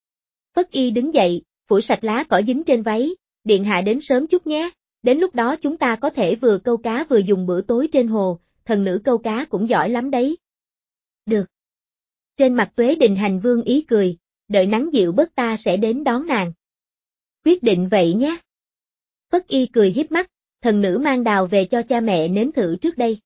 Phất Y đứng dậy, phủi sạch lá cỏ dính trên váy, điện hạ đến sớm chút nhé, đến lúc đó chúng ta có thể vừa câu cá vừa dùng bữa tối trên hồ, thần nữ câu cá cũng giỏi lắm đấy. Được. Trên mặt Tuế Định Hành vương ý cười, đợi nắng dịu bớt ta sẽ đến đón nàng. Quyết định vậy nhé. Phất Y cười hiếp mắt, thần nữ mang đào về cho cha mẹ nếm thử trước đây.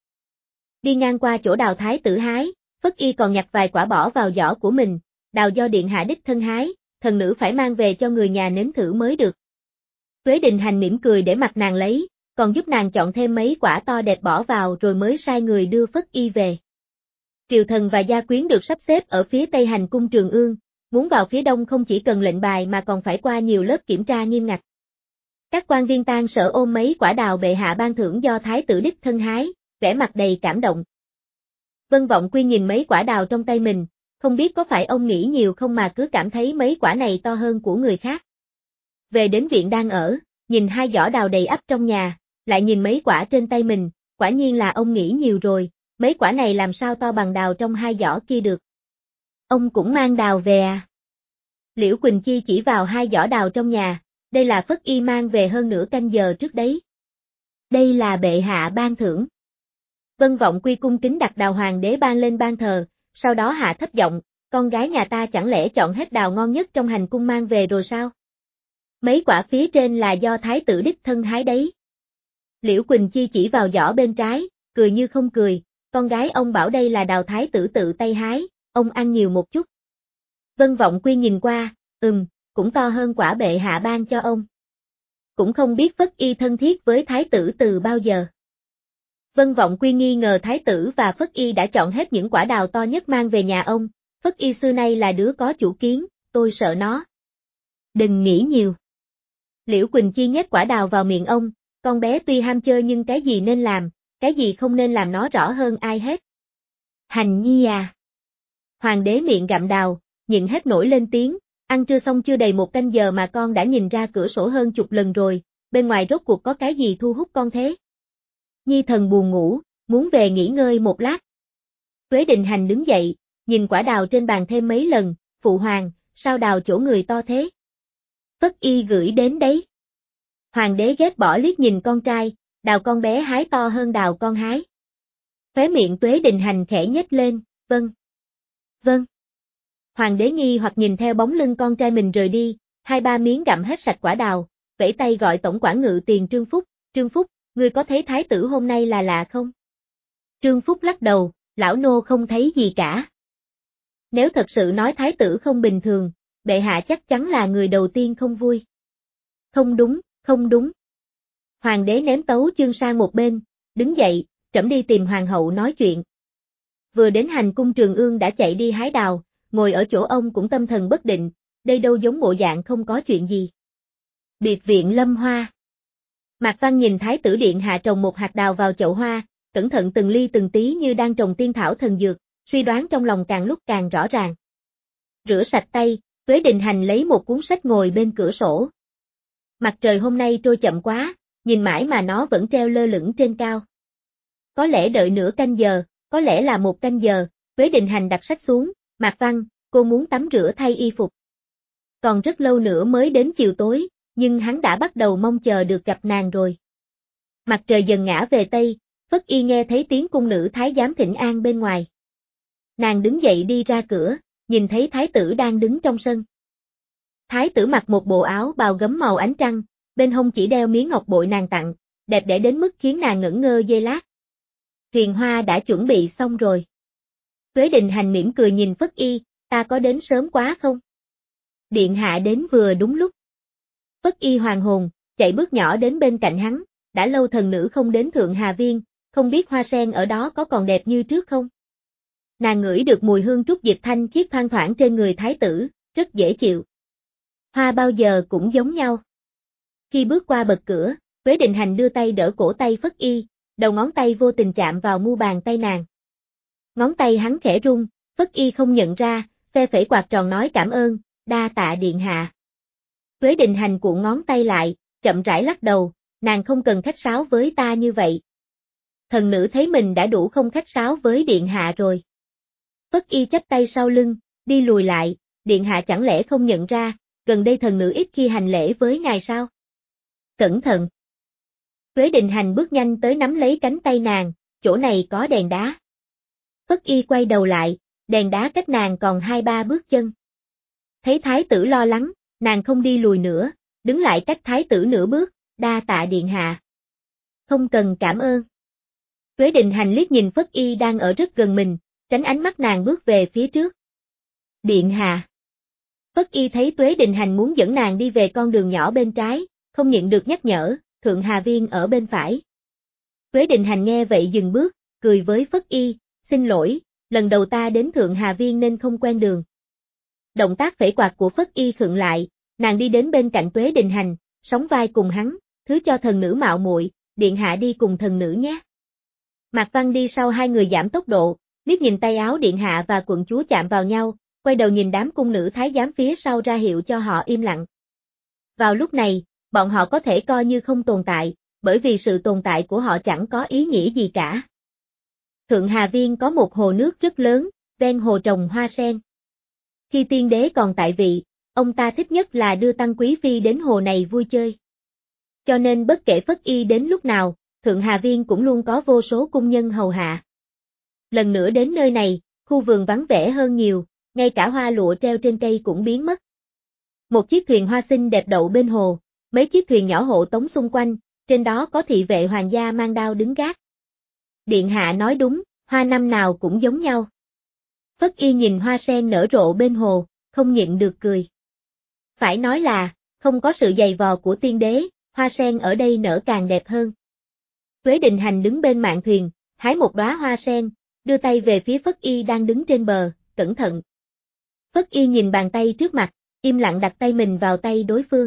Đi ngang qua chỗ đào thái tử hái, Phất Y còn nhặt vài quả bỏ vào giỏ của mình, đào do điện hạ đích thân hái, thần nữ phải mang về cho người nhà nếm thử mới được. Tuế Định Hành mỉm cười để mặc nàng lấy, còn giúp nàng chọn thêm mấy quả to đẹp bỏ vào rồi mới sai người đưa Phất Y về. Triều thần và gia quyến được sắp xếp ở phía tây hành cung Trường Ương, muốn vào phía đông không chỉ cần lệnh bài mà còn phải qua nhiều lớp kiểm tra nghiêm ngặt. Các quan viên tang sở ôm mấy quả đào bệ hạ ban thưởng do thái tử đích thân hái, vẻ mặt đầy cảm động. Vân Vọng Quy nhìn mấy quả đào trong tay mình, không biết có phải ông nghĩ nhiều không mà cứ cảm thấy mấy quả này to hơn của người khác. Về đến viện đang ở, nhìn hai giỏ đào đầy ắp trong nhà, lại nhìn mấy quả trên tay mình, quả nhiên là ông nghĩ nhiều rồi, mấy quả này làm sao to bằng đào trong hai giỏ kia được. Ông cũng mang đào về à? Liễu Quỳnh Chi chỉ vào hai giỏ đào trong nhà, đây là Phất Y mang về hơn nửa canh giờ trước đấy. Đây là bệ hạ ban thưởng. Vân Vọng Quy cung kính đặt đào hoàng đế ban lên ban thờ, sau đó hạ thấp giọng, con gái nhà ta chẳng lẽ chọn hết đào ngon nhất trong hành cung mang về rồi sao? Mấy quả phía trên là do thái tử đích thân hái đấy. Liễu Quỳnh Chi chỉ vào giỏ bên trái, cười như không cười, con gái ông bảo đây là đào thái tử tự tay hái, ông ăn nhiều một chút. Vân Vọng Quy nhìn qua, ừm, cũng to hơn quả bệ hạ ban cho ông. Cũng không biết Phất Y thân thiết với thái tử từ bao giờ. Vân Vọng Quy nghi ngờ thái tử và Phất Y đã chọn hết những quả đào to nhất mang về nhà ông, Phất Y xưa nay là đứa có chủ kiến, tôi sợ nó. Đừng nghĩ nhiều. Liễu Quỳnh Chi nhét quả đào vào miệng ông, con bé tuy ham chơi nhưng cái gì nên làm, cái gì không nên làm nó rõ hơn ai hết. Hành nhi à. Hoàng đế miệng gặm đào, nhịn hết nổi lên tiếng, ăn trưa xong chưa đầy một canh giờ mà con đã nhìn ra cửa sổ hơn chục lần rồi, bên ngoài rốt cuộc có cái gì thu hút con thế? Nhi thần buồn ngủ, muốn về nghỉ ngơi một lát. Tuế Định Hành đứng dậy, nhìn quả đào trên bàn thêm mấy lần, phụ hoàng, sao đào chỗ người to thế? Phất Y gửi đến đấy. Hoàng đế ghét bỏ liếc nhìn con trai, đào con bé hái to hơn đào con hái. Khóe miệng Tuế Định Hành khẽ nhếch lên, vâng. Vâng. Hoàng đế nghi hoặc nhìn theo bóng lưng con trai mình rời đi, hai ba miếng gặm hết sạch quả đào, vẫy tay gọi tổng quản ngự tiền Trương Phúc, Trương Phúc, ngươi có thấy thái tử hôm nay là lạ không? Trương Phúc lắc đầu, lão nô không thấy gì cả. Nếu thật sự nói thái tử không bình thường, bệ hạ chắc chắn là người đầu tiên không vui. Không đúng, không đúng. Hoàng đế ném tấu chương sang một bên, đứng dậy, trẫm đi tìm hoàng hậu nói chuyện. Vừa đến hành cung Trường Ương đã chạy đi hái đào, ngồi ở chỗ ông cũng tâm thần bất định, đây đâu giống bộ dạng không có chuyện gì. Biệt viện Lâm Hoa. Mạc Văn nhìn thái tử điện hạ trồng một hạt đào vào chậu hoa, cẩn thận từng ly từng tí như đang trồng tiên thảo thần dược, suy đoán trong lòng càng lúc càng rõ ràng. Rửa sạch tay, Tuế Định Hành lấy một cuốn sách ngồi bên cửa sổ. Mặt trời hôm nay trôi chậm quá, nhìn mãi mà nó vẫn treo lơ lửng trên cao. Có lẽ đợi nửa canh giờ, có lẽ là một canh giờ, Tuế Định Hành đặt sách xuống, Mạc Văn, cô muốn tắm rửa thay y phục. Còn rất lâu nữa mới đến chiều tối, nhưng hắn đã bắt đầu mong chờ được gặp nàng rồi. Mặt trời dần ngã về Tây, Phất Y nghe thấy tiếng cung nữ thái giám thỉnh an bên ngoài. Nàng đứng dậy đi ra cửa, nhìn thấy thái tử đang đứng trong sân. Thái tử mặc một bộ áo bào gấm màu ánh trăng, bên hông chỉ đeo miếng ngọc bội nàng tặng, đẹp đẽ đến mức khiến nàng ngẩn ngơ giây lát. Thuyền hoa đã chuẩn bị xong rồi. Tuế Định Hành mỉm cười nhìn Phất Y, ta có đến sớm quá không? Điện hạ đến vừa đúng lúc. Phất Y hoàng hồn, chạy bước nhỏ đến bên cạnh hắn, đã lâu thần nữ không đến Thượng Hà Viên, không biết hoa sen ở đó có còn đẹp như trước không? Nàng ngửi được mùi hương trúc diệp thanh khiết thoang thoảng trên người thái tử, rất dễ chịu. Hoa bao giờ cũng giống nhau. Khi bước qua bậc cửa, Tuế Định Hành đưa tay đỡ cổ tay Phất Y, đầu ngón tay vô tình chạm vào mu bàn tay nàng. Ngón tay hắn khẽ rung, Phất Y không nhận ra, phe phẩy quạt tròn nói cảm ơn, đa tạ điện hạ. Tuế Định Hành cuộn ngón tay lại, chậm rãi lắc đầu, nàng không cần khách sáo với ta như vậy. Thần nữ thấy mình đã đủ không khách sáo với điện hạ rồi. Phất Y chắp tay sau lưng, đi lùi lại, điện hạ chẳng lẽ không nhận ra, gần đây thần nữ ít khi hành lễ với ngài sao? Cẩn thận. Tuế Định Hành bước nhanh tới nắm lấy cánh tay nàng, chỗ này có đèn đá. Phất Y quay đầu lại, đèn đá cách nàng còn hai ba bước chân. Thấy thái tử lo lắng, nàng không đi lùi nữa, đứng lại cách thái tử nửa bước, đa tạ điện hạ. Không cần cảm ơn. Tuế Định Hành liếc nhìn Phất Y đang ở rất gần mình, tránh ánh mắt nàng bước về phía trước. Điện hạ. Phất Y thấy Tuế Định Hành muốn dẫn nàng đi về con đường nhỏ bên trái, không nhịn được nhắc nhở, Thượng Hà Viên ở bên phải. Tuế Định Hành nghe vậy dừng bước, cười với Phất Y, xin lỗi, lần đầu ta đến Thượng Hà Viên nên không quen đường. Động tác phẩy quạt của Phất Y khựng lại, nàng đi đến bên cạnh Tuế Định Hành, sóng vai cùng hắn, thứ cho thần nữ mạo muội, điện hạ đi cùng thần nữ nhé. Mạc Văn đi sau hai người giảm tốc độ, liếc nhìn tay áo điện hạ và quận chúa chạm vào nhau, quay đầu nhìn đám cung nữ thái giám phía sau ra hiệu cho họ im lặng. Vào lúc này, bọn họ có thể coi như không tồn tại, bởi vì sự tồn tại của họ chẳng có ý nghĩa gì cả. Thượng Hà Viên có một hồ nước rất lớn, ven hồ trồng hoa sen. Khi tiên đế còn tại vị, ông ta thích nhất là đưa Tăng Quý Phi đến hồ này vui chơi. Cho nên bất kể Phất Y đến lúc nào, Thượng Hà Viên cũng luôn có vô số cung nhân hầu hạ. Lần nữa đến nơi này, khu vườn vắng vẻ hơn nhiều, ngay cả hoa lụa treo trên cây cũng biến mất. Một chiếc thuyền hoa xinh đẹp đậu bên hồ, mấy chiếc thuyền nhỏ hộ tống xung quanh, trên đó có thị vệ hoàng gia mang đao đứng gác. Điện hạ nói đúng, hoa năm nào cũng giống nhau. Phất Y nhìn hoa sen nở rộ bên hồ, không nhịn được cười. Phải nói là, không có sự giày vò của tiên đế, hoa sen ở đây nở càng đẹp hơn. Tuế Định Hành đứng bên mạn thuyền, hái một đóa hoa sen, đưa tay về phía Phất Y đang đứng trên bờ, cẩn thận. Phất Y nhìn bàn tay trước mặt, im lặng đặt tay mình vào tay đối phương.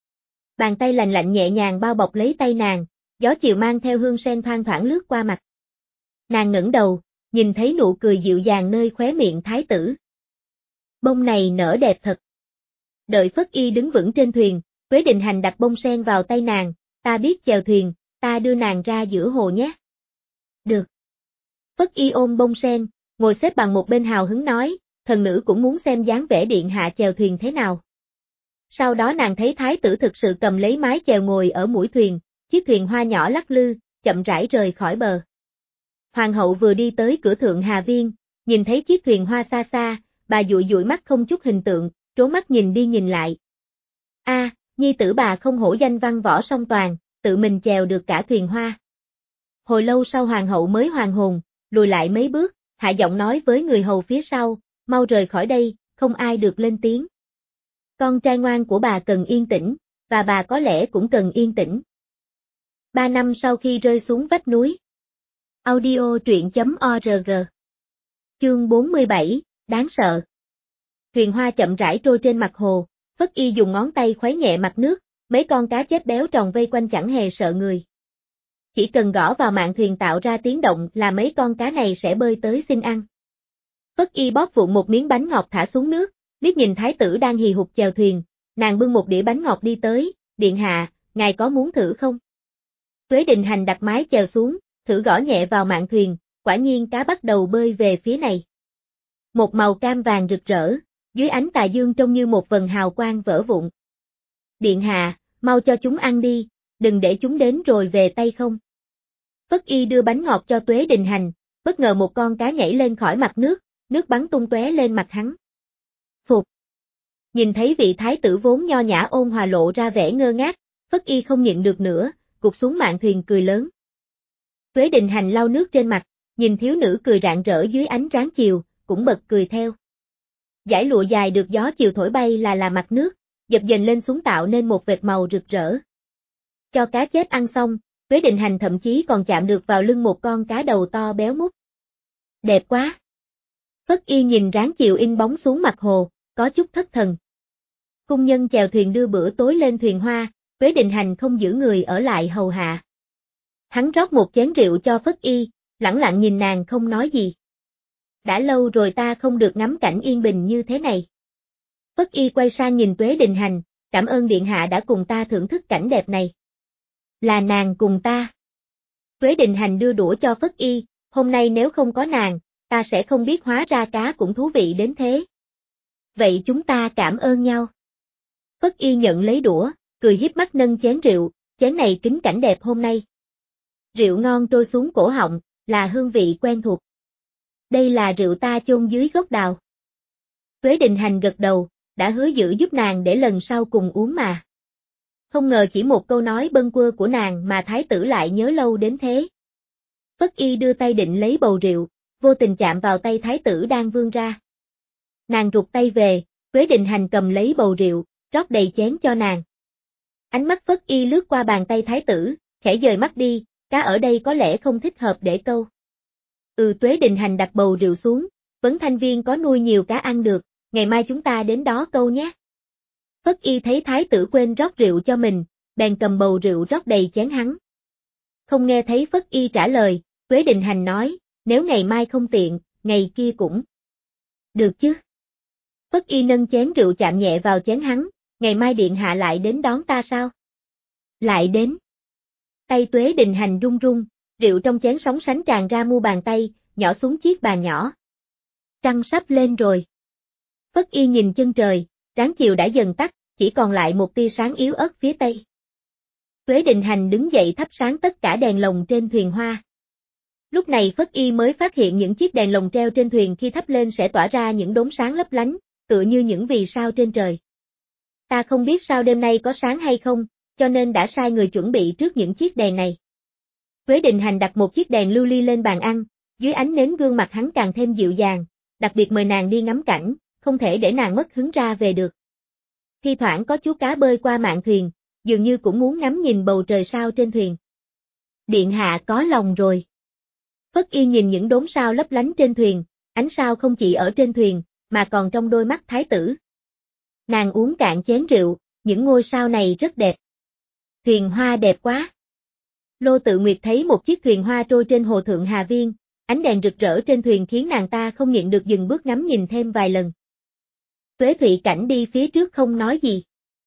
Bàn tay lạnh lạnh nhẹ nhàng bao bọc lấy tay nàng, gió chiều mang theo hương sen thoang thoảng lướt qua mặt. Nàng ngẩng đầu, nhìn thấy nụ cười dịu dàng nơi khóe miệng thái tử. Bông này nở đẹp thật. Đợi Phất Y đứng vững trên thuyền, Tuế Định Hành đặt bông sen vào tay nàng, ta biết chèo thuyền, ta đưa nàng ra giữa hồ nhé. Được. Phất Y ôm bông sen, ngồi xếp bằng một bên hào hứng nói, thần nữ cũng muốn xem dáng vẻ điện hạ chèo thuyền thế nào. Sau đó nàng thấy thái tử thực sự cầm lấy mái chèo ngồi ở mũi thuyền, chiếc thuyền hoa nhỏ lắc lư, chậm rãi rời khỏi bờ. Hoàng hậu vừa đi tới cửa thượng Hà Viên, nhìn thấy chiếc thuyền hoa xa xa, bà dụi dụi mắt không chút hình tượng, trố mắt nhìn đi nhìn lại. A, à, nhi tử bà không hổ danh văn võ song toàn, tự mình chèo được cả thuyền hoa. Hồi lâu sau hoàng hậu mới hoàn hồn, lùi lại mấy bước, hạ giọng nói với người hầu phía sau, mau rời khỏi đây, không ai được lên tiếng. Con trai ngoan của bà cần yên tĩnh, và bà có lẽ cũng cần yên tĩnh. Ba năm sau khi rơi xuống vách núi. Audio truyện chấm org. Chương bốn mươi bảy, đáng sợ. Thuyền hoa chậm rãi trôi trên mặt hồ, Phất Y dùng ngón tay khuấy nhẹ mặt nước, mấy con cá chép béo tròn vây quanh chẳng hề sợ người. Chỉ cần gõ vào mạn thuyền tạo ra tiếng động là mấy con cá này sẽ bơi tới xin ăn. Phất Y bóp vụn một miếng bánh ngọt thả xuống nước, liếc nhìn thái tử đang hì hục chèo thuyền, nàng bưng một đĩa bánh ngọt đi tới, điện hạ, ngài có muốn thử không? Tuế Đình Hành đặt mái chèo xuống, thử gõ nhẹ vào mạn thuyền, quả nhiên cá bắt đầu bơi về phía này. Một màu cam vàng rực rỡ, dưới ánh tà dương trông như một vầng hào quang vỡ vụn. Điện hạ, mau cho chúng ăn đi, đừng để chúng đến rồi về tay không. Phất Y đưa bánh ngọt cho Tuế Đình Hành, bất ngờ một con cá nhảy lên khỏi mặt nước, nước bắn tung tóe lên mặt hắn. Phục. Nhìn thấy vị thái tử vốn nho nhã ôn hòa lộ ra vẻ ngơ ngác, Phất Y không nhịn được nữa, gục xuống mạn thuyền cười lớn. Tuế Đình Hành lau nước trên mặt, nhìn thiếu nữ cười rạng rỡ dưới ánh ráng chiều, cũng bật cười theo. Dải lụa dài được gió chiều thổi bay là là mặt nước, dập dềnh lên xuống tạo nên một vệt màu rực rỡ. Cho cá chết ăn xong, Tuế Đình Hành thậm chí còn chạm được vào lưng một con cá đầu to béo mút. Đẹp quá! Phất Y nhìn ráng chiều in bóng xuống mặt hồ, có chút thất thần. Cung nhân chèo thuyền đưa bữa tối lên thuyền hoa, Tuế Đình Hành không giữ người ở lại hầu hạ. Hắn rót một chén rượu cho Phất Y, lẳng lặng nhìn nàng không nói gì. Đã lâu rồi ta không được ngắm cảnh yên bình như thế này. Phất Y quay sang nhìn Tuế Đình Hành, cảm ơn điện hạ đã cùng ta thưởng thức cảnh đẹp này. Là nàng cùng ta. Tuế Đình Hành đưa đũa cho Phất Y, hôm nay nếu không có nàng, ta sẽ không biết hóa ra cá cũng thú vị đến thế. Vậy chúng ta cảm ơn nhau. Phất Y nhận lấy đũa, cười hiếp mắt nâng chén rượu, chén này kính cảnh đẹp hôm nay. Rượu ngon trôi xuống cổ họng, là hương vị quen thuộc. Đây là rượu ta chôn dưới gốc đào. Tuế Đình Hành gật đầu, đã hứa giữ giúp nàng để lần sau cùng uống mà. Không ngờ chỉ một câu nói bâng quơ của nàng mà thái tử lại nhớ lâu đến thế. Phất Y đưa tay định lấy bầu rượu, vô tình chạm vào tay thái tử đang vươn ra. Nàng rụt tay về, Tuế Đình Hành cầm lấy bầu rượu, rót đầy chén cho nàng. Ánh mắt Phất Y lướt qua bàn tay thái tử, khẽ dời mắt đi, cá ở đây có lẽ không thích hợp để câu. Ừ, Tuế Đình Hành đặt bầu rượu xuống, Vấn Thanh Viên có nuôi nhiều cá ăn được, ngày mai chúng ta đến đó câu nhé. Phất Y thấy thái tử quên rót rượu cho mình, bèn cầm bầu rượu rót đầy chén hắn. Không nghe thấy Phất Y trả lời, Tuế Đình Hành nói, nếu ngày mai không tiện, ngày kia cũng được chứ. Phất Y nâng chén rượu chạm nhẹ vào chén hắn, ngày mai điện hạ lại đến đón ta sao? Lại đến. Tay Tuế Đình Hành run run, rượu trong chén sóng sánh tràn ra mu bàn tay, nhỏ xuống chiếc bàn nhỏ. Trăng sắp lên rồi. Phất Y nhìn chân trời, ráng chiều đã dần tắt, chỉ còn lại một tia sáng yếu ớt phía tây. Tuế Đình Hành đứng dậy thắp sáng tất cả đèn lồng trên thuyền hoa. Lúc này Phất Y mới phát hiện những chiếc đèn lồng treo trên thuyền khi thắp lên sẽ tỏa ra những đốm sáng lấp lánh, tựa như những vì sao trên trời. Ta không biết sao đêm nay có sáng hay không, cho nên đã sai người chuẩn bị trước những chiếc đèn này. Tuế Đình Hành đặt một chiếc đèn lưu ly lên bàn ăn, dưới ánh nến gương mặt hắn càng thêm dịu dàng, đặc biệt mời nàng đi ngắm cảnh, không thể để nàng mất hứng ra về được. Thi thoảng có chú cá bơi qua mạn thuyền, dường như cũng muốn ngắm nhìn bầu trời sao trên thuyền. Điện hạ có lòng rồi. Phất Y nhìn những đốm sao lấp lánh trên thuyền, ánh sao không chỉ ở trên thuyền, mà còn trong đôi mắt thái tử. Nàng uống cạn chén rượu, những ngôi sao này rất đẹp. Thuyền hoa đẹp quá. Lô Tự Nguyệt thấy một chiếc thuyền hoa trôi trên hồ thượng Hà Viên, ánh đèn rực rỡ trên thuyền khiến nàng ta không nhịn được dừng bước ngắm nhìn thêm vài lần. Tuế Thụy Cảnh đi phía trước không nói gì.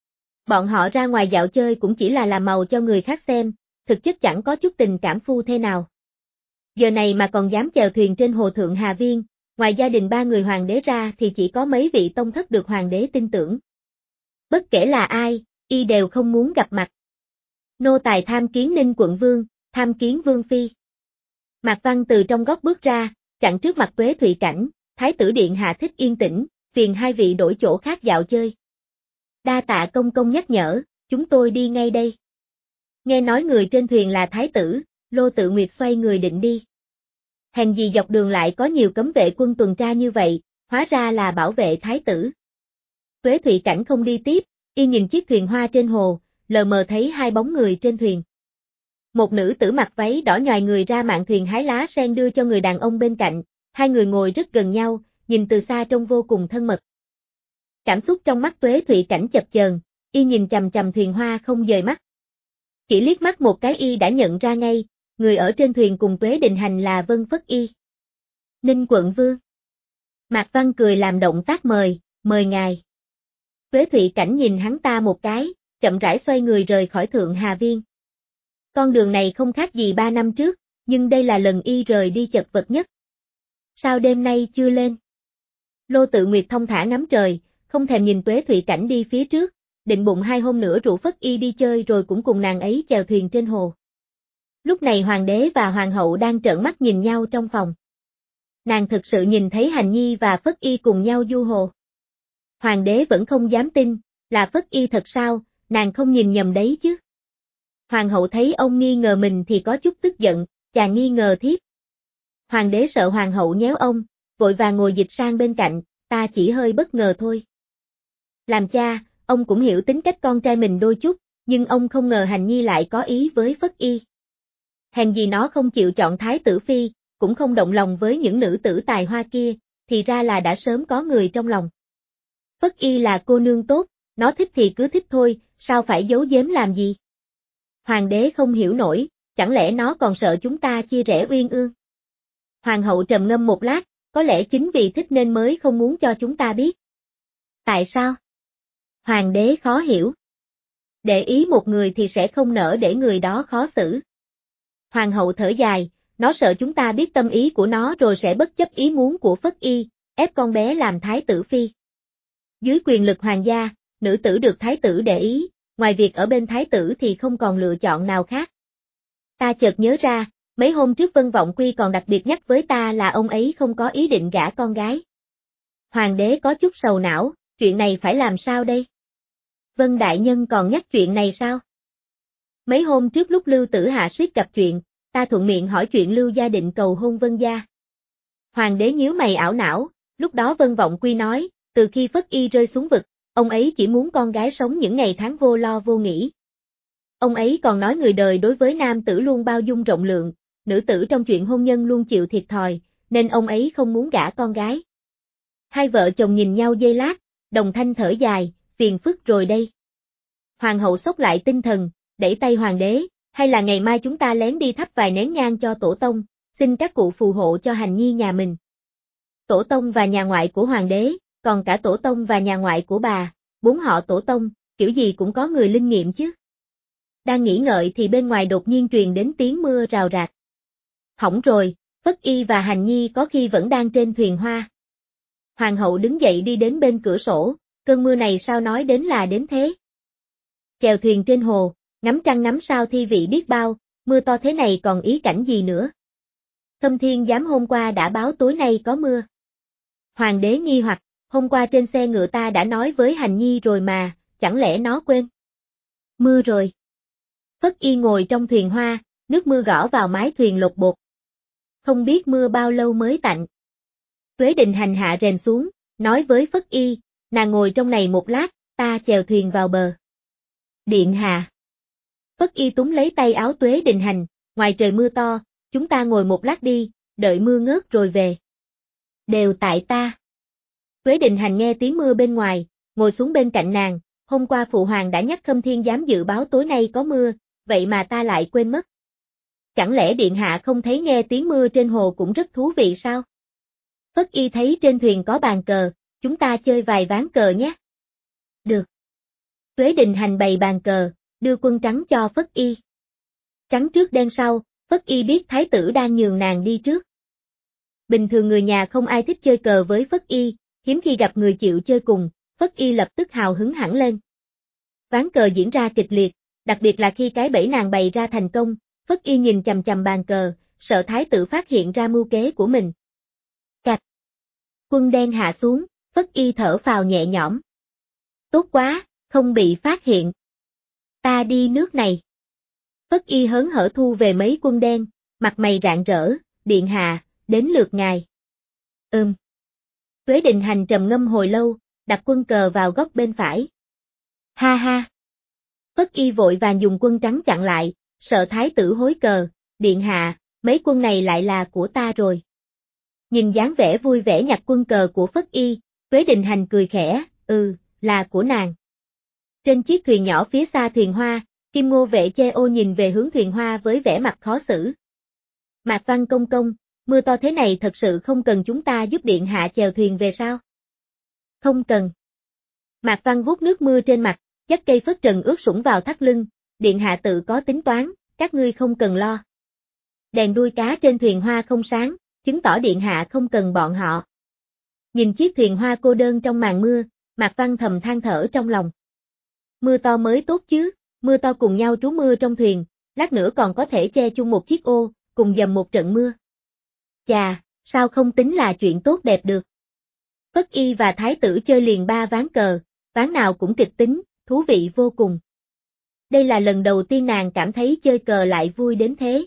Bọn họ ra ngoài dạo chơi cũng chỉ là làm màu cho người khác xem, thực chất chẳng có chút tình cảm phu thê nào. Giờ này mà còn dám chèo thuyền trên hồ Thượng Hà Viên, ngoài gia đình ba người hoàng đế ra thì chỉ có mấy vị tông thất được hoàng đế tin tưởng. Bất kể là ai, y đều không muốn gặp mặt. Nô tài tham kiến Ninh quận vương, tham kiến vương phi. Mạc Văn từ trong góc bước ra, chặn trước mặt Tuế Thụy Cảnh, thái tử điện hạ thích yên tĩnh, phiền hai vị đổi chỗ khác dạo chơi. Đa tạ công công nhắc nhở, chúng tôi đi ngay đây. Nghe nói người trên thuyền là thái tử, Lô Tự Nguyệt xoay người định đi. Hèn gì dọc đường lại có nhiều cấm vệ quân tuần tra như vậy, hóa ra là bảo vệ thái tử. Tuế Thụy Cảnh không đi tiếp, y nhìn chiếc thuyền hoa trên hồ, lờ mờ thấy hai bóng người trên thuyền. Một nữ tử mặc váy đỏ nhòi người ra mạn thuyền hái lá sen đưa cho người đàn ông bên cạnh, hai người ngồi rất gần nhau, nhìn từ xa trông vô cùng thân mật. Cảm xúc trong mắt Tuế Thụy Cảnh chập chờn, y nhìn chằm chằm thuyền hoa không dời mắt. Chỉ liếc mắt một cái y đã nhận ra ngay, người ở trên thuyền cùng Tuế Đình Hành là Vân Phất Y. Ninh quận vương. Mạc Văn cười làm động tác mời, mời ngài. Tuế Thụy Cảnh nhìn hắn ta một cái, chậm rãi xoay người rời khỏi Thượng Hà Viên. Con đường này không khác gì ba năm trước, nhưng đây là lần y rời đi chật vật nhất. Sao đêm nay chưa lên? Lô Tự Nguyệt thông thả ngắm trời, không thèm nhìn Tuế Thụy Cảnh đi phía trước, định bụng hai hôm nữa rủ Phất Y đi chơi rồi cũng cùng nàng ấy chèo thuyền trên hồ. Lúc này hoàng đế và hoàng hậu đang trợn mắt nhìn nhau trong phòng. Nàng thực sự nhìn thấy Hành Nhi và Phất Y cùng nhau du hồ. Hoàng đế vẫn không dám tin, là Phất Y thật sao, nàng không nhìn nhầm đấy chứ. Hoàng hậu thấy ông nghi ngờ mình thì có chút tức giận, chàng nghi ngờ thiếp. Hoàng đế sợ hoàng hậu nhéo ông, vội vàng ngồi dịch sang bên cạnh, ta chỉ hơi bất ngờ thôi. Làm cha, ông cũng hiểu tính cách con trai mình đôi chút, nhưng ông không ngờ Hành Nhi lại có ý với Phất Y. Hèn gì nó không chịu chọn thái tử phi, cũng không động lòng với những nữ tử tài hoa kia, thì ra là đã sớm có người trong lòng. Phất Y là cô nương tốt, nó thích thì cứ thích thôi, sao phải giấu giếm làm gì? Hoàng đế không hiểu nổi, chẳng lẽ nó còn sợ chúng ta chia rẽ uyên ương? Hoàng hậu trầm ngâm một lát, có lẽ chính vì thích nên mới không muốn cho chúng ta biết. Tại sao? Hoàng đế khó hiểu. Để ý một người thì sẽ không nỡ để người đó khó xử. Hoàng hậu thở dài, nó sợ chúng ta biết tâm ý của nó rồi sẽ bất chấp ý muốn của Phất Y, ép con bé làm thái tử phi. Dưới quyền lực hoàng gia, nữ tử được thái tử để ý, ngoài việc ở bên thái tử thì không còn lựa chọn nào khác. Ta chợt nhớ ra, mấy hôm trước Vân Vọng Quy còn đặc biệt nhắc với ta là ông ấy không có ý định gả con gái. Hoàng đế có chút sầu não, chuyện này phải làm sao đây? Vân Đại Nhân còn nhắc chuyện này sao? Mấy hôm trước lúc Lưu Tử Hạ suýt gặp chuyện, ta thuận miệng hỏi chuyện Lưu gia định cầu hôn Vân gia. Hoàng đế nhíu mày ảo não, lúc đó Vân Vọng Quy nói, từ khi Phất Y rơi xuống vực, ông ấy chỉ muốn con gái sống những ngày tháng vô lo vô nghĩ. Ông ấy còn nói người đời đối với nam tử luôn bao dung rộng lượng, nữ tử trong chuyện hôn nhân luôn chịu thiệt thòi, nên ông ấy không muốn gả con gái. Hai vợ chồng nhìn nhau giây lát, đồng thanh thở dài, phiền phức rồi đây. Hoàng hậu sốc lại tinh thần, đẩy tay hoàng đế, hay là ngày mai chúng ta lén đi thắp vài nén nhang cho tổ tông, xin các cụ phù hộ cho Hành Nhi nhà mình. Tổ tông và nhà ngoại của hoàng đế, còn cả tổ tông và nhà ngoại của bà, bốn họ tổ tông, kiểu gì cũng có người linh nghiệm chứ. Đang nghĩ ngợi thì bên ngoài đột nhiên truyền đến tiếng mưa rào rạc. Hỏng rồi, Phất Y và Hành Nhi có khi vẫn đang trên thuyền hoa. Hoàng hậu đứng dậy đi đến bên cửa sổ, cơn mưa này sao nói đến là đến thế. Chèo thuyền trên hồ, ngắm trăng ngắm sao thi vị biết bao, mưa to thế này còn ý cảnh gì nữa. Khâm Thiên Giám hôm qua đã báo tối nay có mưa. Hoàng đế nghi hoặc, hôm qua trên xe ngựa ta đã nói với Hành Nhi rồi mà, chẳng lẽ nó quên. Mưa rồi. Phất Y ngồi trong thuyền hoa, nước mưa gõ vào mái thuyền lột bột. Không biết mưa bao lâu mới tạnh. Tuế Đình Hành hạ rèm xuống, nói với Phất Y, nàng ngồi trong này một lát, ta chèo thuyền vào bờ. Điện hạ. Phất Y túm lấy tay áo Tuế Đình Hành, ngoài trời mưa to, chúng ta ngồi một lát đi, đợi mưa ngớt rồi về. Đều tại ta. Tuế Đình Hành nghe tiếng mưa bên ngoài, ngồi xuống bên cạnh nàng, hôm qua phụ hoàng đã nhắc Khâm Thiên Giám dự báo tối nay có mưa, vậy mà ta lại quên mất. Chẳng lẽ điện hạ không thấy nghe tiếng mưa trên hồ cũng rất thú vị sao? Phất Y thấy trên thuyền có bàn cờ, chúng ta chơi vài ván cờ nhé. Được. Tuế Đình Hành bày bàn cờ, đưa quân trắng cho Phất Y. Trắng trước đen sau, Phất Y biết thái tử đang nhường nàng đi trước. Bình thường người nhà không ai thích chơi cờ với Phất Y, hiếm khi gặp người chịu chơi cùng, Phất Y lập tức hào hứng hẳn lên. Ván cờ diễn ra kịch liệt, đặc biệt là khi cái bẫy nàng bày ra thành công, Phất Y nhìn chằm chằm bàn cờ, sợ thái tử phát hiện ra mưu kế của mình. Cạch. Quân đen hạ xuống, Phất Y thở phào nhẹ nhõm. Tốt quá, không bị phát hiện. Ta đi nước này. Phất Y hớn hở thu về mấy quân đen, mặt mày rạng rỡ, điện hạ, đến lượt ngài. Ừm. Tuế Đình Hành trầm ngâm hồi lâu, đặt quân cờ vào góc bên phải. Ha ha. Phất Y vội vàng dùng quân trắng chặn lại, sợ thái tử hối cờ, điện hạ, mấy quân này lại là của ta rồi. Nhìn dáng vẻ vui vẻ nhặt quân cờ của Phất Y, Tuế Đình Hành cười khẽ, ừ, là của nàng. Trên chiếc thuyền nhỏ phía xa thuyền hoa, Kim Ngô vệ che ô nhìn về hướng thuyền hoa với vẻ mặt khó xử. Mạc Văn công công, mưa to thế này thật sự không cần chúng ta giúp điện hạ chèo thuyền về sao? Không cần. Mạc Văn vuốt nước mưa trên mặt, dắt cây phất trần ướt sũng vào thắt lưng, điện hạ tự có tính toán, các ngươi không cần lo. Đèn đuôi cá trên thuyền hoa không sáng, chứng tỏ điện hạ không cần bọn họ. Nhìn chiếc thuyền hoa cô đơn trong màn mưa, Mạc Văn thầm than thở trong lòng. Mưa to mới tốt chứ, mưa to cùng nhau trú mưa trong thuyền, lát nữa còn có thể che chung một chiếc ô, cùng dầm một trận mưa. Chà, sao không tính là chuyện tốt đẹp được. Phất Y và thái tử chơi liền ba ván cờ, ván nào cũng kịch tính, thú vị vô cùng. Đây là lần đầu tiên nàng cảm thấy chơi cờ lại vui đến thế.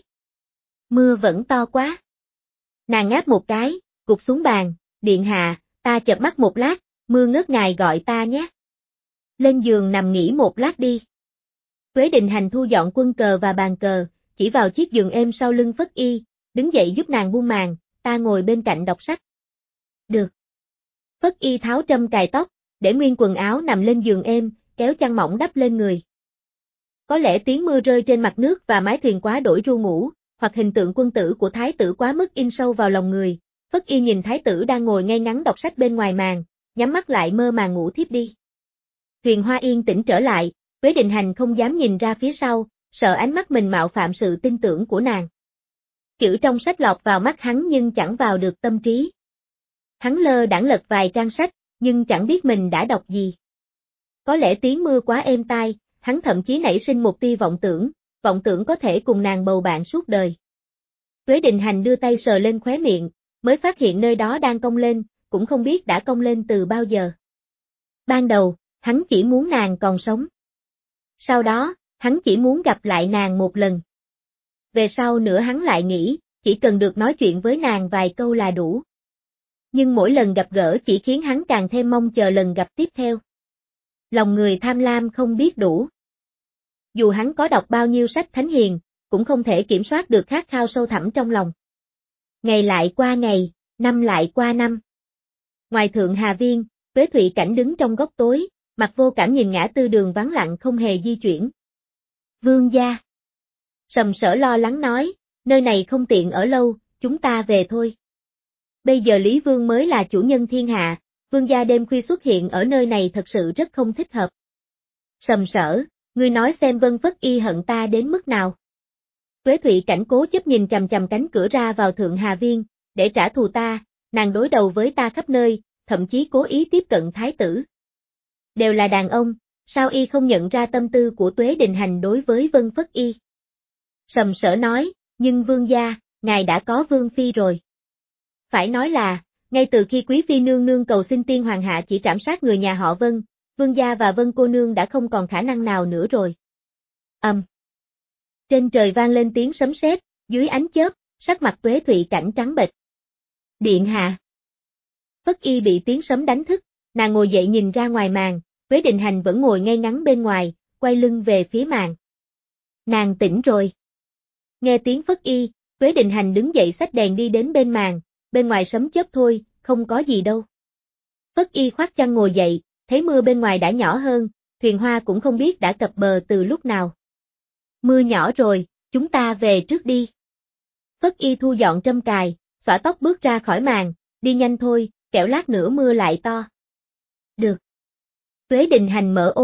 Mưa vẫn to quá. Nàng ngáp một cái, gục xuống bàn, điện hạ, ta chợp mắt một lát, mưa ngớt ngài gọi ta nhé. Lên giường nằm nghỉ một lát đi. Tuế Đình Hành thu dọn quân cờ và bàn cờ, chỉ vào chiếc giường êm sau lưng Phất Y, đứng dậy giúp nàng buông màn, ta ngồi bên cạnh đọc sách. Được. Phất Y tháo trâm cài tóc, để nguyên quần áo nằm lên giường êm, kéo chăn mỏng đắp lên người. Có lẽ tiếng mưa rơi trên mặt nước và mái thuyền quá đổi ru ngủ, hoặc hình tượng quân tử của thái tử quá mức in sâu vào lòng người, Phất Y nhìn thái tử đang ngồi ngay ngắn đọc sách bên ngoài màn, nhắm mắt lại mơ màng ngủ thiếp đi. Thuyền hoa yên tĩnh trở lại, Tuế Đình Hành không dám nhìn ra phía sau, sợ ánh mắt mình mạo phạm sự tin tưởng của nàng. Chữ trong sách lọt vào mắt hắn nhưng chẳng vào được tâm trí. Hắn lơ đãng lật vài trang sách, nhưng chẳng biết mình đã đọc gì. Có lẽ tiếng mưa quá êm tai, hắn thậm chí nảy sinh một tia vọng tưởng, vọng tưởng có thể cùng nàng bầu bạn suốt đời. Tuế Đình Hành đưa tay sờ lên khóe miệng, mới phát hiện nơi đó đang cong lên, cũng không biết đã cong lên từ bao giờ. Ban đầu, hắn chỉ muốn nàng còn sống. Sau đó, hắn chỉ muốn gặp lại nàng một lần. Về sau nữa hắn lại nghĩ, chỉ cần được nói chuyện với nàng vài câu là đủ. Nhưng mỗi lần gặp gỡ chỉ khiến hắn càng thêm mong chờ lần gặp tiếp theo. Lòng người tham lam không biết đủ. Dù hắn có đọc bao nhiêu sách thánh hiền, cũng không thể kiểm soát được khát khao sâu thẳm trong lòng. Ngày lại qua ngày, năm lại qua năm. Ngoài Thượng Hà Viên, Tuế Thụy Cảnh đứng trong góc tối, mặt vô cảm nhìn ngã tư đường vắng lặng không hề di chuyển. Vương gia. Sầm Sở lo lắng nói, nơi này không tiện ở lâu, chúng ta về thôi. Bây giờ Lý Vương mới là chủ nhân thiên hạ, vương gia đêm khuya xuất hiện ở nơi này thật sự rất không thích hợp. Sầm Sở, ngươi nói xem Vân Phất Y hận ta đến mức nào. Tuế Thụy Cảnh cố chấp nhìn chằm chằm cánh cửa ra vào Thượng Hà Viên, để trả thù ta, nàng đối đầu với ta khắp nơi, thậm chí cố ý tiếp cận thái tử. Đều là đàn ông, sao y không nhận ra tâm tư của Tuế Đình Hành đối với Vân Phất Y? Sầm Sở nói, nhưng vương gia, ngài đã có vương phi rồi. Phải nói là, ngay từ khi quý phi nương nương cầu xin tiên hoàng hạ chỉ trảm sát người nhà họ Vân, vương gia và Vân cô nương đã không còn khả năng nào nữa rồi. Ầm. Um. Trên trời vang lên tiếng sấm sét, dưới ánh chớp, sắc mặt Tuế Thụy Cảnh trắng bệch. Điện hạ. Phất Y bị tiếng sấm đánh thức, nàng ngồi dậy nhìn ra ngoài màn, Tuế Đình Hành vẫn ngồi ngay ngắn bên ngoài, quay lưng về phía màn. Nàng tỉnh rồi. Nghe tiếng Phất Y, Tuế Đình Hành đứng dậy xách đèn đi đến bên màn, bên ngoài sấm chớp thôi, không có gì đâu. Phất Y khoác chăn ngồi dậy, thấy mưa bên ngoài đã nhỏ hơn, thuyền hoa cũng không biết đã cập bờ từ lúc nào. Mưa nhỏ rồi, chúng ta về trước đi. Phất Y thu dọn trâm cài, xõa tóc bước ra khỏi màn, đi nhanh thôi, kẻo lát nữa mưa lại to. Được. Tuế Đình Hành mở ô,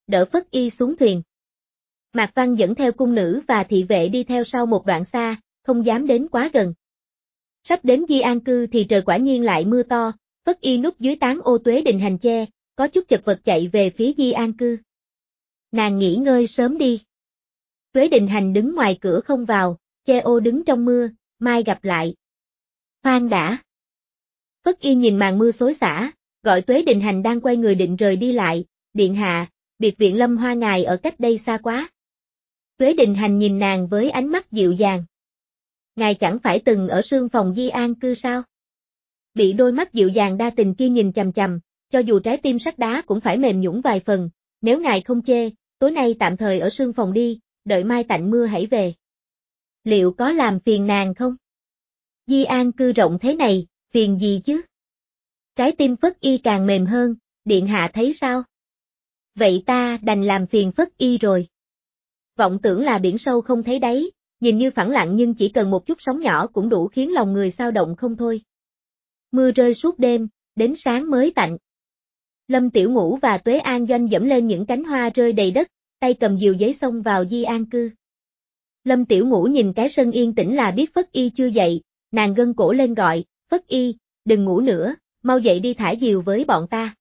đỡ Phất Y xuống thuyền. Mạc Văn dẫn theo cung nữ và thị vệ đi theo sau một đoạn xa, không dám đến quá gần. Sắp đến Di An Cư thì trời quả nhiên lại mưa to, Phất Y núp dưới tán ô Tuế Đình Hành che, có chút chật vật chạy về phía Di An Cư. Nàng nghỉ ngơi sớm đi. Tuế Đình Hành đứng ngoài cửa không vào, che ô đứng trong mưa, mai gặp lại. Khoan đã. Phất Y nhìn màn mưa xối xả, gọi Tuế Đình Hành đang quay người định rời đi lại, điện hạ, biệt viện Lâm Hoa ngài ở cách đây xa quá. Tuế Đình Hành nhìn nàng với ánh mắt dịu dàng. Ngài chẳng phải từng ở sương phòng Di An Cư sao? Bị đôi mắt dịu dàng đa tình kia nhìn chằm chằm, cho dù trái tim sắt đá cũng phải mềm nhũn vài phần, nếu ngài không chê, tối nay tạm thời ở sương phòng đi, đợi mai tạnh mưa hãy về. Liệu có làm phiền nàng không? Di An Cư rộng thế này, phiền gì chứ? Trái tim Phất Y càng mềm hơn, điện hạ thấy sao? Vậy ta đành làm phiền Phất Y rồi. Vọng tưởng là biển sâu không thấy đáy, nhìn như phẳng lặng nhưng chỉ cần một chút sóng nhỏ cũng đủ khiến lòng người xao động không thôi. Mưa rơi suốt đêm, đến sáng mới tạnh. Lâm Tiểu Ngũ và Tuế An Doanh dẫm lên những cánh hoa rơi đầy đất, tay cầm diều giấy xông vào Di An Cư. Lâm Tiểu Ngũ nhìn cái sân yên tĩnh là biết Phất Y chưa dậy, nàng gân cổ lên gọi, Phất Y, đừng ngủ nữa, mau dậy đi thả diều với bọn ta.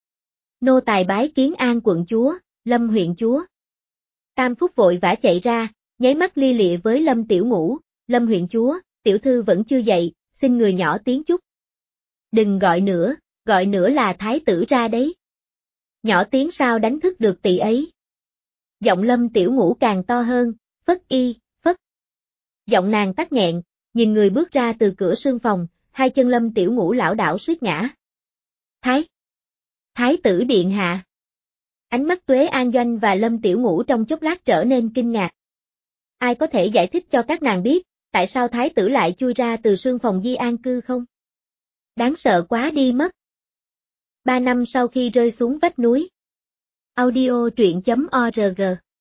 Nô tài bái kiến An quận chúa, Lâm huyện chúa. Tam Phúc vội vã chạy ra, nháy mắt lia lịa với Lâm Tiểu Ngũ, Lâm huyện chúa, tiểu thư vẫn chưa dậy, xin người nhỏ tiếng chút. Đừng gọi nữa, gọi nữa là thái tử ra đấy. Nhỏ tiếng sao đánh thức được tỷ ấy. Giọng Lâm Tiểu Ngũ càng to hơn, Phất Y, Phất. Giọng nàng tắc nghẹn, nhìn người bước ra từ cửa sương phòng, hai chân Lâm Tiểu Ngũ lảo đảo suýt ngã. Thái! Thái tử điện hạ! Ánh mắt Tuế An Doanh và Lâm Tiểu Ngũ trong chốc lát trở nên kinh ngạc. Ai có thể giải thích cho các nàng biết, tại sao thái tử lại chui ra từ sương phòng Di An Cư không? Đáng sợ quá đi mất. Ba năm sau khi rơi xuống vách núi. Audio truyện chấm org.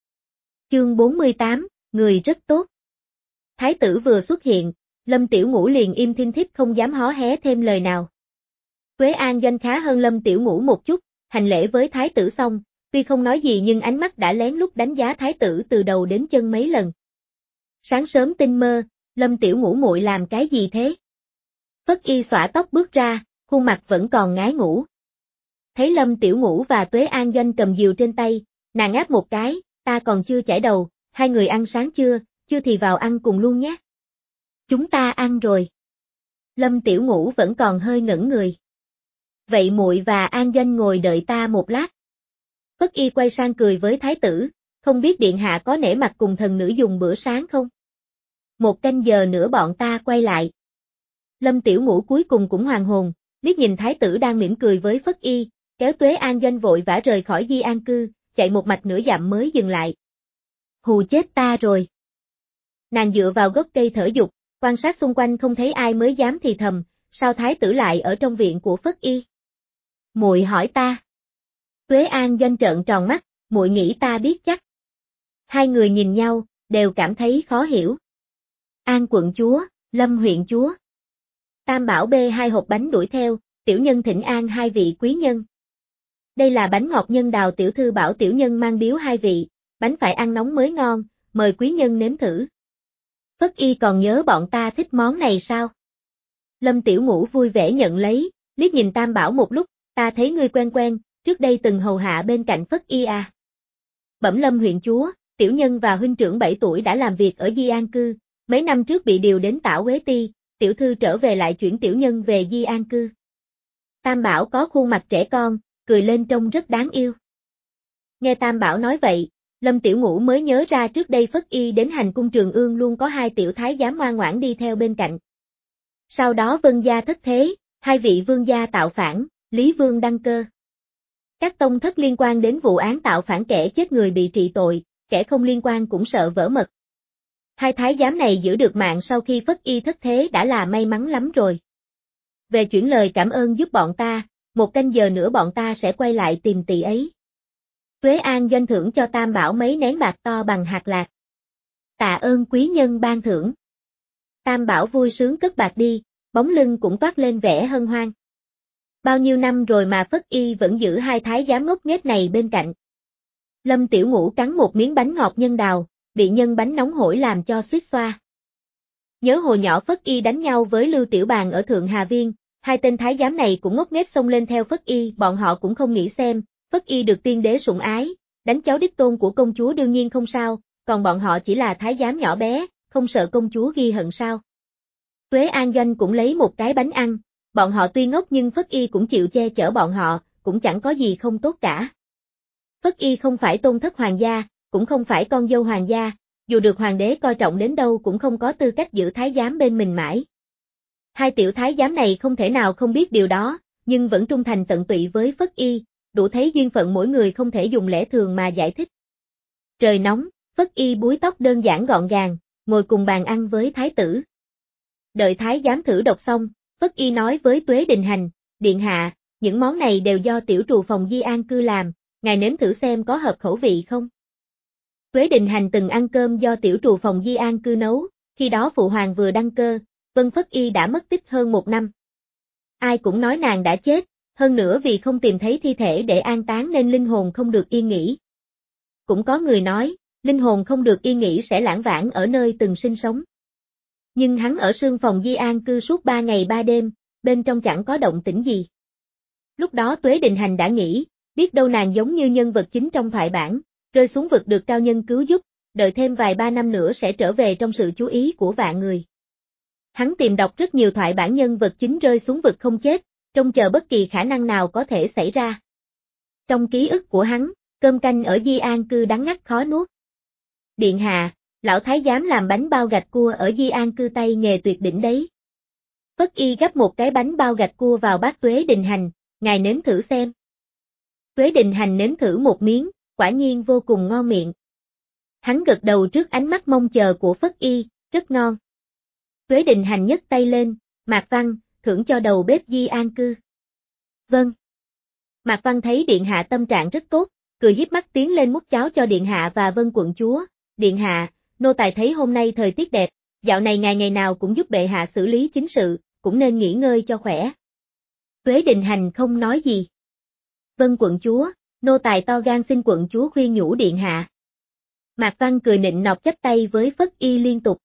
Chương bốn mươi tám, người rất tốt. Thái tử vừa xuất hiện, Lâm Tiểu Ngũ liền im thinh thít không dám hó hé thêm lời nào. Tuế An Doanh khá hơn Lâm Tiểu Ngũ một chút, hành lễ với thái tử xong, tuy không nói gì nhưng ánh mắt đã lén lút đánh giá thái tử từ đầu đến chân mấy lần. Sáng sớm tinh mơ, Lâm Tiểu Ngũ muội làm cái gì thế? Phất Y xõa tóc bước ra, khuôn mặt vẫn còn ngái ngủ. Thấy Lâm Tiểu Ngũ và Tuế An Doanh cầm diều trên tay, nàng áp một cái, ta còn chưa chải đầu, hai người ăn sáng chưa, chưa thì vào ăn cùng luôn nhé. Chúng ta ăn rồi. Lâm Tiểu Ngũ vẫn còn hơi ngẩn người. Vậy muội và An Doanh ngồi đợi ta một lát. Phất Y quay sang cười với thái tử, không biết điện hạ có nể mặt cùng thần nữ dùng bữa sáng không? Một canh giờ nữa bọn ta quay lại. Lâm Tiểu Ngũ cuối cùng cũng hoàn hồn, liếc nhìn thái tử đang mỉm cười với Phất Y, kéo Tuế An Doanh vội vã rời khỏi Di An Cư, chạy một mạch nửa dặm mới dừng lại. Hù chết ta rồi. Nàng dựa vào gốc cây thở dục, quan sát xung quanh không thấy ai mới dám thì thầm, sao thái tử lại ở trong viện của Phất Y? Muội hỏi ta. Tuế An Doanh trợn tròn mắt, muội nghĩ ta biết chắc. Hai người nhìn nhau, đều cảm thấy khó hiểu. An quận chúa, Lâm huyện chúa. Tam Bảo bê hai hộp bánh đuổi theo, tiểu nhân thỉnh an hai vị quý nhân. Đây là bánh ngọt nhân đào tiểu thư bảo tiểu nhân mang biếu hai vị, bánh phải ăn nóng mới ngon, mời quý nhân nếm thử. Phất Y còn nhớ bọn ta thích món này sao? Lâm Tiểu Ngũ vui vẻ nhận lấy, liếc nhìn Tam Bảo một lúc, ta thấy ngươi quen quen, trước đây từng hầu hạ bên cạnh Phất Y à. Bẩm Lâm huyện chúa, tiểu nhân và huynh trưởng bảy tuổi đã làm việc ở Di An Cư, mấy năm trước bị điều đến Tảo Quế Ti, tiểu thư trở về lại chuyển tiểu nhân về Di An Cư. Tam Bảo có khuôn mặt trẻ con, cười lên trông rất đáng yêu. Nghe Tam Bảo nói vậy, Lâm Tiểu Ngũ mới nhớ ra trước đây Phất Y đến hành cung Trường Ương luôn có hai tiểu thái giám ngoan ngoãn đi theo bên cạnh. Sau đó Vân gia thất thế, hai vị vương gia tạo phản, Lý Vương đăng cơ. Các tông thất liên quan đến vụ án tạo phản kẻ chết người bị trị tội, kẻ không liên quan cũng sợ vỡ mật. Hai thái giám này giữ được mạng sau khi Phất Y thất thế đã là may mắn lắm rồi. Về chuyển lời cảm ơn giúp bọn ta, một canh giờ nữa bọn ta sẽ quay lại tìm tỷ ấy. Tuế An Doanh thưởng cho Tam Bảo mấy nén bạc to bằng hạt lạc. Tạ ơn quý nhân ban thưởng. Tam Bảo vui sướng cất bạc đi, bóng lưng cũng toát lên vẻ hân hoan. Bao nhiêu năm rồi mà Phất Y vẫn giữ hai thái giám ngốc nghếch này bên cạnh. Lâm Tiểu Ngũ cắn một miếng bánh ngọt nhân đào, bị nhân bánh nóng hổi làm cho suýt xoa. Nhớ hồi nhỏ Phất Y đánh nhau với Lưu Tiểu Bàn ở Thượng Hà Viên, hai tên thái giám này cũng ngốc nghếch xông lên theo Phất Y, bọn họ cũng không nghĩ xem, Phất Y được tiên đế sủng ái, đánh cháu đích tôn của công chúa đương nhiên không sao, còn bọn họ chỉ là thái giám nhỏ bé, không sợ công chúa ghi hận sao. Tuế An Doanh cũng lấy một cái bánh ăn, bọn họ tuy ngốc nhưng Phất Y cũng chịu che chở bọn họ, cũng chẳng có gì không tốt cả. Phất Y không phải tôn thất hoàng gia, cũng không phải con dâu hoàng gia, dù được hoàng đế coi trọng đến đâu cũng không có tư cách giữ thái giám bên mình mãi. Hai tiểu thái giám này không thể nào không biết điều đó, nhưng vẫn trung thành tận tụy với Phất Y, đủ thấy duyên phận mỗi người không thể dùng lẽ thường mà giải thích. Trời nóng, Phất Y búi tóc đơn giản gọn gàng, ngồi cùng bàn ăn với thái tử. Đợi thái giám thử đọc xong, Phất Y nói với Tuế Đình Hành, điện hạ, những món này đều do tiểu trù phòng Di An Cư làm, ngài nếm thử xem có hợp khẩu vị không. Tuế Đình Hành từng ăn cơm do tiểu trù phòng Di An Cư nấu, khi đó phụ hoàng vừa đăng cơ, Vân Phất Y đã mất tích hơn một năm. Ai cũng nói nàng đã chết, hơn nữa vì không tìm thấy thi thể để an táng nên linh hồn không được yên nghỉ. Cũng có người nói, linh hồn không được yên nghỉ sẽ lãng vãng ở nơi từng sinh sống. Nhưng hắn ở sương phòng Di An Cư suốt ba ngày ba đêm, bên trong chẳng có động tĩnh gì. Lúc đó Tuế Đình Hành đã nghĩ, biết đâu nàng giống như nhân vật chính trong thoại bản, rơi xuống vực được cao nhân cứu giúp, đợi thêm vài ba năm nữa sẽ trở về trong sự chú ý của vạn người. Hắn tìm đọc rất nhiều thoại bản nhân vật chính rơi xuống vực không chết, trông chờ bất kỳ khả năng nào có thể xảy ra. Trong ký ức của hắn, cơm canh ở Di An Cư đắng ngắt khó nuốt. Điện hạ, lão thái giám làm bánh bao gạch cua ở Di An Cư tay nghề tuyệt đỉnh đấy. Phất Y gắp một cái bánh bao gạch cua vào bát Tuế Đình Hành, ngài nếm thử xem. Tuế Đình Hành nếm thử một miếng, quả nhiên vô cùng ngon miệng. Hắn gật đầu trước ánh mắt mong chờ của Phất Y, rất ngon. Tuế Đình Hành nhấc tay lên, Mạc Văn, thưởng cho đầu bếp Di An Cư. Vâng. Mạc Văn thấy điện hạ tâm trạng rất tốt, cười hiếp mắt tiến lên múc cháo cho điện hạ và Vân quận chúa. Điện hạ, nô tài thấy hôm nay thời tiết đẹp, dạo này ngày ngày nào cũng giúp bệ hạ xử lý chính sự, cũng nên nghỉ ngơi cho khỏe. Tuế Đình Hành không nói gì. Vân quận chúa, nô tài to gan xin quận chúa khuyên nhủ điện hạ. Mạc Văn cười nịnh nọt chắp tay với Phất Y liên tục.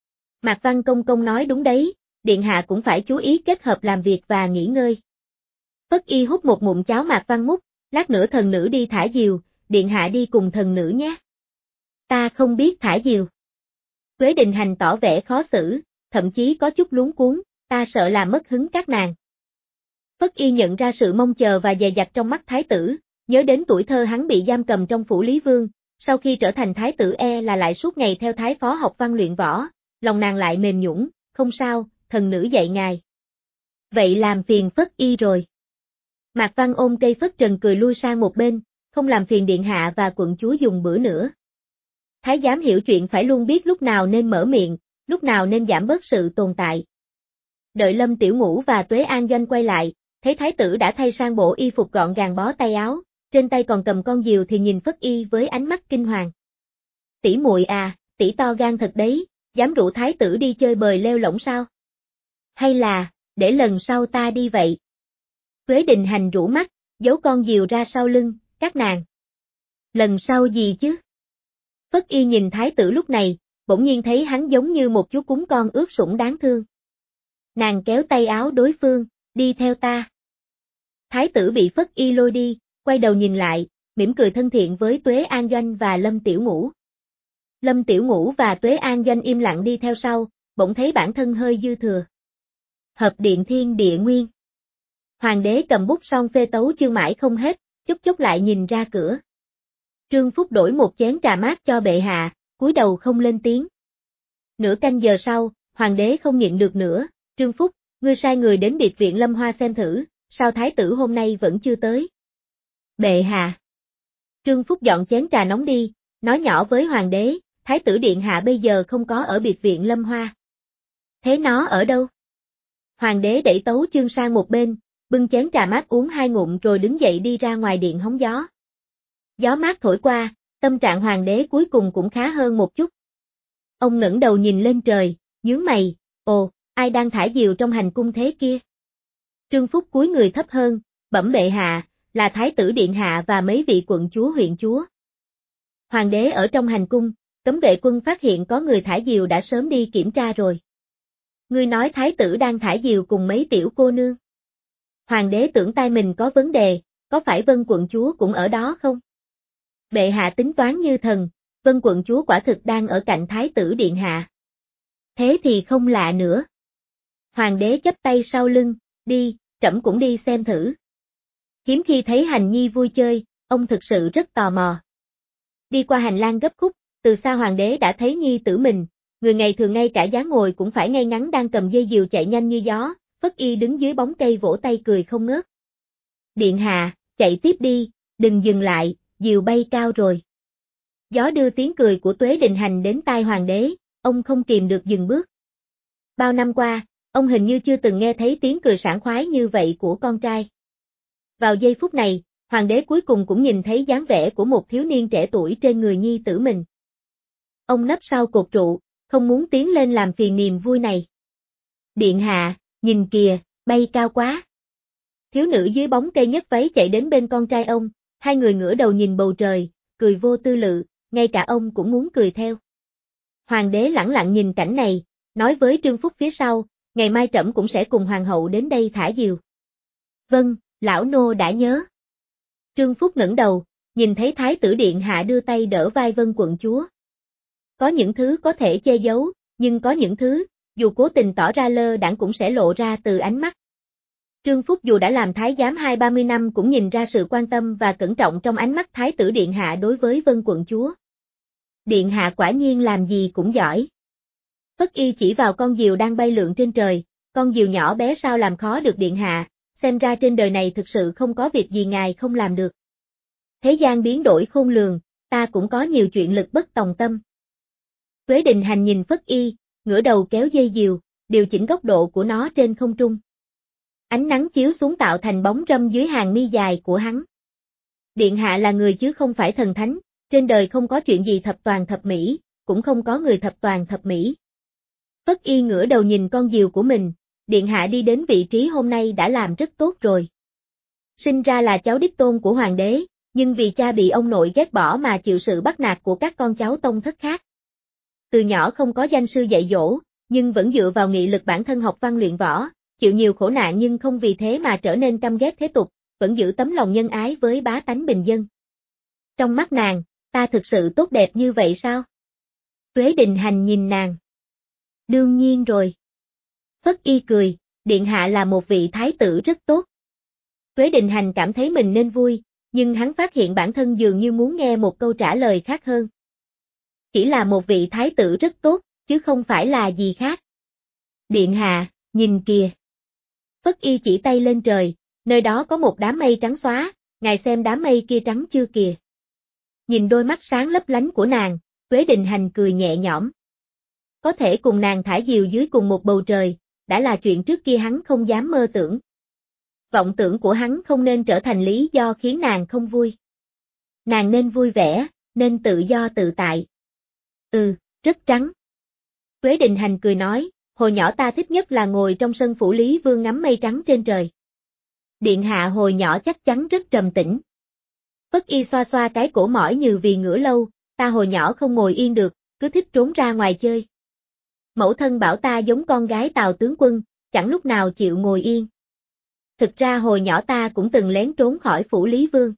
Mạc Văn công công nói đúng đấy, điện hạ cũng phải chú ý kết hợp làm việc và nghỉ ngơi. Phất Y hút một ngụm cháo Mạc Văn múc, lát nữa thần nữ đi thả diều, điện hạ đi cùng thần nữ nhé. Ta không biết thả diều. Tuế Đình Hành tỏ vẻ khó xử, thậm chí có chút luống cuống, ta sợ làm mất hứng các nàng. Phất Y nhận ra sự mong chờ và dè dặt trong mắt thái tử, nhớ đến tuổi thơ hắn bị giam cầm trong phủ Lý Vương, sau khi trở thành thái tử e là lại suốt ngày theo thái phó học văn luyện võ, lòng nàng lại mềm nhũn, không sao, thần nữ dạy ngài. Vậy làm phiền Phất Y rồi. Mạc Văn ôm cây phất trần cười lui sang một bên, không làm phiền điện hạ và quận chúa dùng bữa nữa. Thái giám hiểu chuyện phải luôn biết lúc nào nên mở miệng, lúc nào nên giảm bớt sự tồn tại. Đợi Lâm Tiểu Ngũ và Tuế An Doanh quay lại, thấy thái tử đã thay sang bộ y phục gọn gàng bó tay áo, trên tay còn cầm con diều thì nhìn Phất Y với ánh mắt kinh hoàng. Tỷ muội à, tỷ to gan thật đấy, dám rủ thái tử đi chơi bời leo lổng sao? Hay là, để lần sau ta đi vậy? Tuế Đình Hành rũ mắt, giấu con diều ra sau lưng, các nàng. Lần sau gì chứ? Phất Y nhìn thái tử lúc này, bỗng nhiên thấy hắn giống như một chú cún con ướt sũng đáng thương. Nàng kéo tay áo đối phương, đi theo ta. Thái tử bị Phất Y lôi đi, quay đầu nhìn lại, mỉm cười thân thiện với Tuế An Doanh và Lâm Tiểu Ngũ. Lâm Tiểu Ngũ và Tuế An Doanh im lặng đi theo sau, bỗng thấy bản thân hơi dư thừa. Hợp điện thiên địa nguyên. Hoàng đế cầm bút son phê tấu chương mãi không hết, chốc chốc lại nhìn ra cửa. Trương Phúc đổi một chén trà mát cho bệ hạ, cúi đầu không lên tiếng. Nửa canh giờ sau, hoàng đế không nhịn được nữa, Trương Phúc, ngươi sai người đến biệt viện Lâm Hoa xem thử, sao thái tử hôm nay vẫn chưa tới? Bệ hạ. Trương Phúc dọn chén trà nóng đi, nói nhỏ với hoàng đế, thái tử điện hạ bây giờ không có ở biệt viện Lâm Hoa. Thế nó ở đâu? Hoàng đế đẩy tấu chương sang một bên, bưng chén trà mát uống hai ngụm rồi đứng dậy đi ra ngoài điện hóng gió. Gió mát thổi qua, tâm trạng hoàng đế cuối cùng cũng khá hơn một chút. Ông ngẩng đầu nhìn lên trời, nhướng mày, ồ, ai đang thả diều trong hành cung thế kia? Trương Phúc cúi người thấp hơn, bẩm bệ hạ, là thái tử điện hạ và mấy vị quận chúa huyện chúa. Hoàng đế ở trong hành cung, cấm vệ quân phát hiện có người thả diều đã sớm đi kiểm tra rồi. Ngươi nói thái tử đang thả diều cùng mấy tiểu cô nương. Hoàng đế tưởng tai mình có vấn đề, có phải Vân quận chúa cũng ở đó không? Bệ hạ tính toán như thần, Vân quận chúa quả thực đang ở cạnh thái tử điện hạ. Thế thì không lạ nữa. Hoàng đế chắp tay sau lưng, đi, trẫm cũng đi xem thử. Hiếm khi thấy Hành Nhi vui chơi, ông thực sự rất tò mò. Đi qua hành lang gấp khúc, từ xa hoàng đế đã thấy nhi tử mình, người ngày thường ngay cả dáng ngồi cũng phải ngay ngắn đang cầm dây diều chạy nhanh như gió, Phất Y đứng dưới bóng cây vỗ tay cười không ngớt. Điện hạ, chạy tiếp đi, đừng dừng lại, diều bay cao rồi. Gió đưa tiếng cười của Tuế Đình Hành đến tai hoàng đế, ông không kìm được dừng bước. Bao năm qua, ông hình như chưa từng nghe thấy tiếng cười sảng khoái như vậy của con trai. Vào giây phút này, hoàng đế cuối cùng cũng nhìn thấy dáng vẻ của một thiếu niên trẻ tuổi trên người nhi tử mình. Ông nấp sau cột trụ, không muốn tiến lên làm phiền niềm vui này. Điện hạ, nhìn kìa, bay cao quá. Thiếu nữ dưới bóng cây nhấc váy chạy đến bên con trai ông, hai người ngửa đầu nhìn bầu trời, cười vô tư lự, ngay cả ông cũng muốn cười theo. Hoàng đế lẳng lặng nhìn cảnh này, nói với Trương Phúc phía sau, ngày mai trẫm cũng sẽ cùng hoàng hậu đến đây thả diều. Vâng, lão nô đã nhớ. Trương Phúc ngẩng đầu, nhìn thấy thái tử điện hạ đưa tay đỡ vai Vân quận chúa. Có những thứ có thể che giấu, nhưng có những thứ, dù cố tình tỏ ra lơ đãng cũng sẽ lộ ra từ ánh mắt. Trương Phúc dù đã làm thái giám hai ba mươi năm cũng nhìn ra sự quan tâm và cẩn trọng trong ánh mắt thái tử điện hạ đối với Vân quận chúa. Điện hạ quả nhiên làm gì cũng giỏi. Phất Y chỉ vào con diều đang bay lượn trên trời, con diều nhỏ bé sao làm khó được điện hạ, xem ra trên đời này thực sự không có việc gì ngài không làm được. Thế gian biến đổi khôn lường, ta cũng có nhiều chuyện lực bất tòng tâm. Tuế Đình Hành nhìn Phất Y, ngửa đầu kéo dây diều, điều chỉnh góc độ của nó trên không trung. Ánh nắng chiếu xuống tạo thành bóng râm dưới hàng mi dài của hắn. Điện hạ là người chứ không phải thần thánh, trên đời không có chuyện gì thập toàn thập mỹ, cũng không có người thập toàn thập mỹ. Phất Y ngửa đầu nhìn con diều của mình, điện hạ đi đến vị trí hôm nay đã làm rất tốt rồi. Sinh ra là cháu đích tôn của hoàng đế, nhưng vì cha bị ông nội ghét bỏ mà chịu sự bắt nạt của các con cháu tông thất khác. Từ nhỏ không có danh sư dạy dỗ, nhưng vẫn dựa vào nghị lực bản thân học văn luyện võ, chịu nhiều khổ nạn nhưng không vì thế mà trở nên căm ghét thế tục, vẫn giữ tấm lòng nhân ái với bá tánh bình dân. Trong mắt nàng, ta thực sự tốt đẹp như vậy sao? Tuế Đình Hành nhìn nàng. Đương nhiên rồi. Phất Y cười, điện hạ là một vị thái tử rất tốt. Tuế Đình Hành cảm thấy mình nên vui, nhưng hắn phát hiện bản thân dường như muốn nghe một câu trả lời khác hơn. Chỉ là một vị thái tử rất tốt, chứ không phải là gì khác. Điện hạ, nhìn kìa. Phất Y chỉ tay lên trời, nơi đó có một đám mây trắng xóa, ngài xem đám mây kia trắng chưa kìa. Nhìn đôi mắt sáng lấp lánh của nàng, Tuế Đình Hành cười nhẹ nhõm. Có thể cùng nàng thả diều dưới cùng một bầu trời, đã là chuyện trước kia hắn không dám mơ tưởng. Vọng tưởng của hắn không nên trở thành lý do khiến nàng không vui. Nàng nên vui vẻ, nên tự do tự tại. Ừ, rất trắng. Tuế Đình Hành cười nói, hồi nhỏ ta thích nhất là ngồi trong sân phủ Lý Vương ngắm mây trắng trên trời. Điện hạ hồi nhỏ chắc chắn rất trầm tĩnh. Phất Y xoa xoa cái cổ mỏi như vì ngửa lâu, ta hồi nhỏ không ngồi yên được, cứ thích trốn ra ngoài chơi. Mẫu thân bảo ta giống con gái Tào tướng quân, chẳng lúc nào chịu ngồi yên. Thực ra hồi nhỏ ta cũng từng lén trốn khỏi phủ Lý Vương.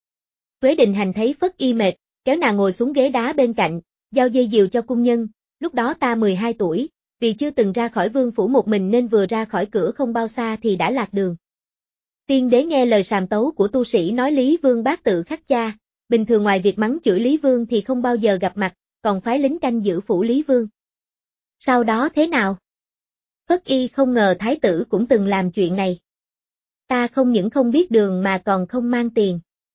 Tuế Đình Hành thấy Phất Y mệt, kéo nàng ngồi xuống ghế đá bên cạnh, giao dây diều cho cung nhân, lúc đó ta mười hai tuổi, vì chưa từng ra khỏi vương phủ một mình nên vừa ra khỏi cửa không bao xa thì đã lạc đường. Tiên đế nghe lời sàm tấu của tu sĩ nói Lý Vương bác tự khắc cha, bình thường ngoài việc mắng chửi Lý Vương thì không bao giờ gặp mặt, còn phái lính canh giữ phủ Lý Vương. Sau đó thế nào? Phất Y không ngờ thái tử cũng từng làm chuyện này. Ta không những không biết đường mà còn không mang tiền.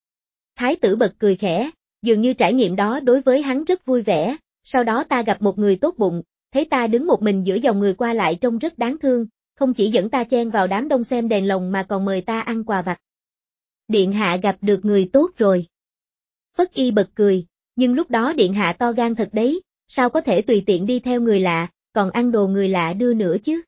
Thái tử bật cười khẽ, dường như trải nghiệm đó đối với hắn rất vui vẻ, sau đó ta gặp một người tốt bụng, thấy ta đứng một mình giữa dòng người qua lại trông rất đáng thương, không chỉ dẫn ta chen vào đám đông xem đèn lồng mà còn mời ta ăn quà vặt. Điện hạ gặp được người tốt rồi. Phất Y bật cười, nhưng lúc đó điện hạ to gan thật đấy, sao có thể tùy tiện đi theo người lạ, còn ăn đồ người lạ đưa nữa chứ.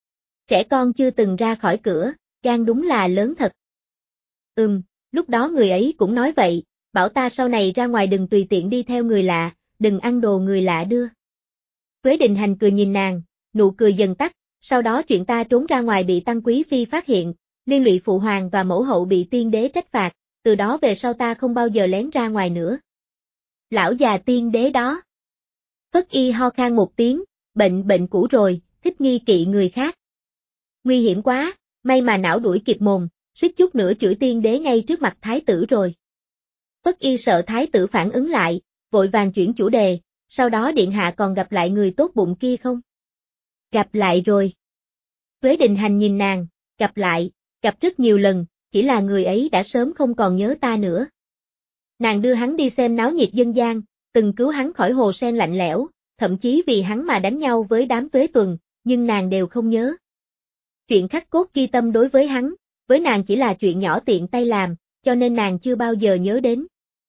Trẻ con chưa từng ra khỏi cửa, gan đúng là lớn thật. Ừm, lúc đó người ấy cũng nói vậy, bảo ta sau này ra ngoài đừng tùy tiện đi theo người lạ, đừng ăn đồ người lạ đưa. Tuế Đình Hành cười nhìn nàng, nụ cười dần tắt, sau đó chuyện ta trốn ra ngoài bị Tăng Quý Phi phát hiện, liên lụy phụ hoàng và mẫu hậu bị tiên đế trách phạt, từ đó về sau ta không bao giờ lén ra ngoài nữa. Lão già tiên đế đó. Phất Y ho khan một tiếng, bệnh bệnh cũ rồi, thích nghi kỵ người khác. Nguy hiểm quá, may mà não đuổi kịp mồm, suýt chút nữa chửi tiên đế ngay trước mặt thái tử rồi. Phất Y sợ thái tử phản ứng lại, vội vàng chuyển chủ đề, sau đó điện hạ còn gặp lại người tốt bụng kia không? Gặp lại rồi. Tuế Đình Hành nhìn nàng, gặp lại, gặp rất nhiều lần, chỉ là người ấy đã sớm không còn nhớ ta nữa. Nàng đưa hắn đi xem náo nhiệt dân gian, từng cứu hắn khỏi hồ sen lạnh lẽo, thậm chí vì hắn mà đánh nhau với đám Tuế Tuần, nhưng nàng đều không nhớ. Chuyện khắc cốt ghi tâm đối với hắn, với nàng chỉ là chuyện nhỏ tiện tay làm, cho nên nàng chưa bao giờ nhớ đến.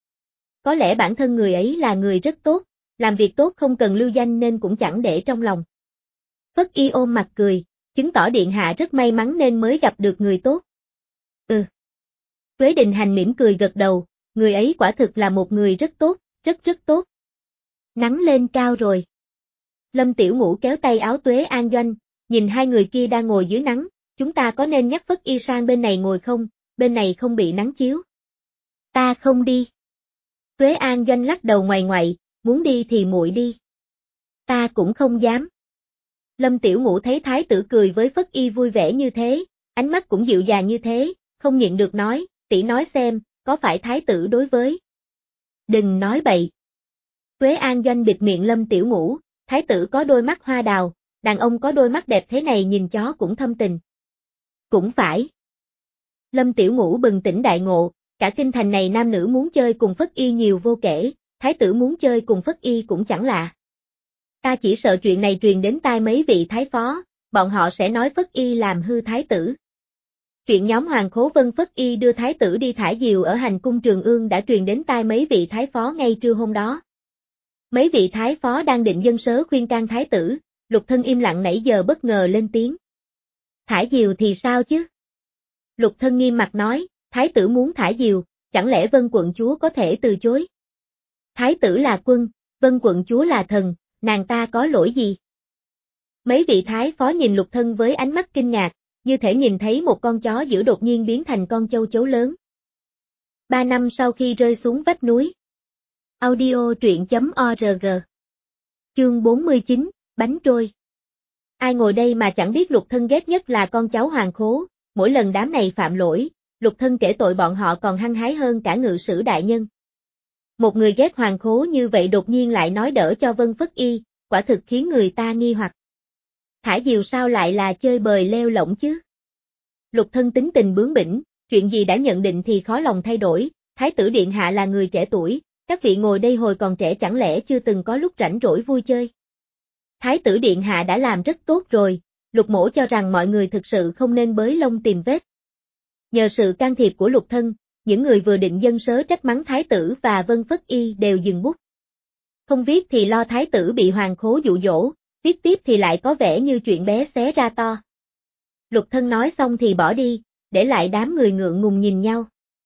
Có lẽ bản thân người ấy là người rất tốt, làm việc tốt không cần lưu danh nên cũng chẳng để trong lòng. Phất Y ôm mặt cười, chứng tỏ điện hạ rất may mắn nên mới gặp được người tốt. Ừ. Tuế Đình Hành mỉm cười gật đầu, người ấy quả thực là một người rất tốt, rất rất tốt. Nắng lên cao rồi. Lâm Tiểu Ngũ kéo tay áo Tuế An Doanh, nhìn hai người kia đang ngồi dưới nắng, chúng ta có nên nhắc Phất Y sang bên này ngồi không, bên này không bị nắng chiếu. Ta không đi. Tuế An Doanh lắc đầu ngoài ngoại, muốn đi thì muội đi. Ta cũng không dám. Lâm Tiểu Ngũ thấy thái tử cười với Phất Y vui vẻ như thế, ánh mắt cũng dịu dàng như thế, không nhịn được nói, tỷ nói xem, có phải thái tử đối với? Đừng nói bậy. Tuế An Doanh bịt miệng Lâm Tiểu Ngũ, thái tử có đôi mắt hoa đào, đàn ông có đôi mắt đẹp thế này nhìn chó cũng thâm tình. Cũng phải. Lâm Tiểu Ngũ bừng tỉnh đại ngộ, cả kinh thành này nam nữ muốn chơi cùng Phất Y nhiều vô kể, thái tử muốn chơi cùng Phất Y cũng chẳng lạ. Ta chỉ sợ chuyện này truyền đến tai mấy vị thái phó, bọn họ sẽ nói Phất Y làm hư thái tử. Chuyện nhóm Hoàng Khố Vân Phất Y đưa thái tử đi thả diều ở hành cung Trường Ương đã truyền đến tai mấy vị thái phó ngay trưa hôm đó. Mấy vị thái phó đang định dân sớ khuyên can thái tử, Lục Thân im lặng nãy giờ bất ngờ lên tiếng. Thả diều thì sao chứ? Lục Thân nghiêm mặt nói, thái tử muốn thả diều, chẳng lẽ Vân quận chúa có thể từ chối? Thái tử là quân, Vân quận chúa là thần, nàng ta có lỗi gì? Mấy vị thái phó nhìn Lục Thân với ánh mắt kinh ngạc, như thể nhìn thấy một con chó dữ đột nhiên biến thành con châu chấu lớn. Ba năm sau khi rơi xuống vách núi. Audio truyện chấm org. Chương bốn mươi chín, bánh trôi. Ai ngồi đây mà chẳng biết Lục Thân ghét nhất là con cháu Hoàng Khố, mỗi lần đám này phạm lỗi, Lục Thân kể tội bọn họ còn hăng hái hơn cả ngự sử đại nhân. Một người ghét Hoàng Khố như vậy đột nhiên lại nói đỡ cho Vân Phất Y, quả thực khiến người ta nghi hoặc. Thả diều sao lại là chơi bời leo lổng chứ? Lục Thân tính tình bướng bỉnh, chuyện gì đã nhận định thì khó lòng thay đổi, thái tử điện hạ là người trẻ tuổi, các vị ngồi đây hồi còn trẻ chẳng lẽ chưa từng có lúc rảnh rỗi vui chơi. Thái tử điện hạ đã làm rất tốt rồi, Lục Mỗ cho rằng mọi người thực sự không nên bới lông tìm vết. Nhờ sự can thiệp của Lục Thân, những người vừa định dâng sớ trách mắng thái tử và Vân Phất Y đều dừng bút. Không viết thì lo thái tử bị Hoàng Khố dụ dỗ, viết tiếp thì lại có vẻ như chuyện bé xé ra to. Lục Thân nói xong thì bỏ đi, để lại đám người ngượng ngùng nhìn nhau.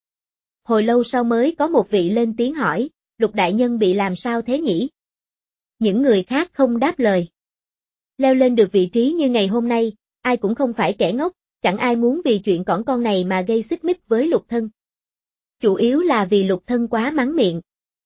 Hồi lâu sau mới có một vị lên tiếng hỏi, Lục đại nhân bị làm sao thế nhỉ? Những người khác không đáp lời. Leo lên được vị trí như ngày hôm nay, ai cũng không phải kẻ ngốc, chẳng ai muốn vì chuyện cỏn con này mà gây xích mích với Lục Thân. Chủ yếu là vì Lục Thân quá mắng miệng.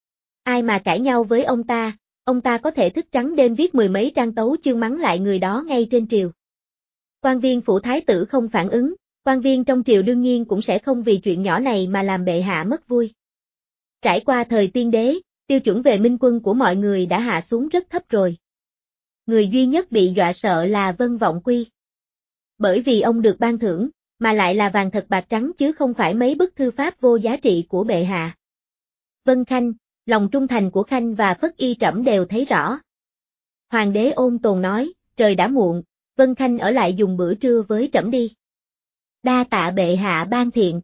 Ai mà cãi nhau với ông ta, ông ta có thể thức trắng đêm viết mười mấy trang tấu chương mắng lại người đó ngay trên triều. Quan viên phủ thái tử không phản ứng, quan viên trong triều đương nhiên cũng sẽ không vì chuyện nhỏ này mà làm bệ hạ mất vui. Trải qua thời tiên đế, tiêu chuẩn về minh quân của mọi người đã hạ xuống rất thấp rồi. Người duy nhất bị dọa sợ là Vân Vọng Quy. Bởi vì ông được ban thưởng, mà lại là vàng thật bạc trắng chứ không phải mấy bức thư pháp vô giá trị của bệ hạ. Vân Khanh, lòng trung thành của Khanh và Phất Y trẫm đều thấy rõ. Hoàng đế ôn tồn nói, trời đã muộn, Vân Khanh ở lại dùng bữa trưa với trẫm đi. Đa tạ bệ hạ ban thiện.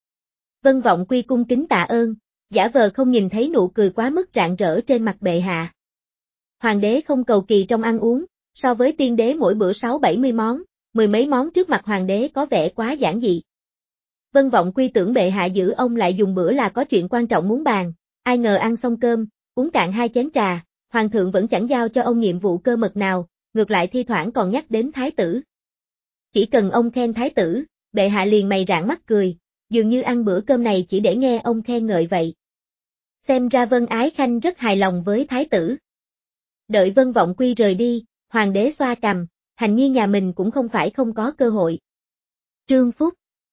Vân Vọng Quy cung kính tạ ơn, giả vờ không nhìn thấy nụ cười quá mức rạng rỡ trên mặt bệ hạ. Hoàng đế không cầu kỳ trong ăn uống, so với tiên đế mỗi bữa sáu bảy mươi món, mười mấy món trước mặt hoàng đế có vẻ quá giản dị. Vân Vọng Quy tưởng bệ hạ giữ ông lại dùng bữa là có chuyện quan trọng muốn bàn, ai ngờ ăn xong cơm, uống cạn hai chén trà, hoàng thượng vẫn chẳng giao cho ông nhiệm vụ cơ mật nào, ngược lại thi thoảng còn nhắc đến thái tử. Chỉ cần ông khen thái tử, bệ hạ liền mày rạng mắt cười, dường như ăn bữa cơm này chỉ để nghe ông khen ngợi vậy. Xem ra Vân Ái Khanh rất hài lòng với thái tử. Đợi Vân Vọng Quy rời đi, hoàng đế xoa cằm, hành nhi nhà mình cũng không phải không có cơ hội. Trương Phúc.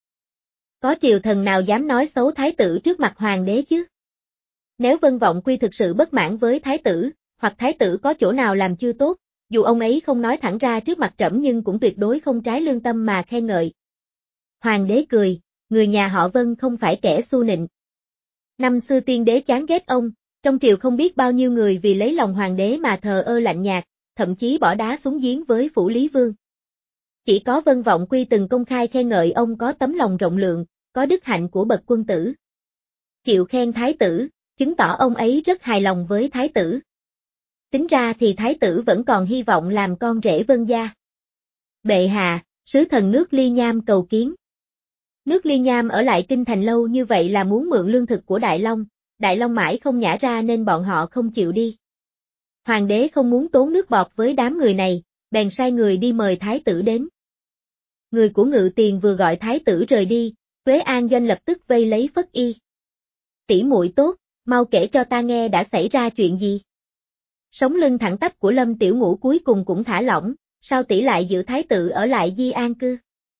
Có triều thần nào dám nói xấu thái tử trước mặt hoàng đế chứ? Nếu Vân Vọng Quy thực sự bất mãn với thái tử, hoặc thái tử có chỗ nào làm chưa tốt, dù ông ấy không nói thẳng ra trước mặt trẫm nhưng cũng tuyệt đối không trái lương tâm mà khen ngợi. Hoàng đế cười, người nhà họ Vân không phải kẻ xu nịnh. Năm xưa tiên đế chán ghét ông, trong triều không biết bao nhiêu người vì lấy lòng hoàng đế mà thờ ơ lạnh nhạt, thậm chí bỏ đá xuống giếng với phủ Lý Vương. Chỉ có Vân Vọng Quy từng công khai khen ngợi ông có tấm lòng rộng lượng, có đức hạnh của bậc quân tử. Chịu khen thái tử, chứng tỏ ông ấy rất hài lòng với thái tử. Tính ra thì thái tử vẫn còn hy vọng làm con rể Vân gia. Bệ hạ, sứ thần nước Ly Nham cầu kiến. Nước Ly Nham ở lại kinh thành lâu như vậy là muốn mượn lương thực của Đại Long, Đại Long mãi không nhả ra nên bọn họ không chịu đi. Hoàng đế không muốn tốn nước bọt với đám người này, bèn sai người đi mời thái tử đến. Người của Ngự Tiền vừa gọi thái tử rời đi, Tuế An Doanh lập tức vây lấy Phất Y. Tỷ muội tốt, mau kể cho ta nghe đã xảy ra chuyện gì. Sống lưng thẳng tắp của Lâm Tiểu Ngũ cuối cùng cũng thả lỏng, sao tỷ lại giữ thái tử ở lại Di An cư?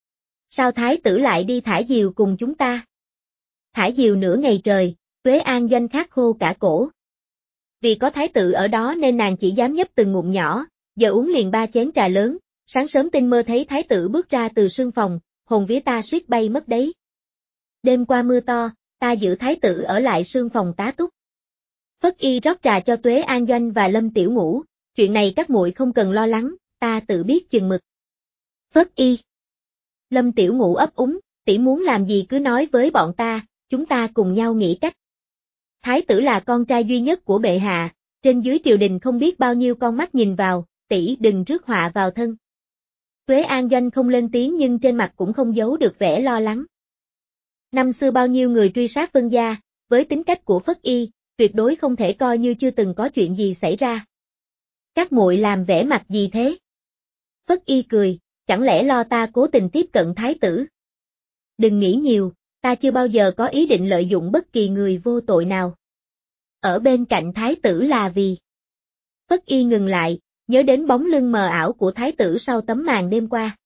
Sao thái tử lại đi thả diều cùng chúng ta? Thả diều nửa ngày trời, Tuế An Doanh khát khô cả cổ. Vì có thái tử ở đó nên nàng chỉ dám nhấp từng ngụm nhỏ, giờ uống liền ba chén trà lớn, sáng sớm tinh mơ thấy thái tử bước ra từ sương phòng, hồn vía ta suýt bay mất đấy. Đêm qua mưa to, ta giữ thái tử ở lại sương phòng tá túc. Phất Y rót trà cho Tuế An Doanh và Lâm Tiểu Ngũ, chuyện này các muội không cần lo lắng, ta tự biết chừng mực. Phất Y. Lâm Tiểu Ngũ ấp úng, tỷ muốn làm gì cứ nói với bọn ta, chúng ta cùng nhau nghĩ cách. Thái tử là con trai duy nhất của bệ hạ, trên dưới triều đình không biết bao nhiêu con mắt nhìn vào, tỷ đừng rước họa vào thân. Tuế An Doanh không lên tiếng nhưng trên mặt cũng không giấu được vẻ lo lắng. Năm xưa bao nhiêu người truy sát Vân gia, với tính cách của Phất Y, tuyệt đối không thể coi như chưa từng có chuyện gì xảy ra. Các muội làm vẻ mặt gì thế? Phất Y cười, chẳng lẽ lo ta cố tình tiếp cận thái tử? Đừng nghĩ nhiều, ta chưa bao giờ có ý định lợi dụng bất kỳ người vô tội nào. Ở bên cạnh thái tử là vì... Phất Y ngừng lại, nhớ đến bóng lưng mờ ảo của thái tử sau tấm màn đêm qua.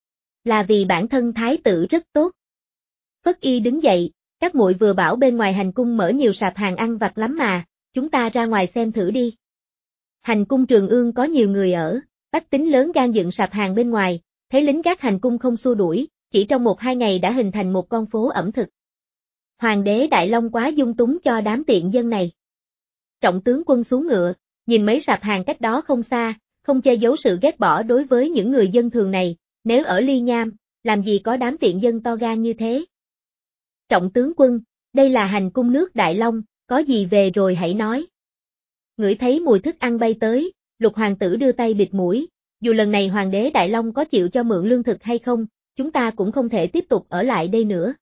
Là vì bản thân thái tử rất tốt. Phất Y đứng dậy, các muội vừa bảo bên ngoài hành cung mở nhiều sạp hàng ăn vặt lắm mà, chúng ta ra ngoài xem thử đi. Hành cung Trường Ương có nhiều người ở, bách tính lớn gan dựng sạp hàng bên ngoài, thấy lính gác hành cung không xua đuổi, chỉ trong một hai ngày đã hình thành một con phố ẩm thực. Hoàng đế Đại Long quá dung túng cho đám tiện dân này. Trọng tướng quân xuống ngựa, nhìn mấy sạp hàng cách đó không xa, không che giấu sự ghét bỏ đối với những người dân thường này, nếu ở Ly Nham, làm gì có đám tiện dân to gan như thế. Trọng tướng quân, đây là hành cung nước Đại Long, có gì về rồi hãy nói. Ngửi thấy mùi thức ăn bay tới, Lục hoàng tử đưa tay bịt mũi, dù lần này hoàng đế Đại Long có chịu cho mượn lương thực hay không, chúng ta cũng không thể tiếp tục ở lại đây nữa.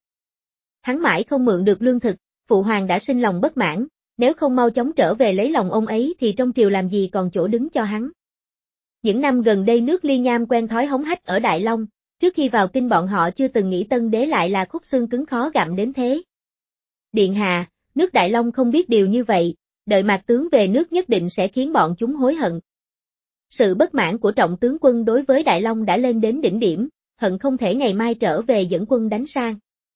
Hắn mãi không mượn được lương thực, phụ hoàng đã sinh lòng bất mãn, nếu không mau chóng trở về lấy lòng ông ấy thì trong triều làm gì còn chỗ đứng cho hắn. Những năm gần đây nước Ly Nham quen thói hống hách ở Đại Long, trước khi vào kinh bọn họ chưa từng nghĩ Tân Đế lại là khúc xương cứng khó gặm đến thế. Điện hạ, nước Đại Long không biết điều như vậy, đợi Mạc tướng về nước nhất định sẽ khiến bọn chúng hối hận. Sự bất mãn của Trọng tướng quân đối với Đại Long đã lên đến đỉnh điểm, hận không thể ngày mai trở về dẫn quân đánh sang.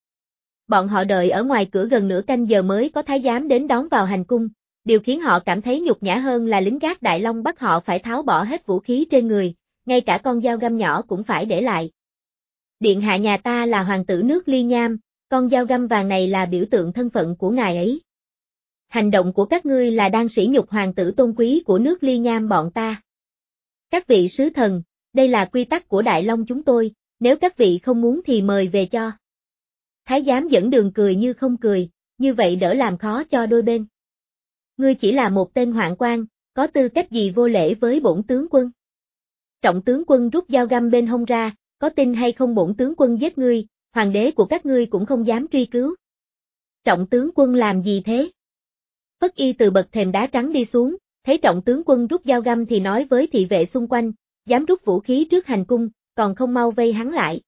Bọn họ đợi ở ngoài cửa gần nửa canh giờ mới có thái giám đến đón vào hành cung, điều khiến họ cảm thấy nhục nhã hơn là lính gác Đại Long bắt họ phải tháo bỏ hết vũ khí trên người, ngay cả con dao găm nhỏ cũng phải để lại. Điện hạ nhà ta là hoàng tử nước Ly Nham, con dao găm vàng này là biểu tượng thân phận của ngài ấy. Hành động của các ngươi là đang sỉ nhục hoàng tử tôn quý của nước Ly Nham bọn ta. Các vị sứ thần, đây là quy tắc của Đại Long chúng tôi, nếu các vị không muốn thì mời về cho. Thái giám dẫn đường cười như không cười, như vậy đỡ làm khó cho đôi bên. Ngươi chỉ là một tên hoạn quan, có tư cách gì vô lễ với bổn tướng quân? Trọng tướng quân rút dao găm bên hông ra, có tin hay không bổn tướng quân giết ngươi, Hoàng đế của các ngươi cũng không dám truy cứu. Trọng tướng quân làm gì thế? Phất Y từ bậc thềm đá trắng đi xuống, thấy trọng tướng quân rút dao găm thì nói với thị vệ xung quanh, dám rút vũ khí trước hành cung, còn không mau vây hắn lại.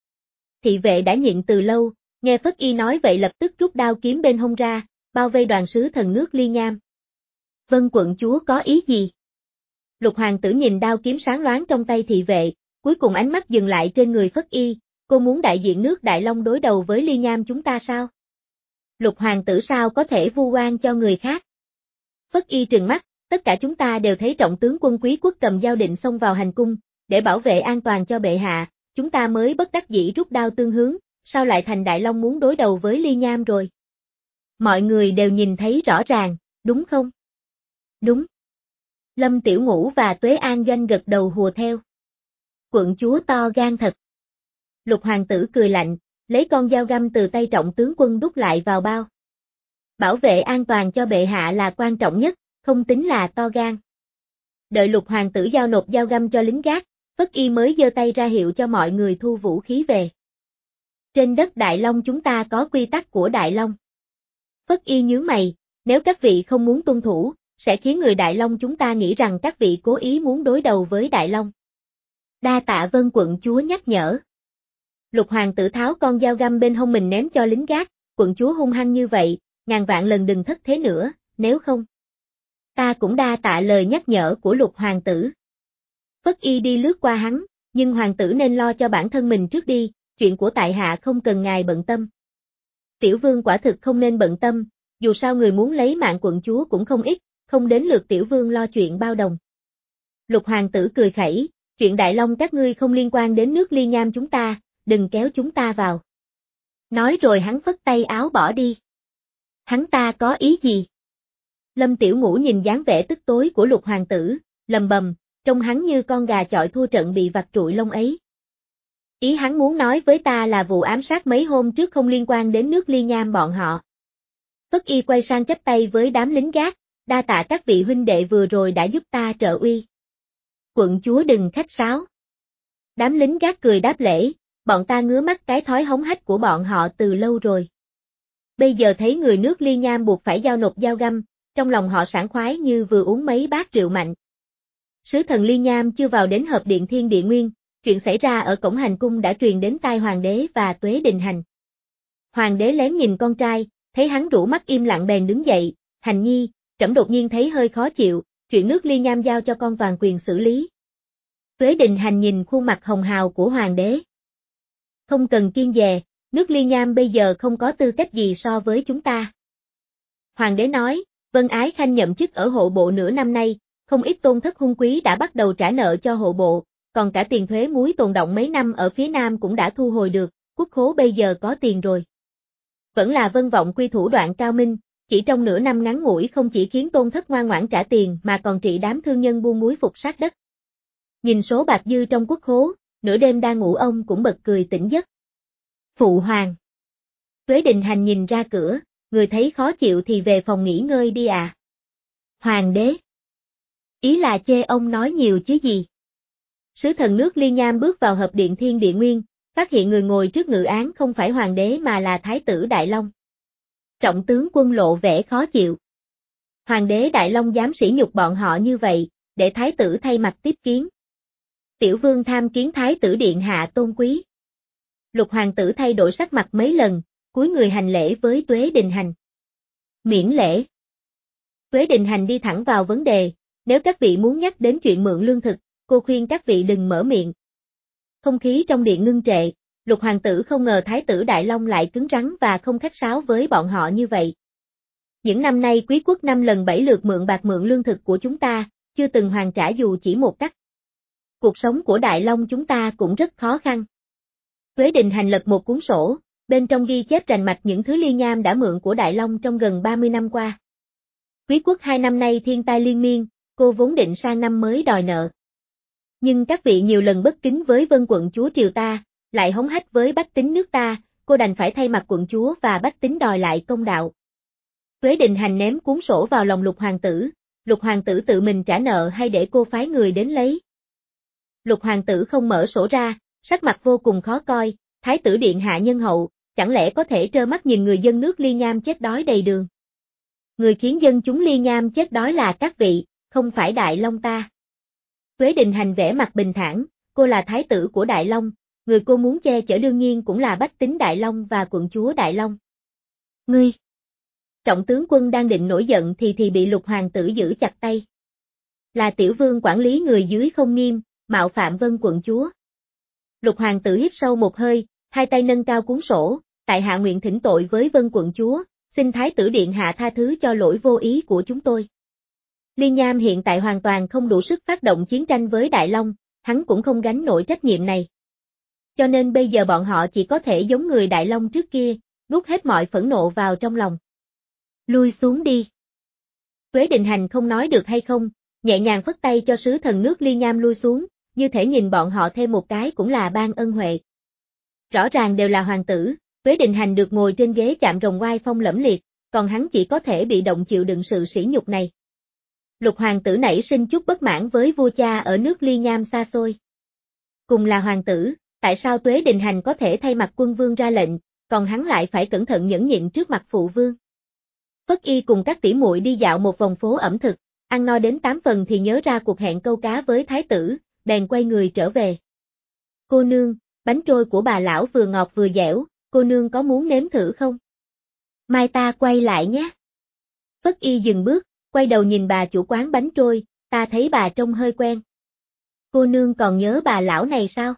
Thị vệ đã nhịn từ lâu, nghe Phất Y nói vậy lập tức rút đao kiếm bên hông ra, bao vây đoàn sứ thần nước Ly Nham. Vân quận chúa có ý gì? Lục hoàng tử nhìn đao kiếm sáng loáng trong tay thị vệ, cuối cùng ánh mắt dừng lại trên người Phất Y, cô muốn đại diện nước Đại Long đối đầu với Ly Nham chúng ta sao? Lục hoàng tử sao có thể vu oan cho người khác? Phất Y trừng mắt, tất cả chúng ta đều thấy trọng tướng quân quý quốc cầm dao định xông vào hành cung, để bảo vệ an toàn cho bệ hạ, chúng ta mới bất đắc dĩ rút đao tương hướng, sao lại thành Đại Long muốn đối đầu với Ly Nham rồi? Mọi người đều nhìn thấy rõ ràng, đúng không? Đúng. Lâm Tiểu Ngũ và Tuế An Doanh gật đầu hùa theo. Quận chúa to gan thật. Lục hoàng tử cười lạnh, lấy con dao găm từ tay trọng tướng quân đút lại vào bao. Bảo vệ an toàn cho bệ hạ là quan trọng nhất, không tính là to gan. Đợi lục hoàng tử giao nộp dao găm cho lính gác, Phất Y mới giơ tay ra hiệu cho mọi người thu vũ khí về. Trên đất Đại Long chúng ta có quy tắc của Đại Long. Phất Y nhướng mày, nếu các vị không muốn tuân thủ, sẽ khiến người Đại Long chúng ta nghĩ rằng các vị cố ý muốn đối đầu với Đại Long. Đa tạ Vân quận chúa nhắc nhở. Lục hoàng tử tháo con dao găm bên hông mình ném cho lính gác, quận chúa hung hăng như vậy, ngàn vạn lần đừng thất thế nữa, nếu không. Ta cũng đa tạ lời nhắc nhở của lục hoàng tử. Phất Y đi lướt qua hắn, nhưng hoàng tử nên lo cho bản thân mình trước đi, chuyện của tại hạ không cần ngài bận tâm. Tiểu vương quả thực không nên bận tâm, dù sao người muốn lấy mạng quận chúa cũng không ít, không đến lượt tiểu vương lo chuyện bao đồng. Lục hoàng tử cười khẩy, chuyện Đại Long các ngươi không liên quan đến nước Ly Nham chúng ta, đừng kéo chúng ta vào. Nói rồi hắn phất tay áo bỏ đi. Hắn ta có ý gì? Lâm Tiểu Ngũ nhìn dáng vẻ tức tối của lục hoàng tử, lầm bầm, trông hắn như con gà chọi thua trận bị vặt trụi lông ấy. Ý hắn muốn nói với ta là vụ ám sát mấy hôm trước không liên quan đến nước Ly Nham bọn họ. Phất Y quay sang chắp tay với đám lính gác, đa tạ các vị huynh đệ vừa rồi đã giúp ta trợ uy. Quận chúa đừng khách sáo. Đám lính gác cười đáp lễ, bọn ta ngứa mắt cái thói hống hách của bọn họ từ lâu rồi. Bây giờ thấy người nước Ly Nham buộc phải giao nộp dao găm, trong lòng họ sảng khoái như vừa uống mấy bát rượu mạnh. Sứ thần Ly Nham chưa vào đến hợp điện Thiên Địa Nguyên, chuyện xảy ra ở cổng hành cung đã truyền đến tai hoàng đế và Tuế Đình Hành. Hoàng đế lén nhìn con trai, thấy hắn rũ mắt im lặng bèn đứng dậy, Hành nhi, trẫm đột nhiên thấy hơi khó chịu, chuyện nước Ly Nham giao cho con toàn quyền xử lý. Tuế Đình Hành nhìn khuôn mặt hồng hào của hoàng đế. Không cần kiêng dè, nước Ly Nham bây giờ không có tư cách gì so với chúng ta. Hoàng đế nói, Vân Ái Khanh nhậm chức ở hộ bộ nửa năm nay, không ít tôn thất hung quý đã bắt đầu trả nợ cho hộ bộ, còn cả tiền thuế muối tồn đọng mấy năm ở phía Nam cũng đã thu hồi được, quốc khố bây giờ có tiền rồi. Vẫn là Vân Vọng Quy thủ đoạn cao minh, chỉ trong nửa năm ngắn ngủi không chỉ khiến tôn thất ngoan ngoãn trả tiền mà còn trị đám thương nhân buôn muối phục sát đất. Nhìn số bạc dư trong quốc khố, nửa đêm đang ngủ ông cũng bật cười tỉnh giấc. Phụ hoàng. Tuế Đình Hành nhìn ra cửa, người thấy khó chịu thì về phòng nghỉ ngơi đi à. Hoàng đế. Ý là chê ông nói nhiều chứ gì. Sứ thần nước Ly Nham bước vào hợp điện Thiên Địa Nguyên, phát hiện người ngồi trước ngự án không phải hoàng đế mà là thái tử Đại Long. Trọng tướng quân lộ vẻ khó chịu. Hoàng đế Đại Long dám sỉ nhục bọn họ như vậy, để thái tử thay mặt tiếp kiến. Tiểu vương tham kiến thái tử điện hạ tôn quý. Lục hoàng tử thay đổi sắc mặt mấy lần, cúi người hành lễ với Tuế Đình Hành. Miễn lễ. Tuế Đình Hành đi thẳng vào vấn đề, nếu các vị muốn nhắc đến chuyện mượn lương thực, cô khuyên các vị đừng mở miệng. Không khí trong điện ngưng trệ, lục hoàng tử không ngờ thái tử Đại Long lại cứng rắn và không khách sáo với bọn họ như vậy. Những năm nay quý quốc năm lần bảy lượt mượn bạc mượn lương thực của chúng ta, chưa từng hoàn trả dù chỉ một cắc. Cuộc sống của Đại Long chúng ta cũng rất khó khăn. Tuế Đình Hành lật một cuốn sổ, bên trong ghi chép rành mạch những thứ Ly Nham đã mượn của Đại Long trong gần ba mươi năm qua. Quý quốc hai năm nay thiên tai liên miên, cô vốn định sang năm mới đòi nợ. Nhưng các vị nhiều lần bất kính với Vân quận chúa triều ta, lại hống hách với bách tính nước ta, cô đành phải thay mặt quận chúa và bách tính đòi lại công đạo. Tuế Đình Hành ném cuốn sổ vào lòng lục hoàng tử, lục hoàng tử tự mình trả nợ hay để cô phái người đến lấy. Lục hoàng tử không mở sổ ra, sắc mặt vô cùng khó coi, thái tử điện hạ nhân hậu, chẳng lẽ có thể trơ mắt nhìn người dân nước Ly Nham chết đói đầy đường. Người khiến dân chúng Ly Nham chết đói là các vị, không phải Đại Long ta. Tuế Đình Hành vẻ mặt bình thản, cô là thái tử của Đại Long, người cô muốn che chở đương nhiên cũng là bách tính Đại Long và quận chúa Đại Long. Ngươi! Trọng tướng quân đang định nổi giận thì thì bị Lục hoàng tử giữ chặt tay. Là tiểu vương quản lý người dưới không nghiêm, mạo phạm Vân quận chúa. Lục hoàng tử hít sâu một hơi, hai tay nâng cao cuốn sổ, tại hạ nguyện thỉnh tội với Vân quận chúa, xin thái tử điện hạ tha thứ cho lỗi vô ý của chúng tôi. Ly Nham hiện tại hoàn toàn không đủ sức phát động chiến tranh với Đại Long, hắn cũng không gánh nổi trách nhiệm này. Cho nên bây giờ bọn họ chỉ có thể giống người Đại Long trước kia, nuốt hết mọi phẫn nộ vào trong lòng. Lui xuống đi. Tuế Đình Hành không nói được hay không, nhẹ nhàng phất tay cho sứ thần nước Ly Nham lui xuống, như thể nhìn bọn họ thêm một cái cũng là ban ân huệ. Rõ ràng đều là hoàng tử, Tuế Đình Hành được ngồi trên ghế chạm rồng oai phong lẫm liệt, còn hắn chỉ có thể bị động chịu đựng sự sỉ nhục này. Lục hoàng tử nảy sinh chút bất mãn với vua cha ở nước Ly Nham xa xôi. Cùng là hoàng tử, tại sao Tuế Đình Hành có thể thay mặt quân vương ra lệnh, còn hắn lại phải cẩn thận nhẫn nhịn trước mặt phụ vương? Phất Y cùng các tỷ muội đi dạo một vòng phố ẩm thực, ăn no đến tám phần thì nhớ ra cuộc hẹn câu cá với thái tử, bèn quay người trở về. Cô nương, bánh trôi của bà lão vừa ngọt vừa dẻo, cô nương có muốn nếm thử không? Mai ta quay lại nhé. Phất Y dừng bước, quay đầu nhìn bà chủ quán bánh trôi, ta thấy bà trông hơi quen. Cô nương còn nhớ bà lão này sao?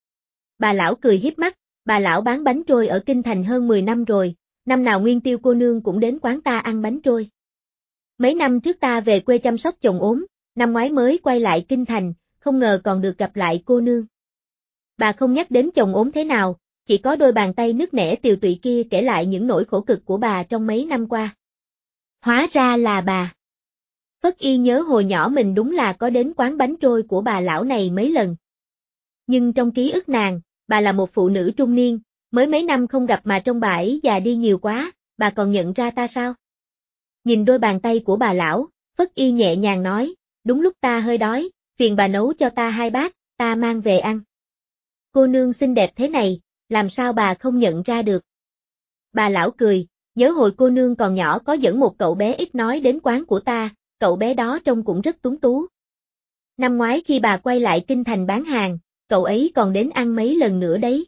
Bà lão cười hiếp mắt, bà lão bán bánh trôi ở Kinh Thành hơn mười năm rồi, năm nào Nguyên Tiêu cô nương cũng đến quán ta ăn bánh trôi. Mấy năm trước ta về quê chăm sóc chồng ốm, năm ngoái mới quay lại Kinh Thành, không ngờ còn được gặp lại cô nương. Bà không nhắc đến chồng ốm thế nào, chỉ có đôi bàn tay nứt nẻ tiều tụy kia kể lại những nỗi khổ cực của bà trong mấy năm qua. Hóa ra là bà. Phất Y nhớ hồi nhỏ mình đúng là có đến quán bánh trôi của bà lão này mấy lần. Nhưng trong ký ức nàng, bà là một phụ nữ trung niên, mới mấy năm không gặp mà trông bà ấy già đi nhiều quá, bà còn nhận ra ta sao? Nhìn đôi bàn tay của bà lão, Phất Y nhẹ nhàng nói, đúng lúc ta hơi đói, phiền bà nấu cho ta hai bát, ta mang về ăn. Cô nương xinh đẹp thế này, làm sao bà không nhận ra được? Bà lão cười, nhớ hồi cô nương còn nhỏ có dẫn một cậu bé ít nói đến quán của ta, cậu bé đó trông cũng rất tuấn tú. Năm ngoái khi bà quay lại Kinh Thành bán hàng, cậu ấy còn đến ăn mấy lần nữa đấy.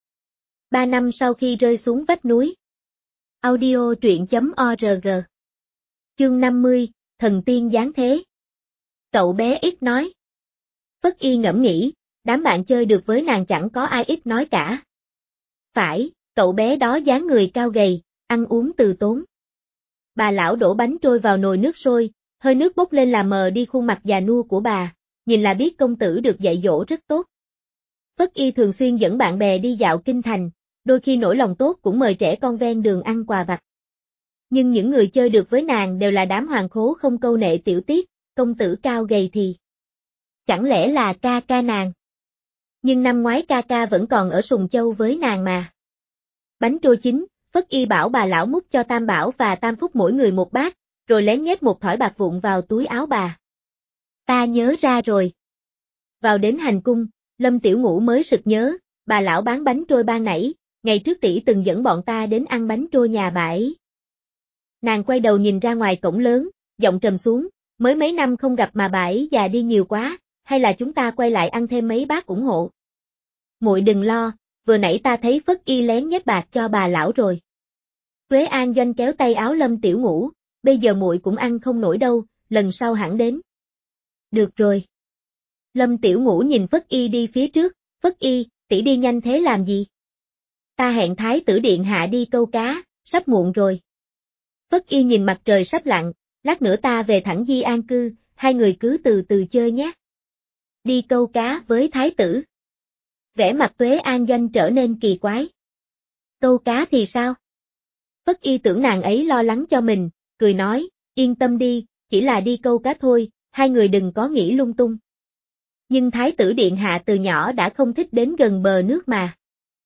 Ba năm sau khi rơi xuống vách núi. Audio truyện chấm org. Chương năm mươi, Thần tiên giáng thế. Cậu bé ít nói. Phất Y ngẫm nghĩ, đám bạn chơi được với nàng chẳng có ai ít nói cả. Phải, cậu bé đó dáng người cao gầy, ăn uống từ tốn. Bà lão đổ bánh trôi vào nồi nước sôi, hơi nước bốc lên làm mờ đi khuôn mặt già nua của bà, nhìn là biết công tử được dạy dỗ rất tốt. Phất Y thường xuyên dẫn bạn bè đi dạo Kinh Thành, đôi khi nỗi lòng tốt cũng mời trẻ con ven đường ăn quà vặt. Nhưng những người chơi được với nàng đều là đám hoàng khố không câu nệ tiểu tiết, công tử cao gầy thì. Chẳng lẽ là ca ca nàng? Nhưng năm ngoái ca ca vẫn còn ở Sùng Châu với nàng mà. Bánh trôi chín, Phất Y bảo bà lão múc cho Tam Bảo và Tam Phúc mỗi người một bát, rồi lén nhét một thỏi bạc vụn vào túi áo bà. Ta nhớ ra rồi. Vào đến hành cung, Lâm Tiểu Ngũ mới sực nhớ, bà lão bán bánh trôi ban nãy, ngày trước tỷ từng dẫn bọn ta đến ăn bánh trôi nhà bà ấy. Nàng quay đầu nhìn ra ngoài cổng lớn, giọng trầm xuống, mới mấy năm không gặp mà bà ấy già đi nhiều quá, hay là chúng ta quay lại ăn thêm mấy bát ủng hộ. Muội đừng lo, vừa nãy ta thấy Phất Y lén nhét bạc cho bà lão rồi. Tuế An Doanh kéo tay áo Lâm Tiểu Ngũ, bây giờ muội cũng ăn không nổi đâu, lần sau hẳn đến. Được rồi. Lâm Tiểu Ngũ nhìn Phất Y đi phía trước, Phất Y, tỷ đi nhanh thế làm gì? Ta hẹn thái tử điện hạ đi câu cá, sắp muộn rồi. Phất Y nhìn mặt trời sắp lặn, lát nữa ta về thẳng Di An cư, hai người cứ từ từ chơi nhé. Đi câu cá với thái tử. Vẻ mặt Tuế An Doanh trở nên kỳ quái. Câu cá thì sao? Phất Y tưởng nàng ấy lo lắng cho mình, cười nói, yên tâm đi, chỉ là đi câu cá thôi, hai người đừng có nghĩ lung tung. Nhưng thái tử điện hạ từ nhỏ đã không thích đến gần bờ nước mà.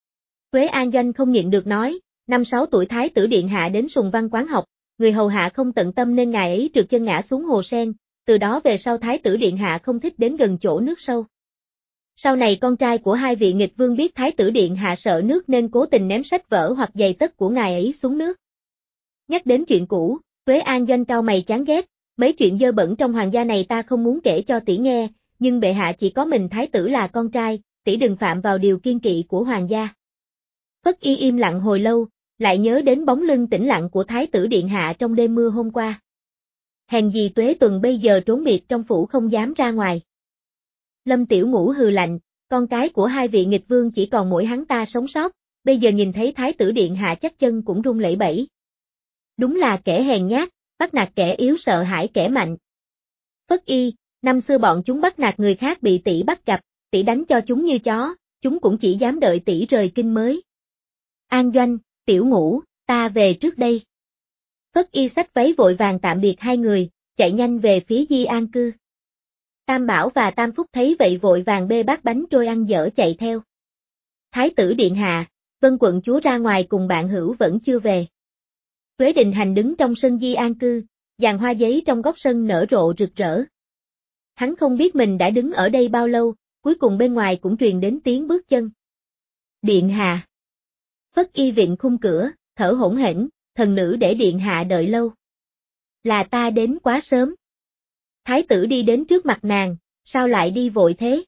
Tuế An Doanh không nhịn được nói, năm sáu tuổi thái tử điện hạ đến Sùng Văn quán học, người hầu hạ không tận tâm nên ngài ấy trượt chân ngã xuống hồ sen, từ đó về sau thái tử điện hạ không thích đến gần chỗ nước sâu. Sau này con trai của hai vị nghịch vương biết Thái tử Điện Hạ sợ nước nên cố tình ném sách vở hoặc giày tất của ngài ấy xuống nước. Nhắc đến chuyện cũ, Tuế An Doanh cau mày chán ghét, mấy chuyện dơ bẩn trong hoàng gia này ta không muốn kể cho tỷ nghe, nhưng bệ hạ chỉ có mình Thái tử là con trai, tỷ đừng phạm vào điều kiêng kỵ của hoàng gia. Phất Y im lặng hồi lâu, lại nhớ đến bóng lưng tĩnh lặng của Thái tử Điện Hạ trong đêm mưa hôm qua. Hèn gì Tuế Tuần bây giờ trốn biệt trong phủ không dám ra ngoài. Lâm Tiểu Ngũ hừ lạnh, con cái của hai vị nghịch vương chỉ còn mỗi hắn ta sống sót, bây giờ nhìn thấy Thái tử Điện Hạ chắc chân cũng run lẩy bẩy. Đúng là kẻ hèn nhát, bắt nạt kẻ yếu sợ hãi kẻ mạnh. Phất Y, năm xưa bọn chúng bắt nạt người khác bị tỷ bắt gặp, tỷ đánh cho chúng như chó, chúng cũng chỉ dám đợi tỷ rời kinh mới. An Doanh, Tiểu Ngũ, ta về trước đây. Phất Y xách váy vội vàng tạm biệt hai người, chạy nhanh về phía Di An Cư. Tam Bảo và Tam Phúc thấy vậy vội vàng bê bát bánh trôi ăn dở chạy theo. Thái tử Điện Hạ, Vân quận chúa ra ngoài cùng bạn hữu vẫn chưa về. Tuế Đình Hành đứng trong sân Di An Cư, dàn hoa giấy trong góc sân nở rộ rực rỡ. Hắn không biết mình đã đứng ở đây bao lâu, cuối cùng bên ngoài cũng truyền đến tiếng bước chân. Điện Hạ. Phất Y vịn khung cửa, thở hổn hển, thần nữ để Điện Hạ đợi lâu. Là ta đến quá sớm. Thái tử đi đến trước mặt nàng, sao lại đi vội thế?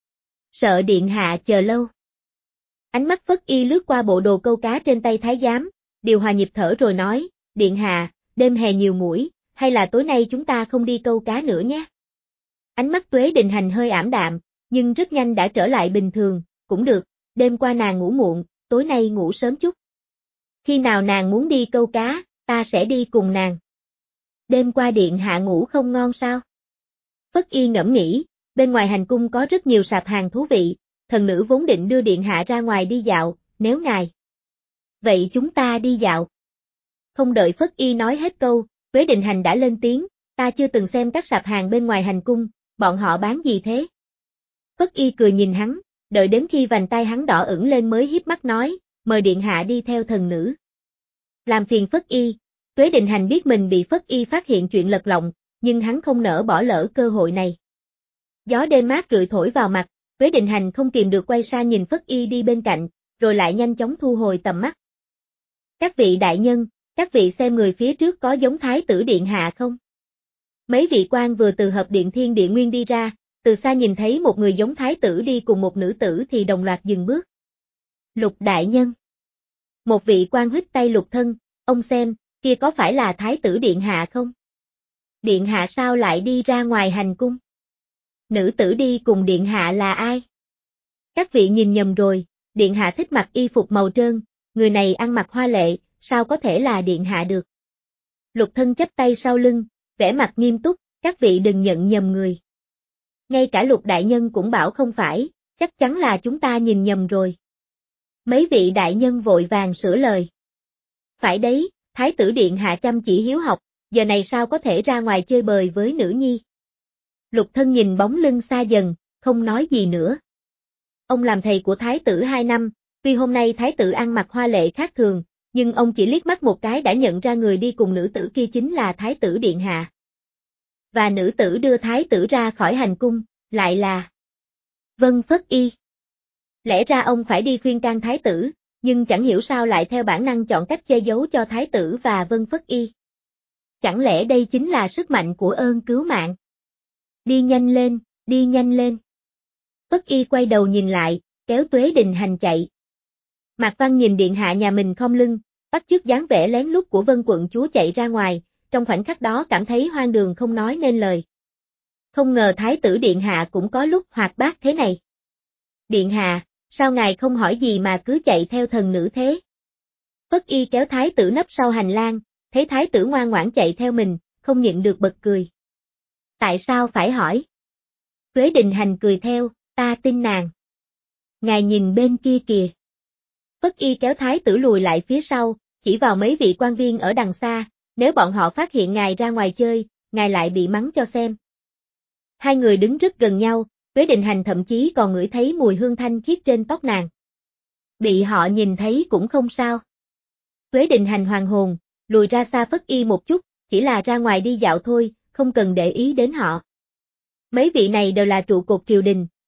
Sợ Điện Hạ chờ lâu. Ánh mắt Phất Y lướt qua bộ đồ câu cá trên tay thái giám, điều hòa nhịp thở rồi nói, Điện Hạ, đêm hè nhiều muỗi, hay là tối nay chúng ta không đi câu cá nữa nhé? Ánh mắt Tuế Đình Hành hơi ảm đạm, nhưng rất nhanh đã trở lại bình thường, cũng được, đêm qua nàng ngủ muộn, tối nay ngủ sớm chút. Khi nào nàng muốn đi câu cá, ta sẽ đi cùng nàng. Đêm qua Điện Hạ ngủ không ngon sao? Phất Y ngẫm nghĩ, bên ngoài hành cung có rất nhiều sạp hàng thú vị, thần nữ vốn định đưa Điện Hạ ra ngoài đi dạo, nếu ngài. Vậy chúng ta đi dạo. Không đợi Phất Y nói hết câu, Tuế Đình Hành đã lên tiếng, ta chưa từng xem các sạp hàng bên ngoài hành cung, bọn họ bán gì thế? Phất Y cười nhìn hắn, đợi đến khi vành tay hắn đỏ ửng lên mới hiếp mắt nói, mời Điện Hạ đi theo thần nữ. Làm phiền Phất Y, Tuế Đình Hành biết mình bị Phất Y phát hiện chuyện lật lọng, nhưng hắn không nỡ bỏ lỡ cơ hội này. Gió đêm mát rượi thổi vào mặt, Tuế Đình Hành không kìm được quay sang nhìn Phất Y đi bên cạnh, rồi lại nhanh chóng thu hồi tầm mắt. Các vị đại nhân, các vị xem người phía trước có giống Thái tử Điện Hạ không? Mấy vị quan vừa từ hợp điện Thiên Địa Nguyên đi ra, từ xa nhìn thấy một người giống Thái tử đi cùng một nữ tử thì đồng loạt dừng bước. Lục đại nhân. Một vị quan huých tay Lục Thân, ông xem, kia có phải là Thái tử Điện Hạ không? Điện Hạ sao lại đi ra ngoài hành cung? Nữ tử đi cùng Điện Hạ là ai? Các vị nhìn nhầm rồi, Điện Hạ thích mặc y phục màu trơn, người này ăn mặc hoa lệ, sao có thể là Điện Hạ được? Lục Thân chắp tay sau lưng, vẻ mặt nghiêm túc, các vị đừng nhận nhầm người. Ngay cả Lục đại nhân cũng bảo không phải, chắc chắn là chúng ta nhìn nhầm rồi. Mấy vị đại nhân vội vàng sửa lời. Phải đấy, Thái tử Điện Hạ chăm chỉ hiếu học, giờ này sao có thể ra ngoài chơi bời với nữ nhi. Lục Thân nhìn bóng lưng xa dần, không nói gì nữa. Ông làm thầy của Thái tử hai năm, tuy hôm nay Thái tử ăn mặc hoa lệ khác thường, nhưng ông chỉ liếc mắt một cái đã nhận ra người đi cùng nữ tử kia chính là Thái tử Điện Hạ. Và nữ tử đưa Thái tử ra khỏi hành cung, lại là Vân Phất Y. Lẽ ra ông phải đi khuyên can Thái tử, nhưng chẳng hiểu sao lại theo bản năng chọn cách che giấu cho Thái tử và Vân Phất Y. Chẳng lẽ đây chính là sức mạnh của ơn cứu mạng? Đi nhanh lên, đi nhanh lên. Phất Y quay đầu nhìn lại, kéo Tuế Đình Hành chạy. Mạc Văn nhìn Điện Hạ nhà mình khom lưng, bắt chước dáng vẻ lén lút của Vân quận chúa chạy ra ngoài, trong khoảnh khắc đó cảm thấy hoang đường không nói nên lời. Không ngờ Thái tử Điện Hạ cũng có lúc hoạt bát thế này. Điện Hạ, sao ngài không hỏi gì mà cứ chạy theo thần nữ thế? Phất Y kéo Thái tử nấp sau hành lang, thấy Thái tử ngoan ngoãn chạy theo mình, không nhịn được bật cười. Tại sao phải hỏi? Tuế Đình Hành cười theo, ta tin nàng. Ngài nhìn bên kia kìa. Phất Y kéo Thái tử lùi lại phía sau, chỉ vào mấy vị quan viên ở đằng xa, nếu bọn họ phát hiện ngài ra ngoài chơi, ngài lại bị mắng cho xem. Hai người đứng rất gần nhau, Tuế Đình Hành thậm chí còn ngửi thấy mùi hương thanh khiết trên tóc nàng. Bị họ nhìn thấy cũng không sao. Tuế Đình Hành hoàn hồn, lùi ra xa Phất Y một chút, chỉ là ra ngoài đi dạo thôi, không cần để ý đến họ. Mấy vị này đều là trụ cột triều đình,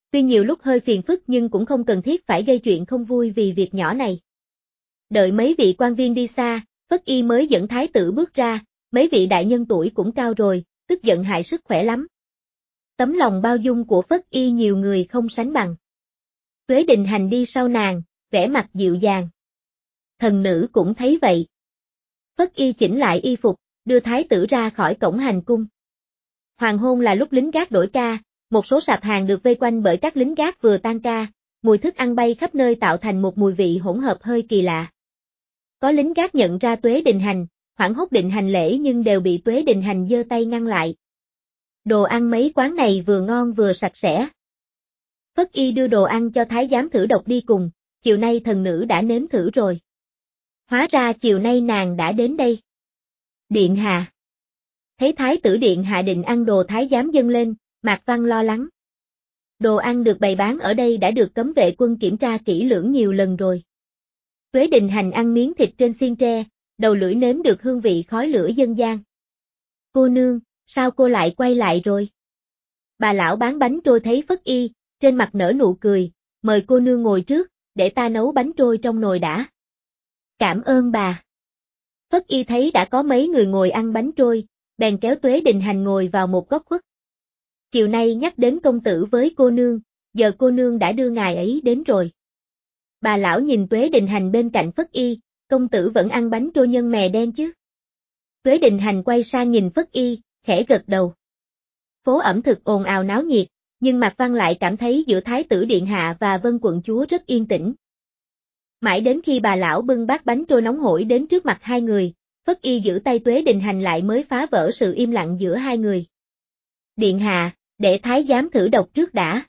Tuy nhiều lúc hơi phiền phức nhưng cũng không cần thiết phải gây chuyện không vui vì việc nhỏ này. Đợi mấy vị quan viên đi xa, Phất Y mới dẫn thái tử bước ra, mấy vị đại nhân tuổi cũng cao rồi, tức giận hại sức khỏe lắm. Tấm lòng bao dung của Phất Y nhiều người không sánh bằng. Tuế Đình Hành đi sau nàng, vẻ mặt dịu dàng. Thần nữ cũng thấy vậy. Phất Y chỉnh lại y phục, đưa thái tử ra khỏi cổng hành cung. Hoàng hôn là lúc lính gác đổi ca, một số sạp hàng được vây quanh bởi các lính gác vừa tan ca, mùi thức ăn bay khắp nơi tạo thành một mùi vị hỗn hợp hơi kỳ lạ. Có lính gác nhận ra Tuế Đình Hành, hoảng hốt định hành lễ nhưng đều bị Tuế Đình Hành giơ tay ngăn lại. Đồ ăn mấy quán này vừa ngon vừa sạch sẽ. Phất Y đưa đồ ăn cho thái giám thử độc đi cùng, chiều nay thần nữ đã nếm thử rồi. Hóa ra chiều nay nàng đã đến đây. Điện hạ. Thấy thái tử điện hạ định ăn đồ thái giám dâng lên, Mạc Văn lo lắng. Đồ ăn được bày bán ở đây đã được cấm vệ quân kiểm tra kỹ lưỡng nhiều lần rồi. Tuế Đình Hành ăn miếng thịt trên xiên tre, đầu lưỡi nếm được hương vị khói lửa dân gian. Cô nương, sao cô lại quay lại rồi? Bà lão bán bánh trôi thấy Phất Y, trên mặt nở nụ cười, mời cô nương ngồi trước, để ta nấu bánh trôi trong nồi đã. Cảm ơn bà. Phất Y thấy đã có mấy người ngồi ăn bánh trôi, bèn kéo Tuế Đình Hành ngồi vào một góc khuất. Chiều nay nhắc đến công tử với cô nương, giờ cô nương đã đưa ngài ấy đến rồi. Bà lão nhìn Tuế Đình Hành bên cạnh Phất Y, công tử vẫn ăn bánh trôi nhân mè đen chứ? Tuế Đình Hành quay sang nhìn Phất Y, khẽ gật đầu. Phố ẩm thực ồn ào náo nhiệt, nhưng Mạc Văn lại cảm thấy giữa Thái tử Điện Hạ và Vân quận chúa rất yên tĩnh. Mãi đến khi bà lão bưng bát bánh trôi nóng hổi đến trước mặt hai người, Phất Y giữ tay Tuế Đình Hành lại mới phá vỡ sự im lặng giữa hai người. Điện hạ, để thái giám thử độc trước đã.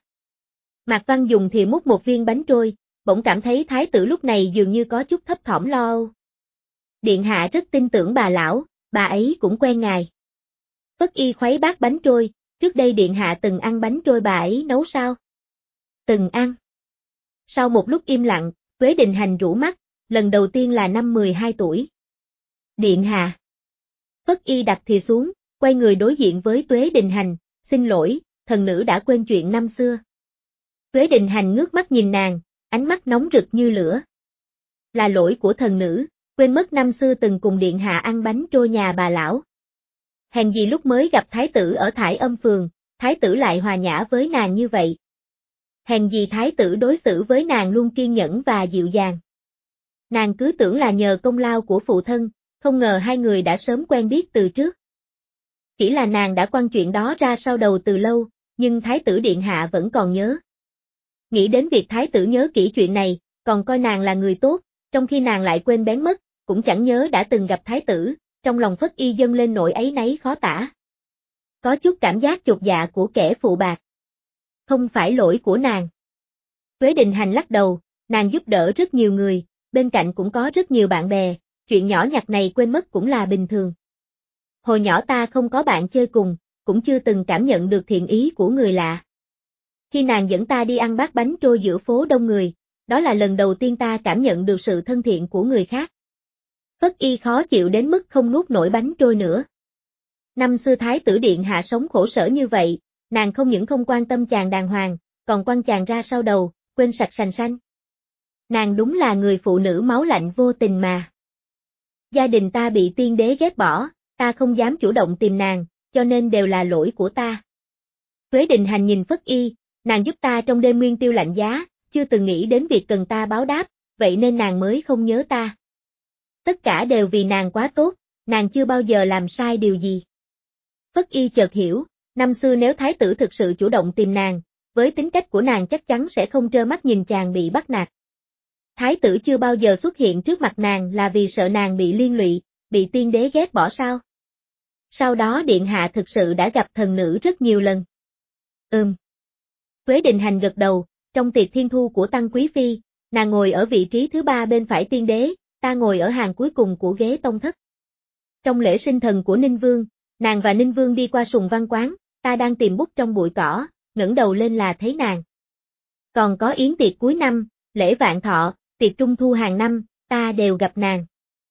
Mạc Văn dùng thìa múc một viên bánh trôi, bỗng cảm thấy thái tử lúc này dường như có chút thấp thỏm lo âu. Điện hạ rất tin tưởng bà lão, bà ấy cũng quen ngài. Phất Y khuấy bát bánh trôi, trước đây điện hạ từng ăn bánh trôi bà ấy nấu sao? Từng ăn. Sau một lúc im lặng, Tuế Đình Hành rũ mắt, lần đầu tiên là năm mười hai tuổi. Điện hạ. Phất Y đặt thìa xuống, quay người đối diện với Tuế Đình Hành, xin lỗi, thần nữ đã quên chuyện năm xưa. Tuế Đình Hành ngước mắt nhìn nàng, ánh mắt nóng rực như lửa. Là lỗi của thần nữ, quên mất năm xưa từng cùng điện hạ ăn bánh trôi nhà bà lão. Hèn gì lúc mới gặp thái tử ở Thải Âm phường, thái tử lại hòa nhã với nàng như vậy. Hèn gì thái tử đối xử với nàng luôn kiên nhẫn và dịu dàng. Nàng cứ tưởng là nhờ công lao của phụ thân, không ngờ hai người đã sớm quen biết từ trước. Chỉ là nàng đã quăng chuyện đó ra sau đầu từ lâu, nhưng thái tử điện hạ vẫn còn nhớ. Nghĩ đến việc thái tử nhớ kỹ chuyện này, còn coi nàng là người tốt, trong khi nàng lại quên bén mất, cũng chẳng nhớ đã từng gặp thái tử, trong lòng Phất Y dâng lên nỗi áy náy khó tả. Có chút cảm giác chột dạ của kẻ phụ bạc. Không phải lỗi của nàng. Tuế Đình Hành lắc đầu, nàng giúp đỡ rất nhiều người, bên cạnh cũng có rất nhiều bạn bè, chuyện nhỏ nhặt này quên mất cũng là bình thường. Hồi nhỏ ta không có bạn chơi cùng, cũng chưa từng cảm nhận được thiện ý của người lạ. Khi nàng dẫn ta đi ăn bát bánh trôi giữa phố đông người, đó là lần đầu tiên ta cảm nhận được sự thân thiện của người khác. Phất Y khó chịu đến mức không nuốt nổi bánh trôi nữa. Năm xưa thái tử điện hạ sống khổ sở như vậy, nàng không những không quan tâm chàng đàng hoàng, còn quăng chàng ra sau đầu, quên sạch sành xanh. Nàng đúng là người phụ nữ máu lạnh vô tình mà. Gia đình ta bị tiên đế ghét bỏ, ta không dám chủ động tìm nàng, cho nên đều là lỗi của ta. Tuế Đình Hành nhìn Phất Y, nàng giúp ta trong đêm nguyên tiêu lạnh giá, chưa từng nghĩ đến việc cần ta báo đáp, vậy nên nàng mới không nhớ ta. Tất cả đều vì nàng quá tốt, nàng chưa bao giờ làm sai điều gì. Phất Y chợt hiểu, năm xưa nếu thái tử thực sự chủ động tìm nàng, với tính cách của nàng chắc chắn sẽ không trơ mắt nhìn chàng bị bắt nạt. Thái tử chưa bao giờ xuất hiện trước mặt nàng là vì sợ nàng bị liên lụy, bị tiên đế ghét bỏ sao? Sau đó điện hạ thực sự đã gặp thần nữ rất nhiều lần. Ừm. Tuế Đình Hành gật đầu, trong tiệc thiên thu của Tăng Quý Phi, nàng ngồi ở vị trí thứ ba bên phải tiên đế, ta ngồi ở hàng cuối cùng của ghế tông thất. Trong lễ sinh thần của Ninh Vương, nàng và Ninh Vương đi qua Sùng Văn Quán, ta đang tìm bút trong bụi cỏ, ngẩng đầu lên là thấy nàng. Còn có yến tiệc cuối năm, lễ vạn thọ, tiệc trung thu hàng năm, ta đều gặp nàng.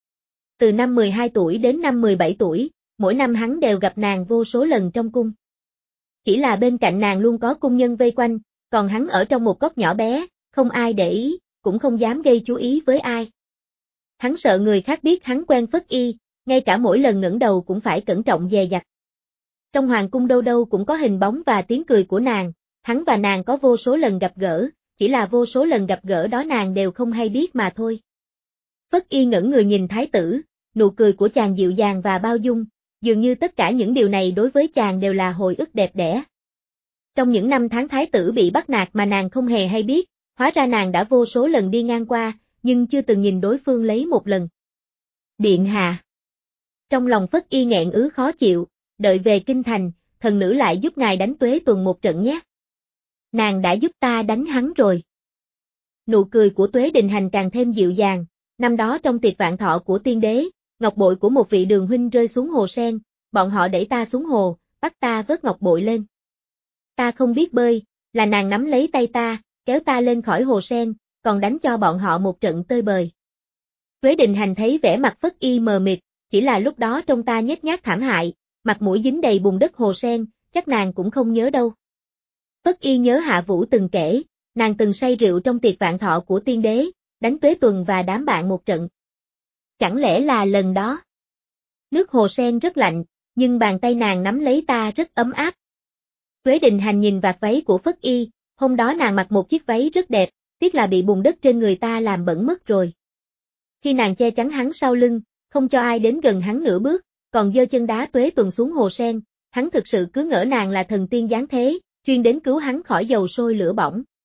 Từ năm mười hai tuổi đến năm mười bảy tuổi, mỗi năm hắn đều gặp nàng vô số lần trong cung. Chỉ là bên cạnh nàng luôn có cung nhân vây quanh, còn hắn ở trong một góc nhỏ bé, không ai để ý, cũng không dám gây chú ý với ai. Hắn sợ người khác biết hắn quen Phất Y, ngay cả mỗi lần ngẩng đầu cũng phải cẩn trọng dè dặt. Trong hoàng cung đâu đâu cũng có hình bóng và tiếng cười của nàng, hắn và nàng có vô số lần gặp gỡ, chỉ là vô số lần gặp gỡ đó nàng đều không hay biết mà thôi. Phất Y ngẩng người nhìn thái tử, nụ cười của chàng dịu dàng và bao dung, dường như tất cả những điều này đối với chàng đều là hồi ức đẹp đẽ. Trong những năm tháng thái tử bị bắt nạt mà nàng không hề hay biết, hóa ra nàng đã vô số lần đi ngang qua, nhưng chưa từng nhìn đối phương lấy một lần. Điện hạ. Trong lòng Phất Y nghẹn ứ khó chịu, đợi về kinh thành, thần nữ lại giúp ngài đánh Tuế Tuần một trận nhé. Nàng đã giúp ta đánh hắn rồi. Nụ cười của Tuế Đình Hành càng thêm dịu dàng, năm đó trong tiệc vạn thọ của tiên đế, ngọc bội của một vị đường huynh rơi xuống hồ sen, bọn họ đẩy ta xuống hồ, bắt ta vớt ngọc bội lên. Ta không biết bơi, là nàng nắm lấy tay ta, kéo ta lên khỏi hồ sen, còn đánh cho bọn họ một trận tơi bời. Tuế Đình Hành thấy vẻ mặt Phất Y mờ mịt, chỉ là lúc đó trông ta nhếch nhác thảm hại, mặt mũi dính đầy bùn đất hồ sen, chắc nàng cũng không nhớ đâu. Phất Y nhớ Hạ Vũ từng kể, nàng từng say rượu trong tiệc vạn thọ của tiên đế, đánh Tuế Tuần và đám bạn một trận. Chẳng lẽ là lần đó? Nước hồ sen rất lạnh, nhưng bàn tay nàng nắm lấy ta rất ấm áp. Tuế Đình Hành nhìn vạt váy của Phất Y, hôm đó nàng mặc một chiếc váy rất đẹp, tiếc là bị bùn đất trên người ta làm bẩn mất rồi. Khi nàng che chắn hắn sau lưng, không cho ai đến gần hắn nửa bước, còn giơ chân đá Tuế Tuần xuống hồ sen, hắn thực sự cứ ngỡ nàng là thần tiên giáng thế, chuyên đến cứu hắn khỏi dầu sôi lửa bỏng.